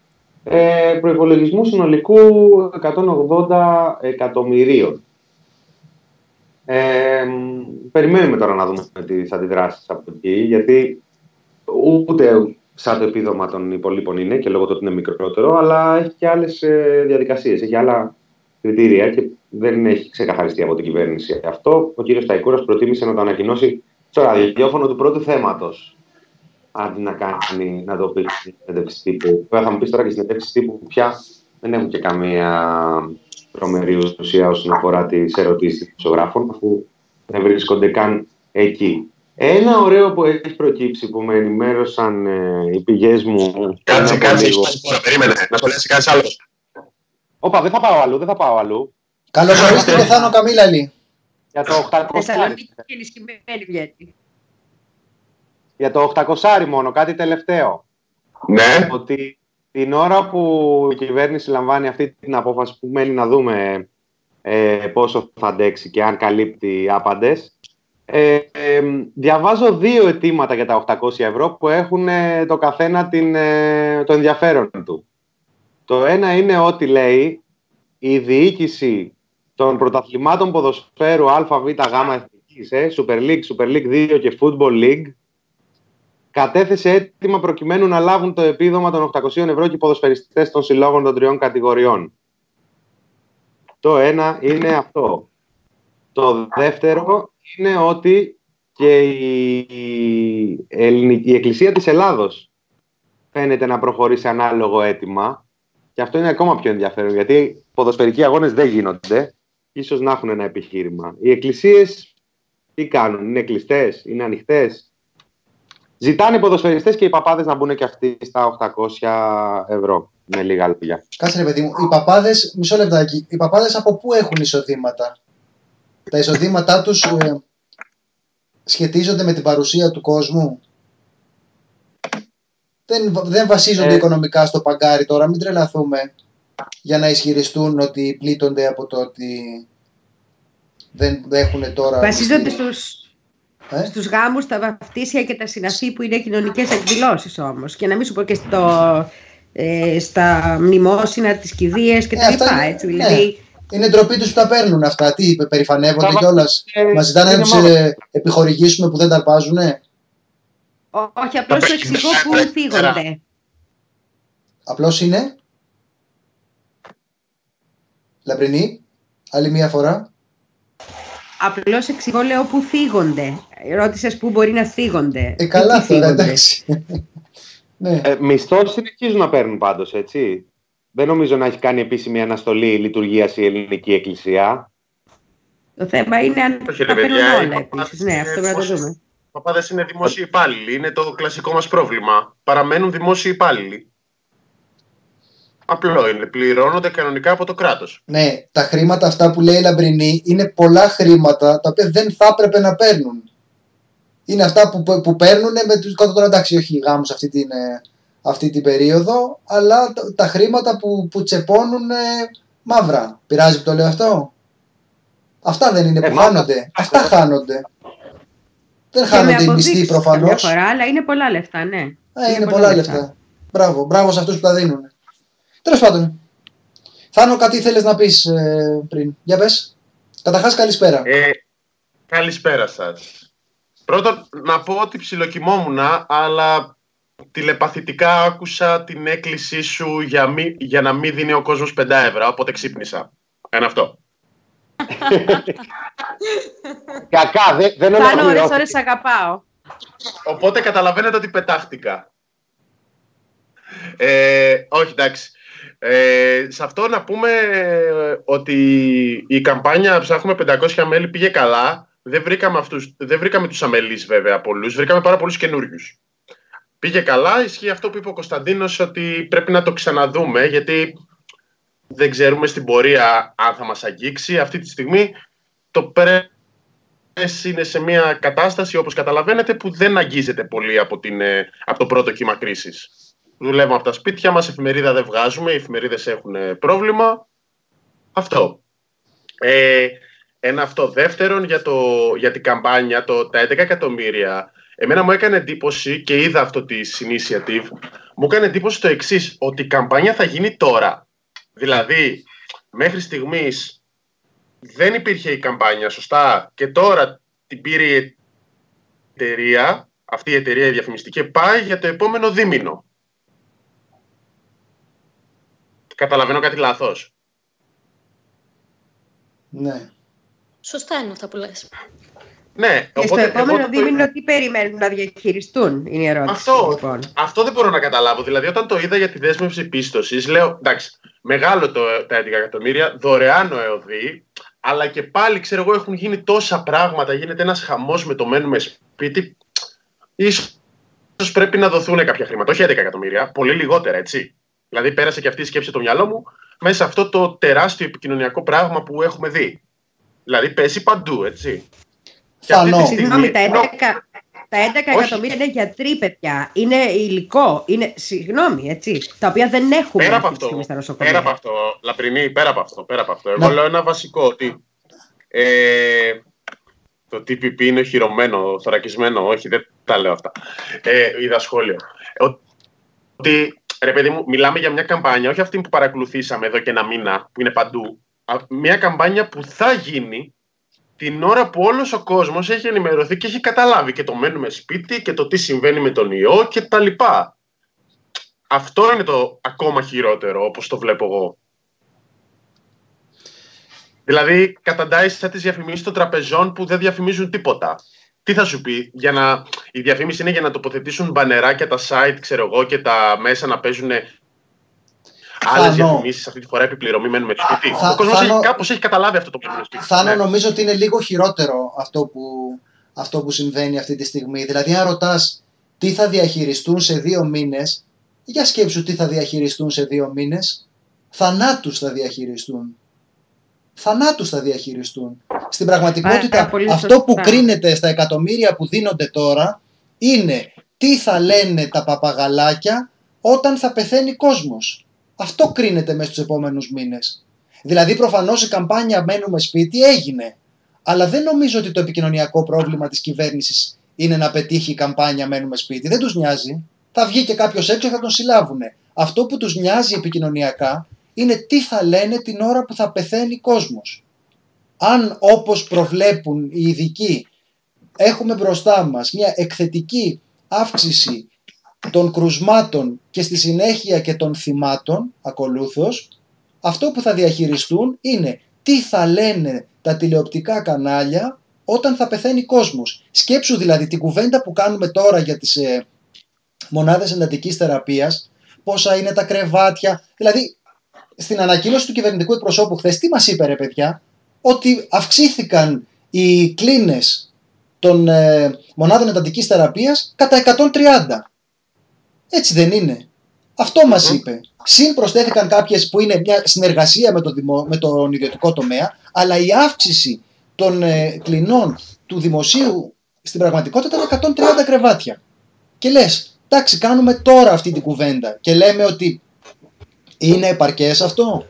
προϋπολογισμού συνολικού 180 εκατομμυρίων. Περιμένουμε τώρα να δούμε τις αντιδράσεις από εκεί, γιατί ούτε σαν το επίδομα των υπολείπων είναι και λόγω του ότι είναι μικρότερο, αλλά έχει και άλλες διαδικασίες, έχει άλλα κριτήρια και δεν έχει ξεκαθαριστεί από την κυβέρνηση αυτό. Ο κύριος Σταϊκούρας προτίμησε να το ανακοινώσει στο ραδιόφωνο του πρώτου θέματος, αντί να το πει στην συνέντευξη τύπου. Θα μου πει τώρα και στην συνέντευξη τύπου που πια δεν έχουν και καμία τρομερή ουσία όσον αφορά τις ερωτήσεις των δημοσιογράφων, αφού δεν βρίσκονται καν εκεί. Ένα ωραίο που έχει προκύψει, που με ενημέρωσαν οι πηγές μου. Κάτσε, περίμενε, να σχολιάσει κάτι άλλο. Όπα, δεν θα πάω αλλού. Καλώς ορίστε, Θάνο Καμίλαλη. Για το 800. Θεσσαλονίκη και ενισχυμένη βγαίνει. Για το 800 μόνο, κάτι τελευταίο. Ναι. Ότι την ώρα που η κυβέρνηση λαμβάνει αυτή την απόφαση, που μένει να δούμε πόσο θα αντέξει και αν καλύπτει άπαντες, διαβάζω 2 αιτήματα για τα 800 ευρώ που έχουν το καθένα το ενδιαφέρον του. Το ένα είναι ότι λέει η διοίκηση των πρωταθλημάτων ποδοσφαίρου Α, Β, Γ εθνικής, Super League, Super League 2 και Football League, κατέθεσε έτοιμα προκειμένου να λάβουν το επίδομα των 800 ευρώ και οι ποδοσφαιριστές των συλλόγων των 3 κατηγοριών. Το ένα είναι αυτό. Το δεύτερο είναι ότι και η Εκκλησία της Ελλάδος φαίνεται να προχωρεί σε ανάλογο αίτημα, και αυτό είναι ακόμα πιο ενδιαφέρον, γιατί ποδοσφαιρικοί αγώνες δεν γίνονται, ίσως να έχουν ένα επιχείρημα. Οι εκκλησίες τι κάνουν, είναι κλειστές, είναι ανοιχτές? Ζητάνε οι ποδοσφαιριστές και οι παπάδες να μπουν και αυτοί στα 800 ευρώ, με λίγα λόγια. Κάτσε ρε παιδί μου, οι παπάδες, μισό λεπτάκι, οι παπάδες από πού έχουν εισοδήματα? Τα εισοδήματά τους σχετίζονται με την παρουσία του κόσμου? Δεν βασίζονται οικονομικά στο παγκάρι τώρα, μην τρελαθούμε, για να ισχυριστούν ότι πλήττονται από το ότι δεν έχουν τώρα... Βασίζονται στους γάμους, τα βαφτίσια και τα συναφή που είναι κοινωνικές εκδηλώσεις όμως. Και να μην σου πω και στα μνημόσυνα, τις κηδείες και τα λοιπά, έτσι, δηλαδή... Είναι ντροπή τους που τα παίρνουν αυτά. Τι περηφανεύονται κιόλας? Μας ζητάνε να τους επιχορηγήσουμε που δεν τα αρπάζουνε? Όχι, απλώς σου εξηγώ πού θίγονται. Απλώς είναι. Λαμπρινή, άλλη μία φορά. Απλώς εξηγώ, λέω, πού θίγονται. Ρώτησες πού μπορεί να θίγονται. Καλά τώρα, εντάξει. Ναι. Μισθό συνεχίζουν να παίρνουν πάντως, έτσι. Δεν νομίζω να έχει κάνει επίσημη αναστολή λειτουργίας η Ελληνική Εκκλησία. Το θέμα είναι αν τα παίρνουν όλα επίσης. Ναι, αυτό πρέπει να το δούμε. Οι παπάδες είναι δημόσιοι υπάλληλοι. Είναι το κλασικό μας πρόβλημα. Παραμένουν δημόσιοι υπάλληλοι. Απλό είναι. Πληρώνονται κανονικά από το κράτος. Ναι, τα χρήματα αυτά που λέει η Λαμπρινή είναι πολλά χρήματα τα οποία δεν θα έπρεπε να παίρνουν. Είναι αυτά που παίρνουν με τους τώρα, εντάξει, όχι γάμους αυτή την περίοδο, αλλά τα χρήματα που τσεπώνουν μαύρα. Πειράζει που το λέω αυτό? Αυτά δεν είναι που χάνονται? Αυτά χάνονται. Δεν χάνονται οι μισθοί προφανώς. Αλλά είναι πολλά λεφτά, ναι. Είναι πολλά λεφτά. Μπράβο σε αυτούς που τα δίνουν. Τέλος πάντων. Θάνο, κάτι θέλεις να πεις πριν? Για πες. Καταρχάς, καλησπέρα. Καλησπέρα σας. Πρώτον, να πω ότι ψιλοκοιμόμουν, αλλά τηλεπαθητικά άκουσα την έκκλησή σου για να μην δίνει ο κόσμος 5 ευρώ, οπότε ξύπνησα. Ένα αυτό. Κακά, δεν ολοκληρώθηκε. Πάνω ώρες αγαπάω. Οπότε καταλαβαίνετε ότι πετάχτηκα. Όχι, εντάξει. Σε αυτό να πούμε ότι η καμπάνια «Ψάχνουμε 500 μέλη» πήγε καλά. Δεν βρήκαμε τους αμελείς βέβαια πολλούς, βρήκαμε πάρα πολλούς καινούριους. Πήγε καλά, ισχύει αυτό που είπε ο Κωνσταντίνος, ότι πρέπει να το ξαναδούμε, γιατί δεν ξέρουμε στην πορεία αν θα μας αγγίξει. Αυτή τη στιγμή το press είναι σε μια κατάσταση, όπως καταλαβαίνετε, που δεν αγγίζεται πολύ από το πρώτο κύμα κρίσης. Δουλεύουμε από τα σπίτια μας, εφημερίδα δεν βγάζουμε, οι εφημερίδες έχουν πρόβλημα. Αυτό. Ένα αυτό. Δεύτερον, για την καμπάνια, τα 11 εκατομμύρια, εμένα μου έκανε εντύπωση και είδα αυτό τη initiative, μου έκανε εντύπωση το εξής, ότι η καμπάνια θα γίνει τώρα. Δηλαδή, μέχρι στιγμής δεν υπήρχε η καμπάνια, σωστά, και τώρα την πήρε η εταιρεία, αυτή η εταιρεία η διαφημιστική, πάει για το επόμενο δίμηνο. Καταλαβαίνω κάτι λάθος? Ναι. Σωστά είναι αυτά που λες. Ναι, και στο επόμενο δίμηνο τι περιμένουν να διαχειριστούν, είναι η ερώτηση. Λοιπόν. Αυτό δεν μπορώ να καταλάβω. Δηλαδή, όταν το είδα για τη δέσμευση πίστοσης, λέω εντάξει, μεγάλο τα 11 εκατομμύρια, δωρεάν ο ΕΟΔΗ, αλλά και πάλι ξέρω εγώ έχουν γίνει τόσα πράγματα, γίνεται ένας χαμός με το μένουμε σπίτι. Ίσως πρέπει να δοθούν κάποια χρήματα. Όχι 11 εκατομμύρια, πολύ λιγότερα, έτσι. Δηλαδή, πέρασε και αυτή η σκέψη στο μυαλό μου μέσα σε αυτό το τεράστιο επικοινωνιακό πράγμα που έχουμε δει. Δηλαδή, παίζει παντού, έτσι. Συγγνώμη, τα 11 εκατομμύρια είναι γιατροί, παιδιά. Είναι υλικό. Είναι, συγγνώμη, έτσι. Τα οποία δεν έχουμε πέρα αυτή από τη στιγμή στα νοσοκομεία. Πέρα από αυτό, Λαπρινή, πέρα από αυτό. Εγώ λέω ένα βασικό, ότι το TPP είναι οχυρωμένο, θωρακισμένο. Όχι, δεν τα λέω αυτά. Είδα σχόλιο. Ότι, ρε παιδί μου, μιλάμε για μια καμπάνια, όχι αυτή που παρακολουθήσαμε εδώ και ένα μήνα, που είναι παντού. Μια καμπάνια που θα γίνει την ώρα που όλος ο κόσμος έχει ενημερωθεί και έχει καταλάβει και το μένουμε σπίτι και το τι συμβαίνει με τον ιό και τα λοιπά. Αυτό είναι το ακόμα χειρότερο, όπως το βλέπω εγώ. Δηλαδή, καταντάει σαν τις διαφημίσεις των τραπεζών που δεν διαφημίζουν τίποτα. Τι θα σου πει, η διαφήμιση είναι για να τοποθετήσουν μπανεράκια τα site, ξέρω εγώ, και τα μέσα να παίζουν άλλες διαφημίσεις, αυτή τη φορά επιπληρωμή μένουμε σπίτι. Ο κόσμος κάπως έχει καταλάβει αυτό το μένουμε σπίτι. Θάνο, νομίζω ότι είναι λίγο χειρότερο αυτό που συμβαίνει αυτή τη στιγμή. Δηλαδή, αν ρωτάς τι θα διαχειριστούν σε 2 μήνες, για σκέψου τι θα διαχειριστούν σε 2 μήνες. Θανάτους θα διαχειριστούν. Στην πραγματικότητα, αυτό που κρίνεται στα εκατομμύρια που δίνονται τώρα είναι τι θα λένε τα παπαγαλάκια όταν θα πεθαίνει κόσμος. Αυτό κρίνεται μέσα στους επόμενους μήνες. Δηλαδή, προφανώς η καμπάνια μένουμε σπίτι έγινε. Αλλά δεν νομίζω ότι το επικοινωνιακό πρόβλημα της κυβέρνησης είναι να πετύχει η καμπάνια μένουμε σπίτι. Δεν τους νοιάζει. Θα βγει και κάποιος έξω και θα τον συλλάβουνε. Αυτό που τους νοιάζει επικοινωνιακά είναι τι θα λένε την ώρα που θα πεθαίνει κόσμος. Αν, όπως προβλέπουν οι ειδικοί, έχουμε μπροστά μας μια εκθετική αύξηση των κρουσμάτων και στη συνέχεια και των θυμάτων ακολούθως, αυτό που θα διαχειριστούν είναι τι θα λένε τα τηλεοπτικά κανάλια όταν θα πεθαίνει κόσμος. Σκέψου δηλαδή την κουβέντα που κάνουμε τώρα για τις μονάδες εντατικής θεραπείας, πόσα είναι τα κρεβάτια. Δηλαδή, στην ανακοίνωση του κυβερνητικού εκπροσώπου χθες, τι μας είπε, ρε παιδιά? Ότι αυξήθηκαν οι κλίνες των μονάδων εντατικής θεραπείας κατά 130. Έτσι δεν είναι? Αυτό μας είπε. Συν προσθέθηκαν κάποιες που είναι μια συνεργασία με τον ιδιωτικό τομέα, αλλά η αύξηση των κλινών του δημοσίου στην πραγματικότητα ήταν 130 κρεβάτια. Και λες, εντάξει, κάνουμε τώρα αυτή την κουβέντα και λέμε ότι είναι επαρκές αυτό?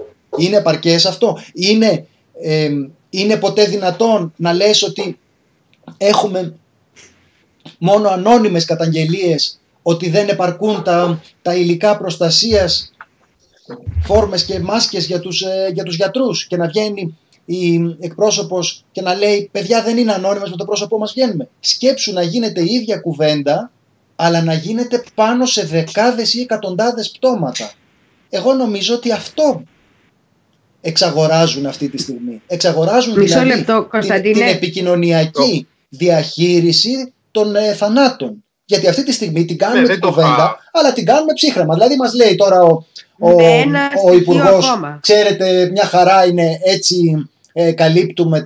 Είναι ποτέ δυνατόν να λες ότι έχουμε μόνο ανώνυμες καταγγελίες ότι δεν επαρκούν τα υλικά προστασίας, φόρμες και μάσκες για τους γιατρούς, και να βγαίνει η εκπρόσωπος και να λέει παιδιά δεν είναι ανώνυμες, με το πρόσωπό μας βγαίνουμε? Σκέψου να γίνεται η ίδια κουβέντα, αλλά να γίνεται πάνω σε δεκάδες ή εκατοντάδες πτώματα. Εγώ νομίζω ότι αυτό εξαγοράζουν αυτή τη στιγμή. Εξαγοράζουν δηλαδή την επικοινωνιακή διαχείριση των θανάτων. Γιατί αυτή τη στιγμή την κάνουμε την κουβέντα, αλλά την κάνουμε ψύχρεμα. Δηλαδή μας λέει τώρα ο Υπουργός, ξέρετε, μια χαρά είναι έτσι, καλύπτουμε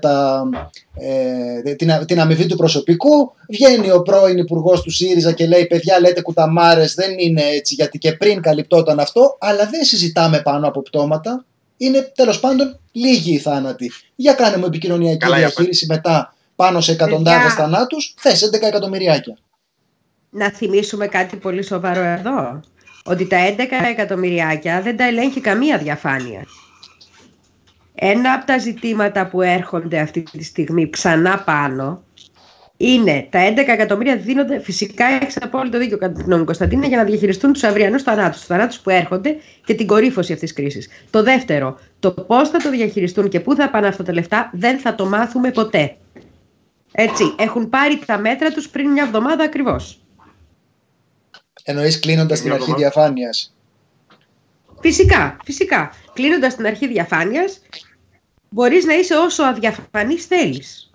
την αμοιβή του προσωπικού. Βγαίνει ο πρώην Υπουργός του ΣΥΡΙΖΑ και λέει παιδιά, λέτε κουταμάρες, δεν είναι έτσι, γιατί και πριν καλυπτόταν αυτό, αλλά δεν συζητάμε πάνω από πτώματα. Είναι τέλος πάντων λίγοι οι θάνατοι. Για κάνε μου επικοινωνιακή διαχείριση μετά πάνω σε εκατοντάδες θανάτους, θες 11 εκατομμυριάκια. Να θυμίσουμε κάτι πολύ σοβαρό εδώ. Ότι τα 11 εκατομμυριάκια δεν τα ελέγχει καμία διαφάνεια. Ένα από τα ζητήματα που έρχονται αυτή τη στιγμή ξανά πάνω είναι τα 11 εκατομμύρια δίνονται, φυσικά έχεις απόλυτο δίκιο κατά τη γνώμη μου, Κωνσταντίνα, για να διαχειριστούν τους αυριανούς θανάτους, τους θανάτους που έρχονται και την κορύφωση αυτής της κρίσης. Το δεύτερο, το πώς θα το διαχειριστούν και πού θα πάνε αυτά τα λεφτά δεν θα το μάθουμε ποτέ. Έτσι, έχουν πάρει τα μέτρα τους πριν μια εβδομάδα ακριβώς. Εννοείς κλείνοντας την αρχή διαφάνειας? Φυσικά. Κλείνοντας την αρχή διαφάνειας, μπορείς να είσαι όσο αδιαφανής θέλεις.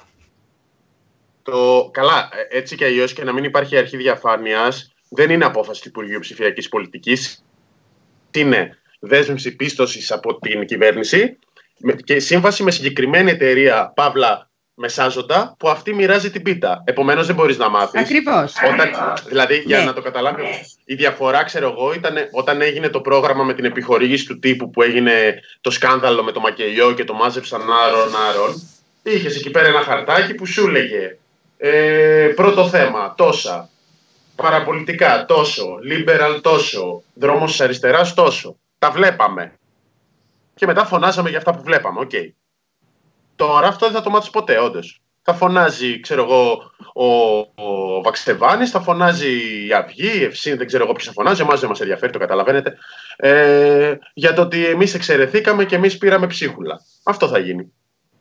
Καλά, έτσι και αλλιώς και να μην υπάρχει αρχή διαφάνειας δεν είναι απόφαση του Υπουργείου Ψηφιακής Πολιτικής. Είναι δέσμευση πίστοσης από την κυβέρνηση και σύμβαση με συγκεκριμένη εταιρεία, παύλα μεσάζοντα, που αυτή μοιράζει την πίτα. Επομένως δεν μπορείς να μάθεις. Ακριβώς. Δηλαδή, για να το καταλάβω, η διαφορά, ξέρω εγώ, ήταν όταν έγινε το πρόγραμμα με την επιχορήγηση του τύπου που έγινε το σκάνδαλο με το μακελιό και το μάζεψαν άρον. Είχες εκεί πέρα ένα χαρτάκι που σου έλεγε πρώτο θέμα, τόσα. Παραπολιτικά, τόσο. Liberal, τόσο. Δρόμος της αριστεράς, τόσο. Τα βλέπαμε. Και μετά φωνάζαμε για αυτά που βλέπαμε. Okay. Τώρα αυτό δεν θα το μάθεις ποτέ, όντως. Θα φωνάζει, ξέρω εγώ, ο Βαξεβάνης, θα φωνάζει η Αυγή, η Ευσύν, δεν ξέρω εγώ ποιος θα φωνάζει, εμάς δεν μας ενδιαφέρει, το καταλαβαίνετε. Για το ότι εμείς εξαιρεθήκαμε και εμείς πήραμε ψίχουλα. Αυτό θα γίνει.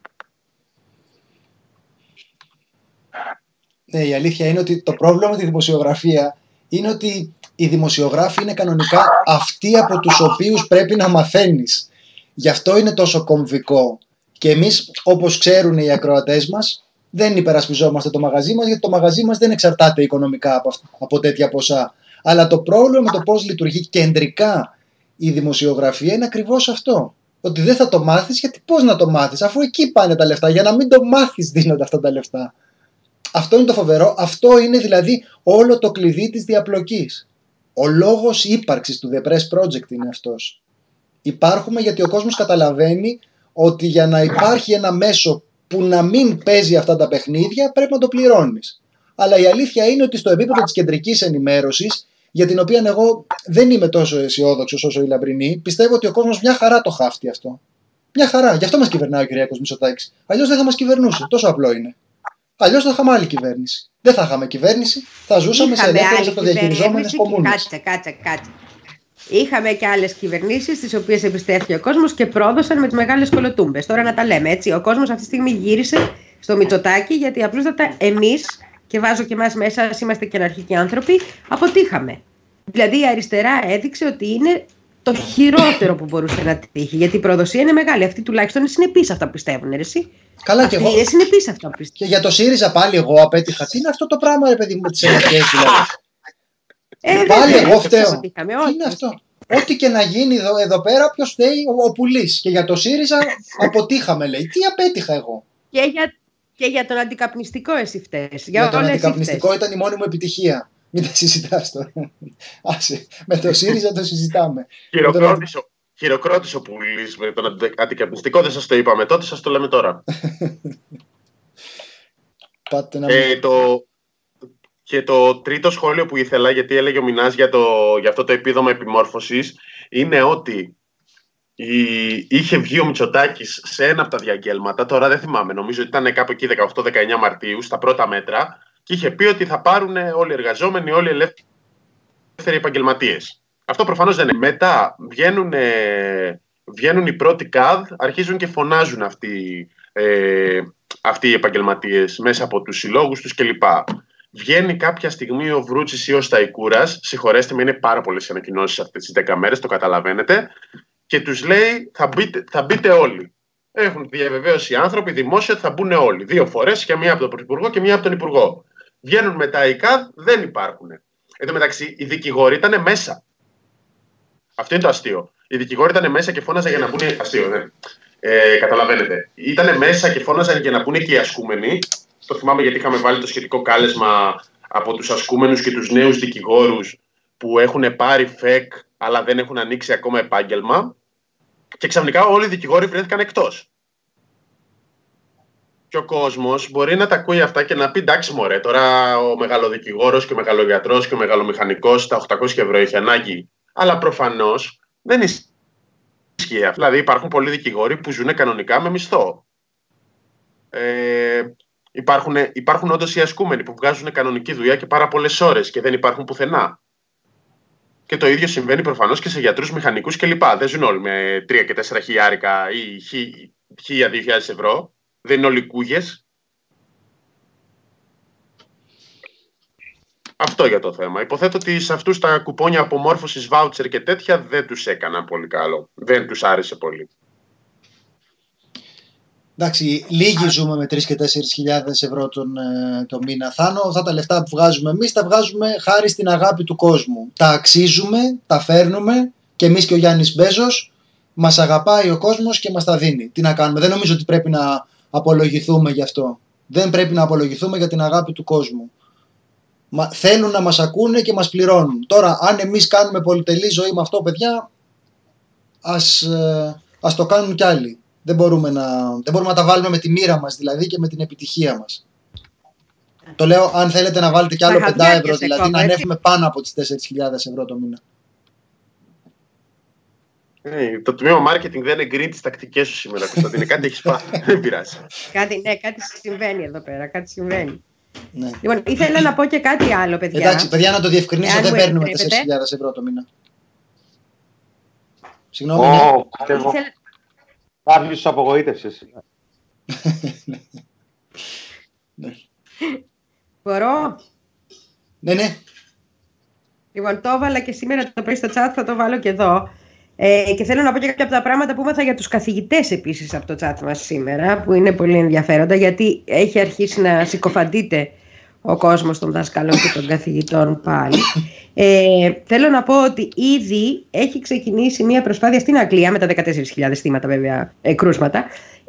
Ναι, η αλήθεια είναι ότι το πρόβλημα με τη δημοσιογραφία είναι ότι οι δημοσιογράφοι είναι κανονικά αυτοί από τους οποίους πρέπει να μαθαίνεις. Γι' αυτό είναι τόσο κομβικό. Και εμείς, όπως ξέρουν οι ακροατές μας, δεν υπερασπιζόμαστε το μαγαζί μας, γιατί το μαγαζί μας δεν εξαρτάται οικονομικά από τέτοια ποσά. Αλλά το πρόβλημα με το πώς λειτουργεί κεντρικά η δημοσιογραφία είναι ακριβώς αυτό. Ότι δεν θα το μάθεις, γιατί πώς να το μάθεις, αφού εκεί πάνε τα λεφτά. Για να μην το μάθεις δίνονται αυτά τα λεφτά. Αυτό είναι το φοβερό. Αυτό είναι δηλαδή όλο το κλειδί της διαπλοκής. Ο λόγος ύπαρξης του The Press Project είναι αυτός. Υπάρχουμε γιατί ο κόσμος καταλαβαίνει ότι για να υπάρχει ένα μέσο που να μην παίζει αυτά τα παιχνίδια πρέπει να το πληρώνεις. Αλλά η αλήθεια είναι ότι στο επίπεδο της κεντρικής ενημέρωσης, για την οποία εγώ δεν είμαι τόσο αισιόδοξος όσο η Λαμπρινή, πιστεύω ότι ο κόσμος μια χαρά το χάφτει αυτό. Μια χαρά. Γι' αυτό μας κυβερνάει ο Κυριάκος Μητσοτάκης. Αλλιώς δεν θα μας κυβερνούσε. Τόσο απλό είναι. Αλλιώς θα είχαμε άλλη κυβέρνηση. Δεν θα είχαμε κυβέρνηση, θα ζούσαμε σε ελεύθερες αυτοδιαχειριζόμενες κομμούνες. Κάτσε. Είχαμε και άλλες κυβερνήσεις, τις οποίες εμπιστεύτηκε ο κόσμος και πρόδωσαν με τις μεγάλες κολοτούμπες. Τώρα να τα λέμε έτσι. Ο κόσμος αυτή τη στιγμή γύρισε στο Μητσοτάκη, γιατί απλούστατα εμείς, και βάζω και εμάς μέσα, είμαστε και αναρχικοί άνθρωποι, αποτύχαμε. Δηλαδή η αριστερά έδειξε ότι είναι το χειρότερο που μπορούσε να τύχει. Γιατί η προδοσία είναι μεγάλη. Αυτοί τουλάχιστον είναι συνεπείς αυτά που πιστεύουν, εσύ. Καλά, και εγώ. Είναι συνεπείς αυτά που πιστεύουν. Και για το ΣΥΡΙΖΑ πάλι εγώ απέτυχα. Τι είναι αυτό το πράγμα, ρε παιδί μου, με τις εκλογές δηλαδή. Πάλι εγώ φταίω. Τι είναι αυτό. Ό,τι και να γίνει εδώ πέρα, ποιος φταίει, ο Πουλής. Και για το ΣΥΡΙΖΑ αποτύχαμε, λέει. Τι απέτυχα εγώ. Και για τον αντικαπνιστικό εσύ φταίς. Για τον αντικαπνιστικό ήταν η μόνη μου επιτυχία. Μην τα συζητάς τώρα. Άσε, με το ΣΥΡΙΖΑ το συζητάμε. Χειροκρότησε ο Πουλής με τον αντικαπνιστικό, δεν σας το είπαμε τότε, σας το λέμε τώρα. Πάτε να Και το τρίτο σχόλιο που ήθελα, γιατί έλεγε ο Μινάς για αυτό το επίδομα επιμόρφωσης, είναι ότι είχε βγει ο Μητσοτάκης σε ένα από τα διαγγέλματα, τώρα δεν θυμάμαι, νομίζω ότι ήταν κάπου εκεί 18-19 Μαρτίου, στα πρώτα μέτρα, και είχε πει ότι θα πάρουν όλοι οι εργαζόμενοι, όλοι οι ελεύθεροι επαγγελματίες. Αυτό προφανώς δεν είναι. Μετά βγαίνουν οι πρώτοι ΚΑΔ, αρχίζουν και φωνάζουν αυτοί οι επαγγελματίες μέσα από τους συλλόγους τους κλπ. Βγαίνει κάποια στιγμή ο Βρούτσης ή ο Σταϊκούρας, συγχωρέστε με, είναι πάρα πολλές ανακοινώσεις αυτές τις 10 μέρες, το καταλαβαίνετε, και τους λέει θα μπείτε όλοι. Έχουν διαβεβαίωση οι άνθρωποι δημόσια ότι θα μπουν όλοι. 2 φορές, και μία από τον Πρωθυπουργό και μία από τον Υπουργό. Βγαίνουν μετά οι ΚΑΔ, δεν υπάρχουν. Εν τω μεταξύ, οι δικηγόροι ήταν μέσα. Αυτό είναι το αστείο. Οι δικηγόροι ήταν μέσα και φώναζαν για να μπουν. Αστείο, ναι. Καταλαβαίνετε. Ήταν μέσα και φώναζαν για να μπουν και οι ασκούμενοι. Το θυμάμαι γιατί είχαμε βάλει το σχετικό κάλεσμα από τους ασκούμενους και τους νέους δικηγόρους που έχουν πάρει ΦΕΚ αλλά δεν έχουν ανοίξει ακόμα επάγγελμα. Και ξαφνικά όλοι οι δικηγόροι βρέθηκαν εκτός. Και ο κόσμος μπορεί να τα ακούει αυτά και να πει εντάξει μωρέ, τώρα ο μεγαλοδικηγόρος και ο μεγαλογιατρός και ο μεγαλομηχανικός τα 800 ευρώ έχει ανάγκη. Αλλά προφανώς δεν ισχύει αυτό. Δηλαδή υπάρχουν πολλοί δικηγόροι που ζουν κανονικά με μισθό. Υπάρχουν όντως οι ασκούμενοι που βγάζουν κανονική δουλειά και πάρα πολλές ώρες και δεν υπάρχουν πουθενά. Και το ίδιο συμβαίνει προφανώς και σε γιατρούς, μηχανικούς κλπ. Δεν ζουν όλοι με 3 και 4 χιλιάρικα ή 1.000-2.000 ευρώ. Δεν είναι όλοι κούγες. Αυτό για το θέμα. Υποθέτω ότι σε αυτούς τα κουπόνια απομόρφωσης, βάουτσερ και τέτοια δεν τους έκαναν πολύ καλό. Δεν τους άρεσε πολύ. Εντάξει, λίγοι ζούμε με 3 και 4.000 ευρώ το μήνα. Θάνο, αυτά τα λεφτά που βγάζουμε εμείς τα βγάζουμε χάρη στην αγάπη του κόσμου. Τα αξίζουμε, τα φέρνουμε και εμείς και ο Γιάννης Μπέζος. Μας αγαπάει ο κόσμος και μας τα δίνει. Τι να κάνουμε, δεν νομίζω ότι πρέπει να απολογηθούμε γι' αυτό. Δεν πρέπει να απολογηθούμε για την αγάπη του κόσμου. Θέλουν να μας ακούνε και μας πληρώνουν. Τώρα, αν εμείς κάνουμε πολυτελή ζωή με αυτό, παιδιά, ας το κάνουν κι άλλοι. Δεν μπορούμε να τα βάλουμε με τη μοίρα μας δηλαδή και με την επιτυχία μας. Το λέω, αν θέλετε να βάλετε κι άλλο 5 ευρώ, δηλαδή να ανέβουμε πάνω από τις 4.000 ευρώ το μήνα. Το τμήμα marketing δεν εγκρίνει τις τακτικές σου σήμερα, Κωνσταντίνε. Κάτι έχεις πάει. Δεν πειράζει. Κάτι συμβαίνει εδώ πέρα. Κάτι συμβαίνει. Ναι. Λοιπόν, ήθελα να πω και κάτι άλλο, παιδιά. Εντάξει, παιδιά, να το διευκρινίσω, δεν παίρνουμε 4.000 ευρώ το μήνα. Συγγνώμη. Κάποιος απογοήτευσες. Μπορώ. Ναι. Λοιπόν, το έβαλα και σήμερα το πρωί στο chat, θα το βάλω και εδώ. Και θέλω να πω και κάποια από τα πράγματα που έμαθα για τους καθηγητές επίσης από το chat μας σήμερα, που είναι πολύ ενδιαφέροντα, γιατί έχει αρχίσει να συκοφαντείται ο κόσμος των δασκαλών και των καθηγητών πάλι. Θέλω να πω ότι ήδη έχει ξεκινήσει μια προσπάθεια στην Αγγλία, με τα 14.000 θύματα βέβαια, κρούσματα,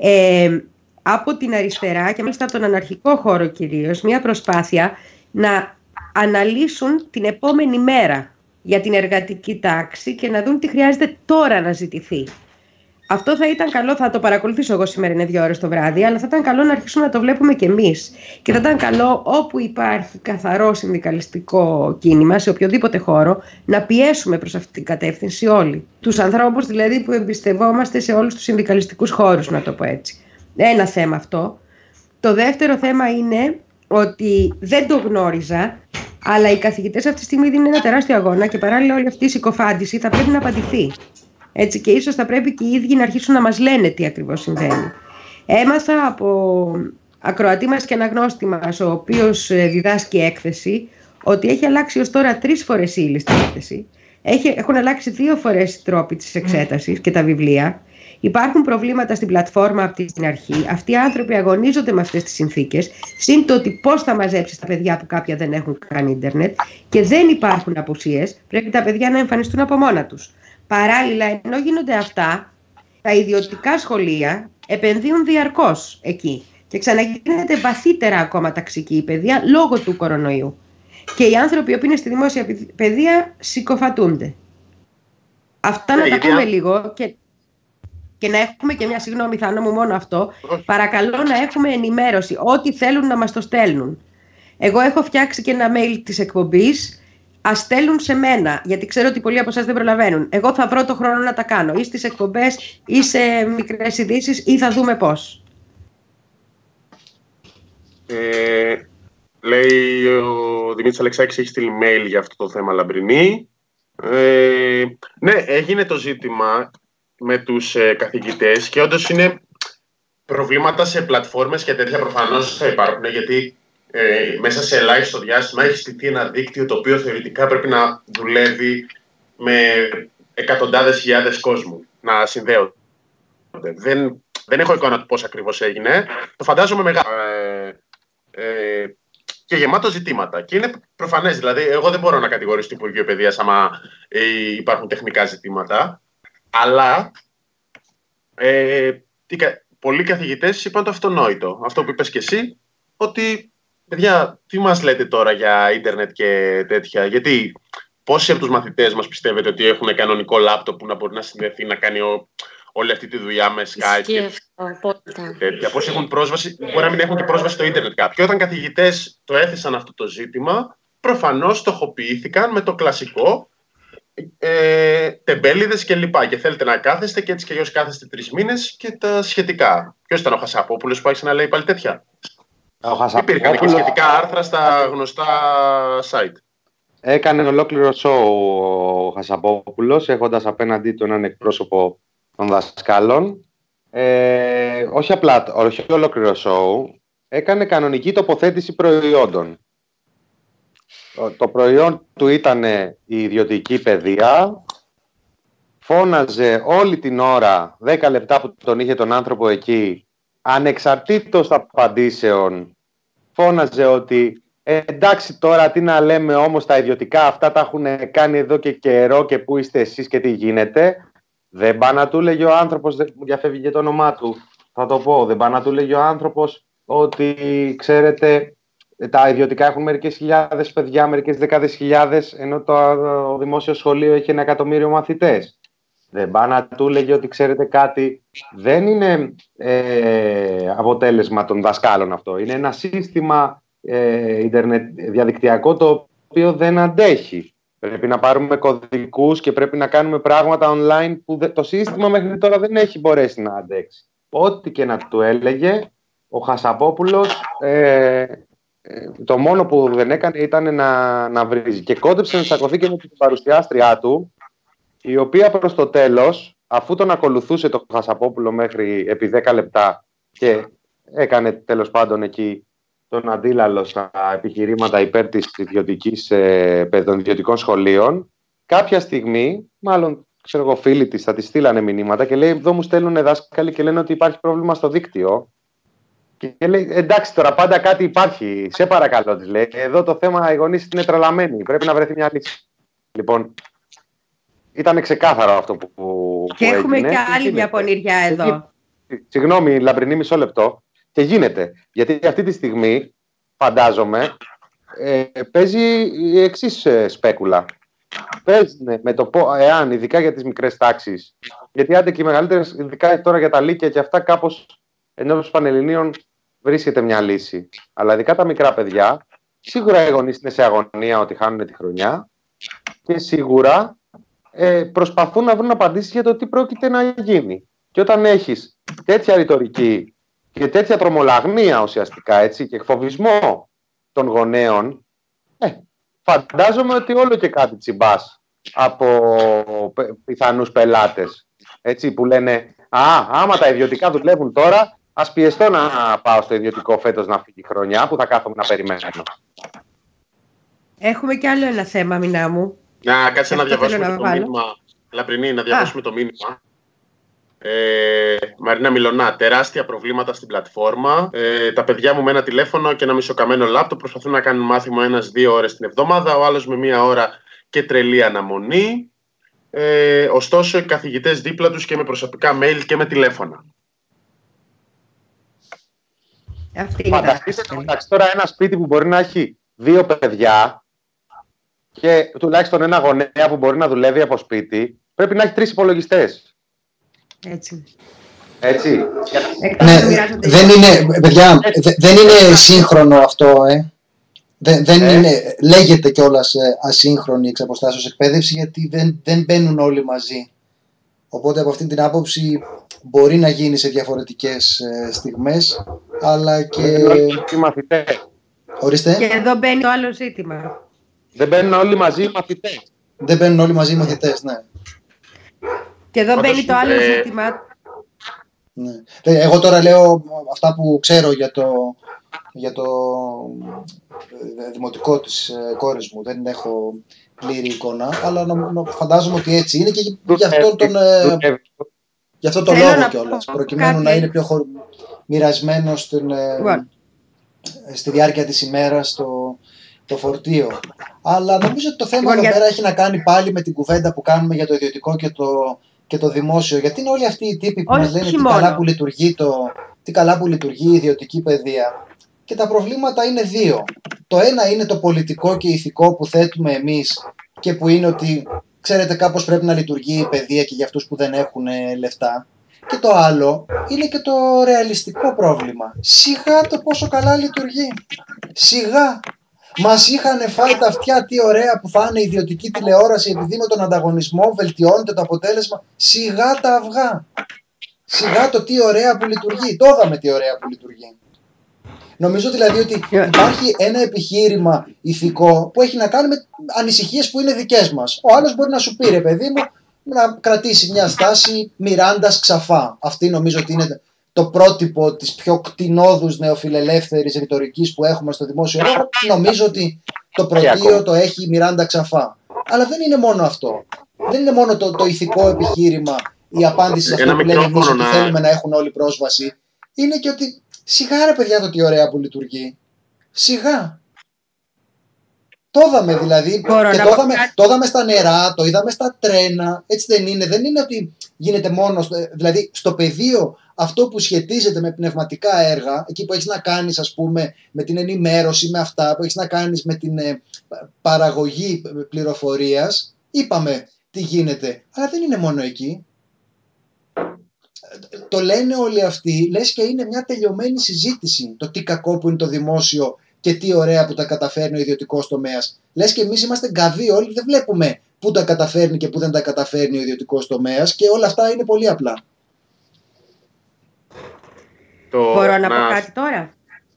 από την αριστερά και μάλιστα από τον αναρχικό χώρο κυρίως, μια προσπάθεια να αναλύσουν την επόμενη μέρα για την εργατική τάξη και να δουν τι χρειάζεται τώρα να ζητηθεί. Αυτό θα ήταν καλό, θα το παρακολουθήσω εγώ σήμερα, είναι 2 ώρες το βράδυ, αλλά θα ήταν καλό να αρχίσουμε να το βλέπουμε κι εμείς. Και θα ήταν καλό όπου υπάρχει καθαρό συνδικαλιστικό κίνημα, σε οποιοδήποτε χώρο, να πιέσουμε προς αυτή την κατεύθυνση όλοι. Τους ανθρώπους δηλαδή που εμπιστευόμαστε σε όλους τους συνδικαλιστικούς χώρους, να το πω έτσι. Ένα θέμα αυτό. Το δεύτερο θέμα είναι ότι δεν το γνώριζα, αλλά οι καθηγητές αυτή τη στιγμή δίνουν ένα τεράστιο αγώνα και παράλληλα όλη αυτή η συκοφάντηση θα πρέπει να απαντηθεί. Έτσι, και ίσως θα πρέπει και οι ίδιοι να αρχίσουν να μας λένε τι ακριβώς συμβαίνει. Έμαθα από ακροατή μας και αναγνώστη μας, ο οποίος διδάσκει έκθεση, ότι έχει αλλάξει ως τώρα 3 φορές η ύλη στην έκθεση. Έχουν αλλάξει 2 φορές οι τρόποι της εξέτασης και τα βιβλία. Υπάρχουν προβλήματα στην πλατφόρμα από την αρχή. Αυτοί οι άνθρωποι αγωνίζονται με αυτές τις συνθήκες. Συν το ότι πώς θα μαζέψεις τα παιδιά που κάποια δεν έχουν καν ίντερνετ. Και δεν υπάρχουν απουσίες. Πρέπει τα παιδιά να εμφανιστούν από μόνα τους. Παράλληλα, ενώ γίνονται αυτά, τα ιδιωτικά σχολεία επενδύουν διαρκώς εκεί. Και ξαναγίνεται βαθύτερα ακόμα ταξική η παιδεία λόγω του κορονοϊού. Και οι άνθρωποι που είναι στη δημόσια παιδεία συκοφατούνται. Αυτά να τα πούμε λίγο και να έχουμε και μια, συγγνώμη Θάνο μου, μόνο αυτό. Παρακαλώ να έχουμε ενημέρωση. Ό,τι θέλουν να μας το στέλνουν. Εγώ έχω φτιάξει και ένα mail της εκπομπής. Ας στέλνουν σε μένα, γιατί ξέρω ότι πολλοί από εσάς δεν προλαβαίνουν. Εγώ θα βρω το χρόνο να τα κάνω, ή στις εκπομπές, ή σε μικρές ειδήσεις, ή θα δούμε πώς. Λέει ο Δημήτρης Αλεξάκης έχει στείλει mail για αυτό το θέμα, Λαμπρινή. Ναι, έγινε το ζήτημα με τους καθηγητές και όντως είναι προβλήματα σε πλατφόρμες και τέτοια προφανώς θα υπάρχουν, γιατί μέσα σε ελάχιστο διάστημα έχει στηθεί ένα δίκτυο το οποίο θεωρητικά πρέπει να δουλεύει με εκατοντάδες χιλιάδες κόσμου να συνδέονται. Δεν έχω εικόνα του πώς ακριβώς έγινε. Το φαντάζομαι μεγάλο και γεμάτο ζητήματα. Και είναι προφανές, δηλαδή εγώ δεν μπορώ να κατηγορήσω την Υπουργείο Παιδείας άμα υπάρχουν τεχνικά ζητήματα, αλλά πολλοί καθηγητές είπαν το αυτονόητο. Αυτό που είπες και εσύ, ότι παιδιά, τι μας λέτε τώρα για ίντερνετ και τέτοια, γιατί πόσοι από τους μαθητές μας πιστεύετε ότι έχουν κανονικό λάπτοπ που να μπορεί να συνδεθεί, να κάνει όλη αυτή τη δουλειά με Skype και τέτοια. Πόσοι έχουν πρόσβαση, μπορεί να μην έχουν και πρόσβαση στο ίντερνετ κάποιοι. Όταν καθηγητές το έθεσαν αυτό το ζήτημα, προφανώς στοχοποιήθηκαν με το κλασικό τεμπέληδες και λοιπά. Και θέλετε να κάθεστε και έτσι και αλλιώς κάθεστε 3 μήνες και τα σχετικά. Ποιος ήταν ο Χασαπόπουλος που άρχισε να λέει πάλι τέτοια? Υπήρχαν και σχετικά άρθρα στα γνωστά site. Έκανε ολόκληρο show ο Χασαπόπουλος, έχοντας απέναντί του έναν εκπρόσωπο των δασκάλων. Όχι ολόκληρο show, έκανε κανονική τοποθέτηση προϊόντων. Το προϊόν του ήταν η ιδιωτική παιδεία. Φώναζε όλη την ώρα, 10 λεπτά που τον είχε τον άνθρωπο εκεί, ανεξαρτήτως απαντήσεων, φώναζε ότι εντάξει τώρα τι να λέμε, όμως τα ιδιωτικά αυτά τα έχουν κάνει εδώ και καιρό και πού είστε εσείς και τι γίνεται. Δεν πάει να του λέγει ο άνθρωπος, μου διαφεύγει και το όνομά του, θα το πω, δεν πάει να του λέγει ο άνθρωπος ότι ξέρετε τα ιδιωτικά έχουν μερικές χιλιάδες παιδιά, μερικές δεκάδες χιλιάδες, ενώ το δημόσιο σχολείο έχει 1 εκατομμύριο μαθητές. Δεν πάει να του λέγει ότι ξέρετε κάτι, δεν είναι αποτέλεσμα των δασκάλων αυτό. Είναι ένα σύστημα διαδικτυακό το οποίο δεν αντέχει. Πρέπει να πάρουμε κωδικούς και πρέπει να κάνουμε πράγματα online που το σύστημα μέχρι τώρα δεν έχει μπορέσει να αντέξει. Ό,τι και να του έλεγε, ο Χασαπόπουλος το μόνο που δεν έκανε ήταν να βρίζει. Και κόντεψε να τσακωθεί και με την παρουσιάστριά του, η οποία προς το τέλος, αφού τον ακολουθούσε το Χασαπόπουλο μέχρι επί 10 λεπτά και έκανε τέλος πάντων εκεί τον αντίλαλο στα επιχειρήματα υπέρ των ιδιωτικών σχολείων, κάποια στιγμή, μάλλον ξέρω εγώ φίλοι της θα της στείλανε μηνύματα και λέει εδώ μου στέλνουν δάσκαλοι και λένε ότι υπάρχει πρόβλημα στο δίκτυο. Και λέει εντάξει τώρα πάντα κάτι υπάρχει, σε παρακαλώ της λέει, εδώ το θέμα οι γονείς είναι τρελαμένοι, πρέπει να βρεθεί μια λύση. Λοιπόν, ήταν ξεκάθαρο αυτό που και έχουμε έγινε. Και άλλη μια πονηριά εδώ. Συγγνώμη, Λαμπρινή, μισό λεπτό. Και γίνεται. Γιατί αυτή τη στιγμή, φαντάζομαι, παίζει η εξής σπέκουλα. Παίζει με το εάν, ειδικά για τις μικρές τάξεις, γιατί άντε και οι μεγαλύτερες, ειδικά τώρα για τα λύκεια και αυτά, κάπως εντός Πανελληνίων βρίσκεται μια λύση. Αλλά ειδικά τα μικρά παιδιά, σίγουρα οι γονείς είναι σε αγωνία ότι χάνουν τη χρονιά και σίγουρα προσπαθούν να βρουν απαντήσεις για το τι πρόκειται να γίνει. Και όταν έχεις τέτοια ρητορική και τέτοια τρομολαγνία ουσιαστικά έτσι, και εκφοβισμό των γονέων, φαντάζομαι ότι όλο και κάτι τσιμπάς από πιθανούς πελάτες έτσι, που λένε άμα τα ιδιωτικά δουλεύουν τώρα, ας πιεστώ να πάω στο ιδιωτικό φέτος να φύγει η χρονιά που θα κάθομαι να περιμένω. Έχουμε κι άλλο ένα θέμα, Μινά μου. Να κάτσε να διαβάσουμε το μήνυμα. Λαμπρινή, να διαβάσουμε το μήνυμα. Μαρίνα Μιλωνά, τεράστια προβλήματα στην πλατφόρμα. Τα παιδιά μου με ένα τηλέφωνο και ένα μισοκαμένο λάπτοπ προσπαθούν να κάνουν μάθημα 1-2 ώρες την εβδομάδα, ο άλλος με 1 ώρα και τρελή αναμονή. Ωστόσο, οι καθηγητές δίπλα τους και με προσωπικά mail και με τηλέφωνα. Φανταστείτε τώρα ένα σπίτι που μπορεί να έχει 2 παιδιά και τουλάχιστον ένα γονέα που μπορεί να δουλεύει από σπίτι, πρέπει να έχει 3 υπολογιστές. Έτσι. Ναι, δεν είναι, παιδιά, δεν είναι σύγχρονο αυτό, Δεν είναι, λέγεται κιόλας ασύγχρονη εξ αποστάσεως εκπαίδευση, γιατί δεν μπαίνουν όλοι μαζί. Οπότε από αυτή την άποψη μπορεί να γίνει σε διαφορετικές στιγμές, αλλά και... Ορίστε. Και εδώ μπαίνει το άλλο ζήτημα. Δεν μπαίνουν όλοι μαζί οι μαθητές. Δεν μπαίνουν όλοι μαζί οι μαθητές, ναι. Και εδώ μπαίνει το άλλο ζήτημα. Ναι. Εγώ τώρα λέω αυτά που ξέρω για το δημοτικό της κόρης μου. Δεν έχω πλήρη εικόνα, αλλά φαντάζομαι ότι έτσι είναι και γι' αυτό τον λόγο κιόλας, προκειμένου να είναι πιο μοιρασμένο στη διάρκεια της ημέρας το φορτίο. Αλλά νομίζω ότι το θέμα εδώ πέρα έχει να κάνει πάλι με την κουβέντα που κάνουμε για το ιδιωτικό και το δημόσιο. Γιατί είναι όλοι αυτοί οι τύποι που μας λένε τι καλά που λειτουργεί η ιδιωτική παιδεία. Και τα προβλήματα είναι 2. Το ένα είναι το πολιτικό και ηθικό που θέτουμε εμείς και που είναι ότι, ξέρετε, κάπως πρέπει να λειτουργεί η παιδεία και για αυτούς που δεν έχουν λεφτά. Και το άλλο είναι και το ρεαλιστικό πρόβλημα. Σιγά το πόσο καλά λειτουργεί. Σιγά. Μας είχαν φάει τα αυτιά τι ωραία που θα είναι η ιδιωτική τηλεόραση, επειδή με τον ανταγωνισμό βελτιώνεται το αποτέλεσμα. Σιγά τα αυγά. Σιγά το τι ωραία που λειτουργεί. Το είδαμε τι ωραία που λειτουργεί. Νομίζω δηλαδή ότι υπάρχει ένα επιχείρημα ηθικό που έχει να κάνει με ανησυχίες που είναι δικές μας. Ο άλλος μπορεί να σου πει, ρε παιδί μου, να κρατήσει μια στάση Μιράντας Ξαφά. Αυτή νομίζω ότι είναι το πρότυπο της πιο κτηνόδους νεοφιλελεύθερης ρητορικής που έχουμε στο δημόσιο λόγο. Νομίζω ότι το πρωτείο το έχει η Μιράντα Ξαφά. Αλλά δεν είναι μόνο αυτό. Δεν είναι μόνο το ηθικό επιχείρημα, η απάντηση σε αυτό που λέμε εμείς ότι θέλουμε να έχουν όλοι πρόσβαση. Είναι και ότι σιγά ρε παιδιά το τι ωραία που λειτουργεί. Σιγά. Το είδαμε δηλαδή. Και το είδαμε στα νερά, το είδαμε στα τρένα. Έτσι δεν είναι. Δεν είναι ότι γίνεται μόνο. Δηλαδή στο πεδίο αυτό που σχετίζεται με πνευματικά έργα, εκεί που έχεις να κάνεις ας πούμε με την ενημέρωση, με αυτά που έχεις να κάνεις με την παραγωγή πληροφορίας, είπαμε τι γίνεται. Αλλά δεν είναι μόνο εκεί. Το λένε όλοι αυτοί, λες και είναι μια τελειωμένη συζήτηση το τι κακό που είναι το δημόσιο και τι ωραία που τα καταφέρνει ο ιδιωτικός τομέας. Λες και εμείς είμαστε γκαβοί όλοι, δεν βλέπουμε πού τα καταφέρνει και πού δεν τα καταφέρνει ο ιδιωτικός τομέας και όλα αυτά είναι πολύ απλά. Μπορώ να πω κάτι τώρα?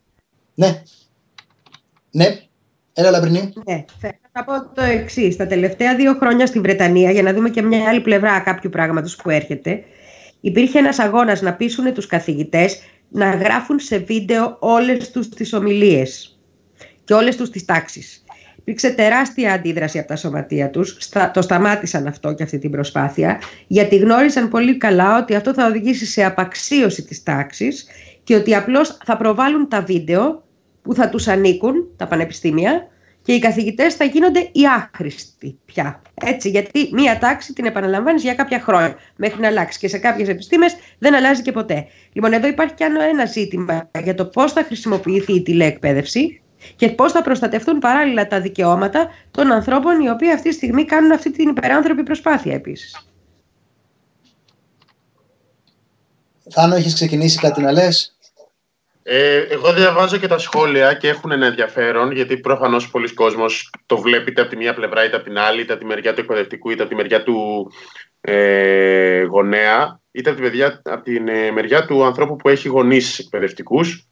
Ναι. Έλα Λαμπρινή. Ναι, θα πω το εξής. Τα τελευταία 2 χρόνια στη Βρετανία, για να δούμε και μια άλλη πλευρά κάποιου πράγματος που έρχεται, υπήρχε ένας αγώνας να πείσουν τους καθηγητές να γράφουν σε βίντεο όλες τους τις ομιλίες και όλες τους τις τάξεις. Υπήρξε τεράστια αντίδραση από τα σωματεία τους, το σταμάτησαν αυτό και αυτή την προσπάθεια, γιατί γνώρισαν πολύ καλά ότι αυτό θα οδηγήσει σε απαξίωση της τάξης και ότι απλώς θα προβάλλουν τα βίντεο που θα τους ανήκουν, τα πανεπιστήμια, και οι καθηγητές θα γίνονται οι άχρηστοι πια. Έτσι, γιατί μία τάξη την επαναλαμβάνεις για κάποια χρόνια μέχρι να αλλάξει. Και σε κάποιες επιστήμες δεν αλλάζει και ποτέ. Λοιπόν, εδώ υπάρχει κι άλλο ένα ζήτημα για το πώς θα χρησιμοποιηθεί η τηλεεκπαίδευση και πώς θα προστατευτούν παράλληλα τα δικαιώματα των ανθρώπων οι οποίοι αυτή τη στιγμή κάνουν αυτή την υπεράνθρωπη προσπάθεια επίσης. Θάνο, έχεις ξεκινήσει κάτι να λες? Εγώ διαβάζω και τα σχόλια και έχουν ένα ενδιαφέρον, γιατί προφανώς πολλοί κόσμος το βλέπει είτε από τη μία πλευρά είτε από την άλλη, είτε από τη μεριά του εκπαιδευτικού είτε από τη μεριά του γονέα, είτε από τη μεριά του ανθρώπου που έχει γονείς εκπαιδευτικούς.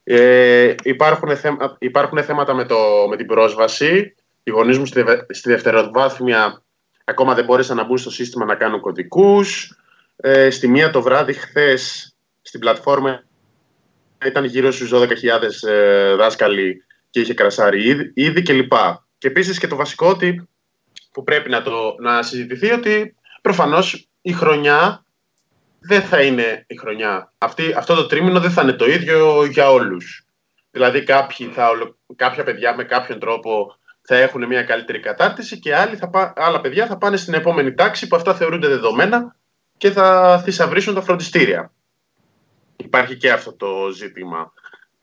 Υπάρχουν θέματα με την πρόσβαση. Οι γονείς μου στη δευτεροβάθμια ακόμα δεν μπόρεσαν να μπουν στο σύστημα να κάνουν κωδικούς. Στη 1 το βράδυ χθες στην πλατφόρμα ήταν γύρω στους 12.000 δάσκαλοι και είχε κρασάρει ήδη κλπ. Και επίσης και το βασικό που πρέπει να συζητηθεί, ότι προφανώς η χρονιά δεν θα είναι η χρονιά. Αυτό το τρίμηνο δεν θα είναι το ίδιο για όλους. Δηλαδή κάποια παιδιά με κάποιον τρόπο θα έχουν μια καλύτερη κατάρτιση και άλλα παιδιά θα πάνε στην επόμενη τάξη που αυτά θεωρούνται δεδομένα και θα θησαυρίσουν τα φροντιστήρια. Υπάρχει και αυτό το ζήτημα.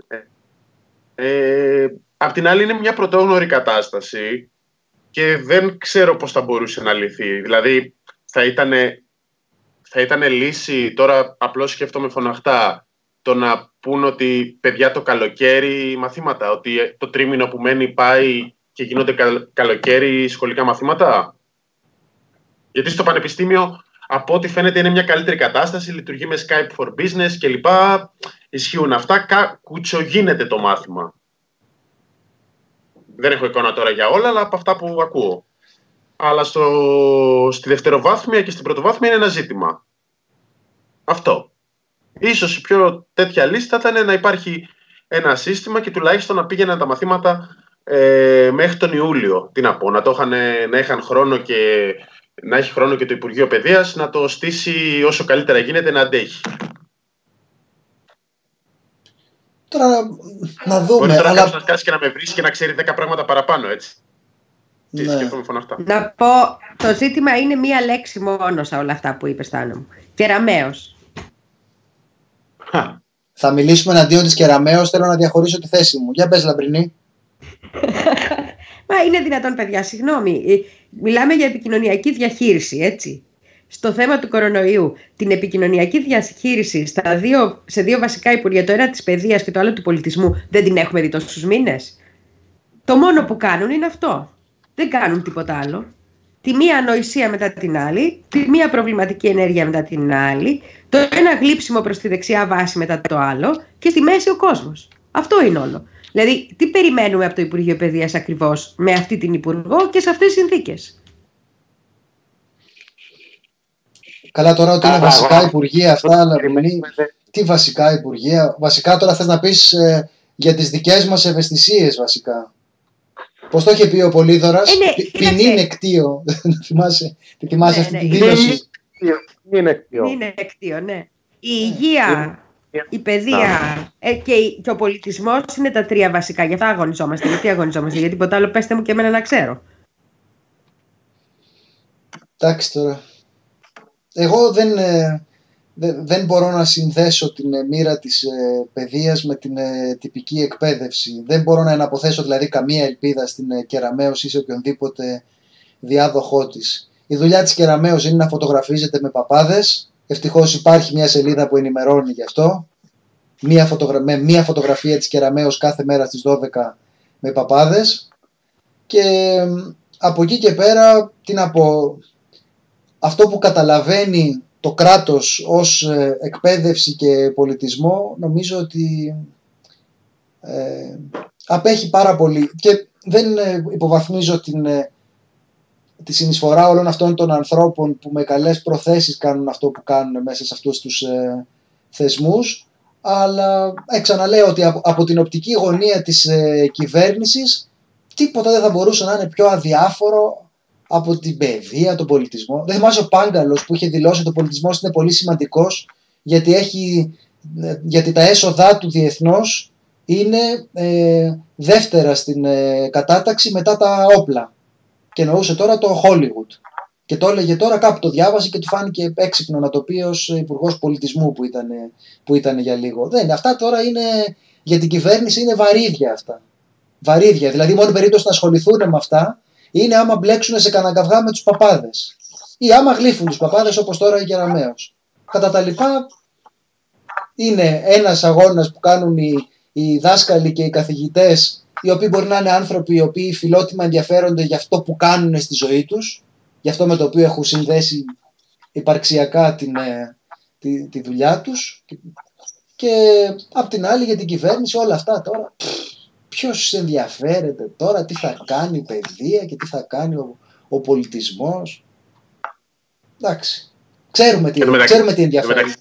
Απ' την άλλη είναι μια πρωτόγνωρη κατάσταση και δεν ξέρω πώς θα μπορούσε να λυθεί. Δηλαδή θα ήταν λύση, τώρα απλώς σκέφτομαι φωναχτά, το να πούν ότι παιδιά το καλοκαίρι μαθήματα, ότι το τρίμηνο που μένει πάει και γίνονται καλοκαίρι σχολικά μαθήματα. Γιατί στο πανεπιστήμιο, από ό,τι φαίνεται, είναι μια καλύτερη κατάσταση, λειτουργεί με Skype for Business κλπ. Ισχύουν αυτά, κουτσογίνεται το μάθημα. Δεν έχω εικόνα τώρα για όλα, αλλά από αυτά που ακούω. Αλλά στη δευτεροβάθμια και στην πρωτοβάθμια είναι ένα ζήτημα. Αυτό. Ίσως η πιο τέτοια λίστα ήταν να υπάρχει ένα σύστημα και τουλάχιστον να πήγαιναν τα μαθήματα μέχρι τον Ιούλιο. Τι να πω, να είχαν χρόνο και να έχει χρόνο και το Υπουργείο Παιδείας να το στήσει όσο καλύτερα γίνεται να αντέχει. Τώρα να δούμε. Μπορεί τώρα κάποιος να κάτσει και να με βρει και να ξέρει 10 πράγματα παραπάνω, έτσι. Ναι. Να πω, το ζήτημα είναι μία λέξη μόνο σε όλα αυτά που είπες, Θάνο μου. Κεραμέως. Θα μιλήσουμε εναντίον της Κεραμέως, θέλω να διαχωρίσω τη θέση μου. Για πες, Λαμπρινή. Μα είναι δυνατόν, παιδιά, συγγνώμη. Μιλάμε για επικοινωνιακή διαχείριση, έτσι. Στο θέμα του κορονοϊού, την επικοινωνιακή διαχείριση σε δύο βασικά υπουργεία, το ένα της παιδείας και το άλλο του πολιτισμού, δεν την έχουμε δει τόσους μήνες. Το μόνο που κάνουν είναι αυτό. Δεν κάνουν τίποτα άλλο. Τη μία ανοησία μετά την άλλη, τη μία προβληματική ενέργεια μετά την άλλη, το ένα γλύψιμο προς τη δεξιά βάση μετά το άλλο και στη μέση ο κόσμος. Αυτό είναι όλο. Δηλαδή, τι περιμένουμε από το Υπουργείο Παιδείας ακριβώς με αυτή την Υπουργό και σε αυτές τις συνθήκες? Καλά, τώρα ότι είναι βασικά υπουργεία αυτά, αλλά τι βασικά υπουργεία? Βασικά τώρα θες να πεις για τις δικές μας ευαισθησίες βασικά. Πώς το είχε πει ο Πολύδωρας, ποινή νεκτίο. Θυμάσαι αυτή τη δήλωση? Είναι νεκτίο, ναι. Η υγεία, η παιδεία και ο πολιτισμός είναι τα τρία βασικά. Γι' αυτά αγωνιζόμαστε. Γιατί αγωνιζόμαστε? Γιατί τίποτα άλλο πέστε μου και εμένα να ξέρω. Εντάξει τώρα. Εγώ δεν μπορώ να συνδέσω την μοίρα της παιδείας με την τυπική εκπαίδευση. Δεν μπορώ να εναποθέσω δηλαδή καμία ελπίδα στην Κεραμέως ή σε οποιονδήποτε διάδοχό της. Η δουλειά της Κεραμέως είναι να φωτογραφίζεται με παπάδες. Ευτυχώς υπάρχει μια σελίδα που ενημερώνει γι' αυτό. Με μια φωτογραφία της Κεραμέως κάθε μέρα στις 12 με παπάδες. Και από εκεί και πέρα, τι να πω, αυτό που καταλαβαίνει το κράτος ως εκπαίδευση και πολιτισμό, νομίζω ότι απέχει πάρα πολύ. Και δεν υποβαθμίζω τη συνεισφορά όλων αυτών των ανθρώπων που με καλές προθέσεις κάνουν αυτό που κάνουν μέσα σε αυτούς τους θεσμούς, αλλά ξαναλέω ότι από την οπτική γωνία της κυβέρνησης τίποτα δεν θα μπορούσε να είναι πιο αδιάφορο από την παιδεία, τον πολιτισμό. Δεν θυμάσαι ο Πάγκαλος που είχε δηλώσει ότι ο πολιτισμός είναι πολύ σημαντικός γιατί τα έσοδά του διεθνώς είναι δεύτερα στην κατάταξη μετά τα όπλα. Και εννοούσε τώρα το Hollywood. Και το έλεγε τώρα, κάπου το διάβασε και του φάνηκε έξυπνο να το πει ως υπουργός πολιτισμού που ήταν για λίγο. Αυτά τώρα είναι, για την κυβέρνηση είναι βαρύδια αυτά. Βαρύδια. Δηλαδή, η μόνη περίπτωση να ασχοληθούν με αυτά είναι άμα μπλέξουν σε κανένα καυγά με τους παπάδες. Ή άμα γλύφουν τους παπάδες όπως τώρα η Κεραμέως. Κατά τα λοιπά, είναι ένας αγώνας που κάνουν οι δάσκαλοι και οι καθηγητές, οι οποίοι μπορεί να είναι άνθρωποι οι οποίοι φιλότιμα ενδιαφέρονται για αυτό που κάνουν στη ζωή τους, για αυτό με το οποίο έχουν συνδέσει υπαρξιακά τη δουλειά τους, και απ' την άλλη για την κυβέρνηση όλα αυτά τώρα. Ποιος ενδιαφέρεται τώρα τι θα κάνει η παιδεία και τι θα κάνει ο πολιτισμός? Εντάξει, ξέρουμε τι ενδιαφέρει.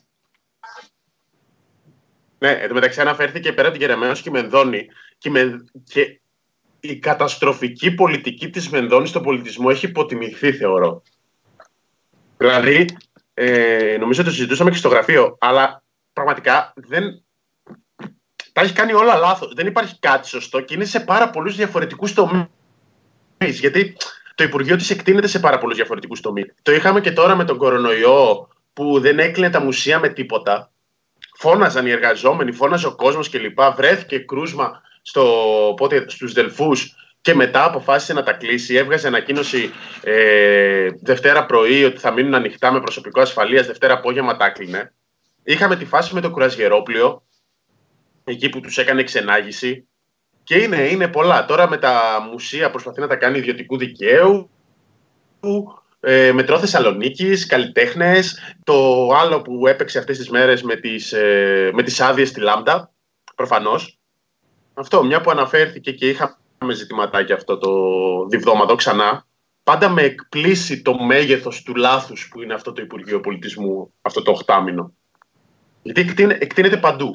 Ναι, εν τω μεταξύ αναφέρθηκε πέρα από την Κεραμέως και η Μενδώνη και η καταστροφική πολιτική της Μενδώνης στον πολιτισμό έχει υποτιμηθεί, θεωρώ. Δηλαδή, νομίζω ότι το συζητούσαμε και στο γραφείο, αλλά πραγματικά τα έχει κάνει όλα λάθος. Δεν υπάρχει κάτι σωστό και είναι σε πάρα πολλούς διαφορετικούς τομείς. Γιατί το Υπουργείο της εκτείνεται σε πάρα πολλούς διαφορετικούς τομείς. Το είχαμε και τώρα με τον κορονοϊό που δεν έκλεινε τα μουσεία με τίποτα. Φώναζαν οι εργαζόμενοι, φώναζε ο κόσμος κλπ. Βρέθηκε κρούσμα στους Δελφούς και μετά αποφάσισε να τα κλείσει. Έβγαζε ανακοίνωση Δευτέρα πρωί ότι θα μείνουν ανοιχτά με προσωπικό ασφαλείας. Δευτέρα απόγευμα τα κλείνε. Είχαμε τη φάση με το κουρασγερόπλοιο, εκεί που τους έκανε ξενάγηση. Και είναι πολλά. Τώρα με τα μουσεία προσπαθεί να τα κάνει ιδιωτικού δικαίου. Μετρό Θεσσαλονίκης, καλλιτέχνες. Το άλλο που έπαιξε αυτές τις μέρες με τις άδειες στη Λάμδα, προφανώς. Αυτό, μια που αναφέρθηκε και είχαμε ζητηματάκι αυτό το διβδόματο ξανά. Πάντα με εκπλήσει το μέγεθος του λάθους που είναι αυτό το Υπουργείο Πολιτισμού, αυτό το 8μηνο. Γιατί εκτείνεται παντού.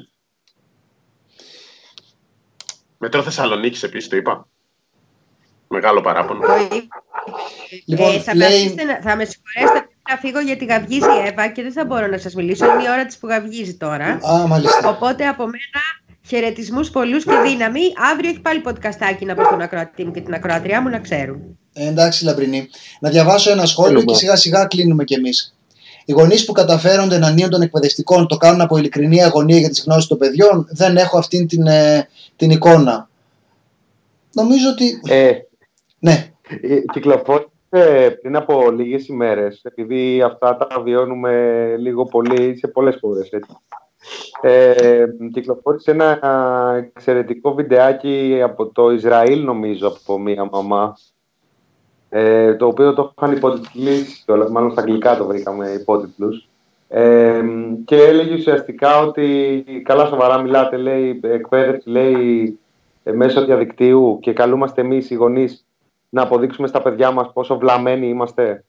Μετρό Θεσσαλονίκης επίσης, το είπα. Μεγάλο παράπονο. Λοιπόν, θα με συγχωρέσετε να φύγω γιατί γαυγίζει η Εύα και δεν θα μπορώ να σας μιλήσω. Είναι η ώρα της που γαυγίζει τώρα. Οπότε από μένα χαιρετισμούς πολλούς και δύναμη. Αύριο έχει πάλι podcastάκι να πω στον ακροατή μου και την ακροατριά μου να ξέρουν. Εντάξει, Λαμπρινή. Να διαβάσω ένα σχόλιο και σιγά σιγά κλείνουμε κι εμείς. Οι γονείς που καταφέρονται εναντίον των εκπαιδευτικών το κάνουν από ειλικρινή αγωνία για τις γνώσεις των παιδιών. Δεν έχω αυτήν την εικόνα. Νομίζω ότι. Ναι. Κυκλοφόρησε πριν από λίγες ημέρες, επειδή αυτά τα βιώνουμε λίγο πολύ σε πολλές χώρες. Κυκλοφόρησε ένα εξαιρετικό βιντεάκι από το Ισραήλ, νομίζω, από μία μαμά, το οποίο το είχαν υποτιτλήσει, μάλλον στα αγγλικά το βρήκαμε υπότιτλους, Και έλεγε ουσιαστικά ότι καλά σοβαρά μιλάτε, λέει, εκπαίδευση, λέει, μέσω διαδικτύου και καλούμαστε εμείς οι γονείς να αποδείξουμε στα παιδιά μας πόσο βλαμμένοι είμαστε.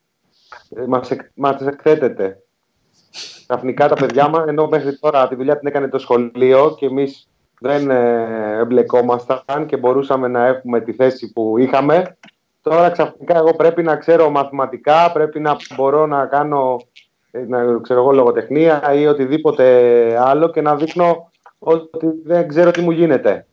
Μας εκθέτεται. Ξαφνικά τα παιδιά μας, ενώ μέχρι τώρα τη δουλειά την έκανε το σχολείο και εμείς δεν εμπλεκόμασταν και μπορούσαμε να έχουμε τη θέση που είχαμε, τώρα ξαφνικά εγώ πρέπει να ξέρω μαθηματικά, πρέπει να μπορώ να κάνω λογοτεχνία ή οτιδήποτε άλλο και να δείχνω ότι δεν ξέρω τι μου γίνεται.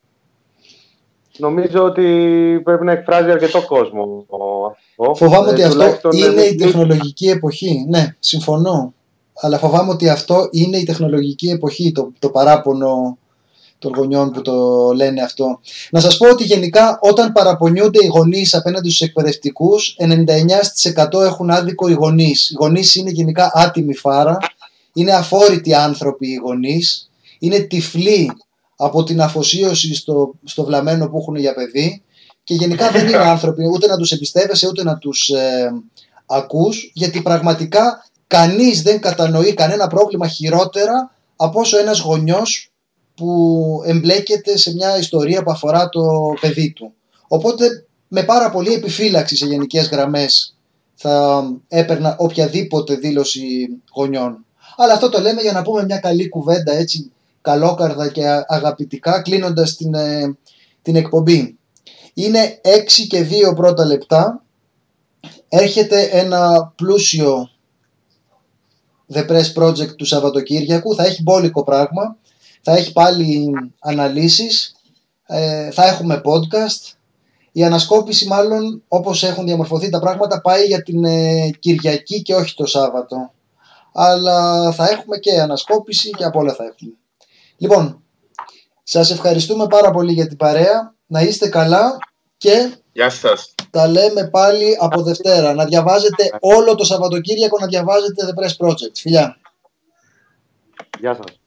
Νομίζω ότι πρέπει να εκφράζει αρκετό κόσμο αυτό. Φοβάμαι ότι αυτό είναι η τεχνολογική εποχή. Ναι, συμφωνώ. Αλλά φοβάμαι ότι αυτό είναι η τεχνολογική εποχή, το παράπονο των γονιών που το λένε αυτό. Να σας πω ότι γενικά όταν παραπονιούνται οι γονείς απέναντι στους εκπαιδευτικούς, 99% έχουν άδικο οι γονείς. Οι γονείς είναι γενικά άτιμοι φάρα, είναι αφόρητοι άνθρωποι οι γονείς, είναι τυφλοί από την αφοσίωση στο βλαμμένο που έχουν για παιδί και γενικά δεν είναι άνθρωποι ούτε να τους εμπιστεύεσαι ούτε να τους ακούς, γιατί πραγματικά κανείς δεν κατανοεί κανένα πρόβλημα χειρότερα από όσο ένας γονιός που εμπλέκεται σε μια ιστορία που αφορά το παιδί του. Οπότε με πάρα πολύ επιφύλαξη σε γενικές γραμμές θα έπαιρνα οποιαδήποτε δήλωση γονιών. Αλλά αυτό το λέμε για να πούμε μια καλή κουβέντα, έτσι καλόκαρδα και αγαπητικά, κλείνοντας την εκπομπή. Είναι 6 και 2 πρώτα λεπτά. Έρχεται ένα πλούσιο The Press Project του Σαββατοκύριακου. Θα έχει μπόλικο πράγμα. Θα έχει πάλι αναλύσεις. Θα έχουμε podcast. Η ανασκόπηση μάλλον, όπως έχουν διαμορφωθεί τα πράγματα, πάει για την Κυριακή και όχι το Σάββατο. Αλλά θα έχουμε και ανασκόπηση και από όλα θα έχουμε. Λοιπόν, σας ευχαριστούμε πάρα πολύ για την παρέα. Να είστε καλά και γεια σας. Τα λέμε πάλι από Δευτέρα. Να διαβάζετε όλο το Σαββατοκύριακο, να διαβάζετε The Press Project. Φιλιά. Γεια σας.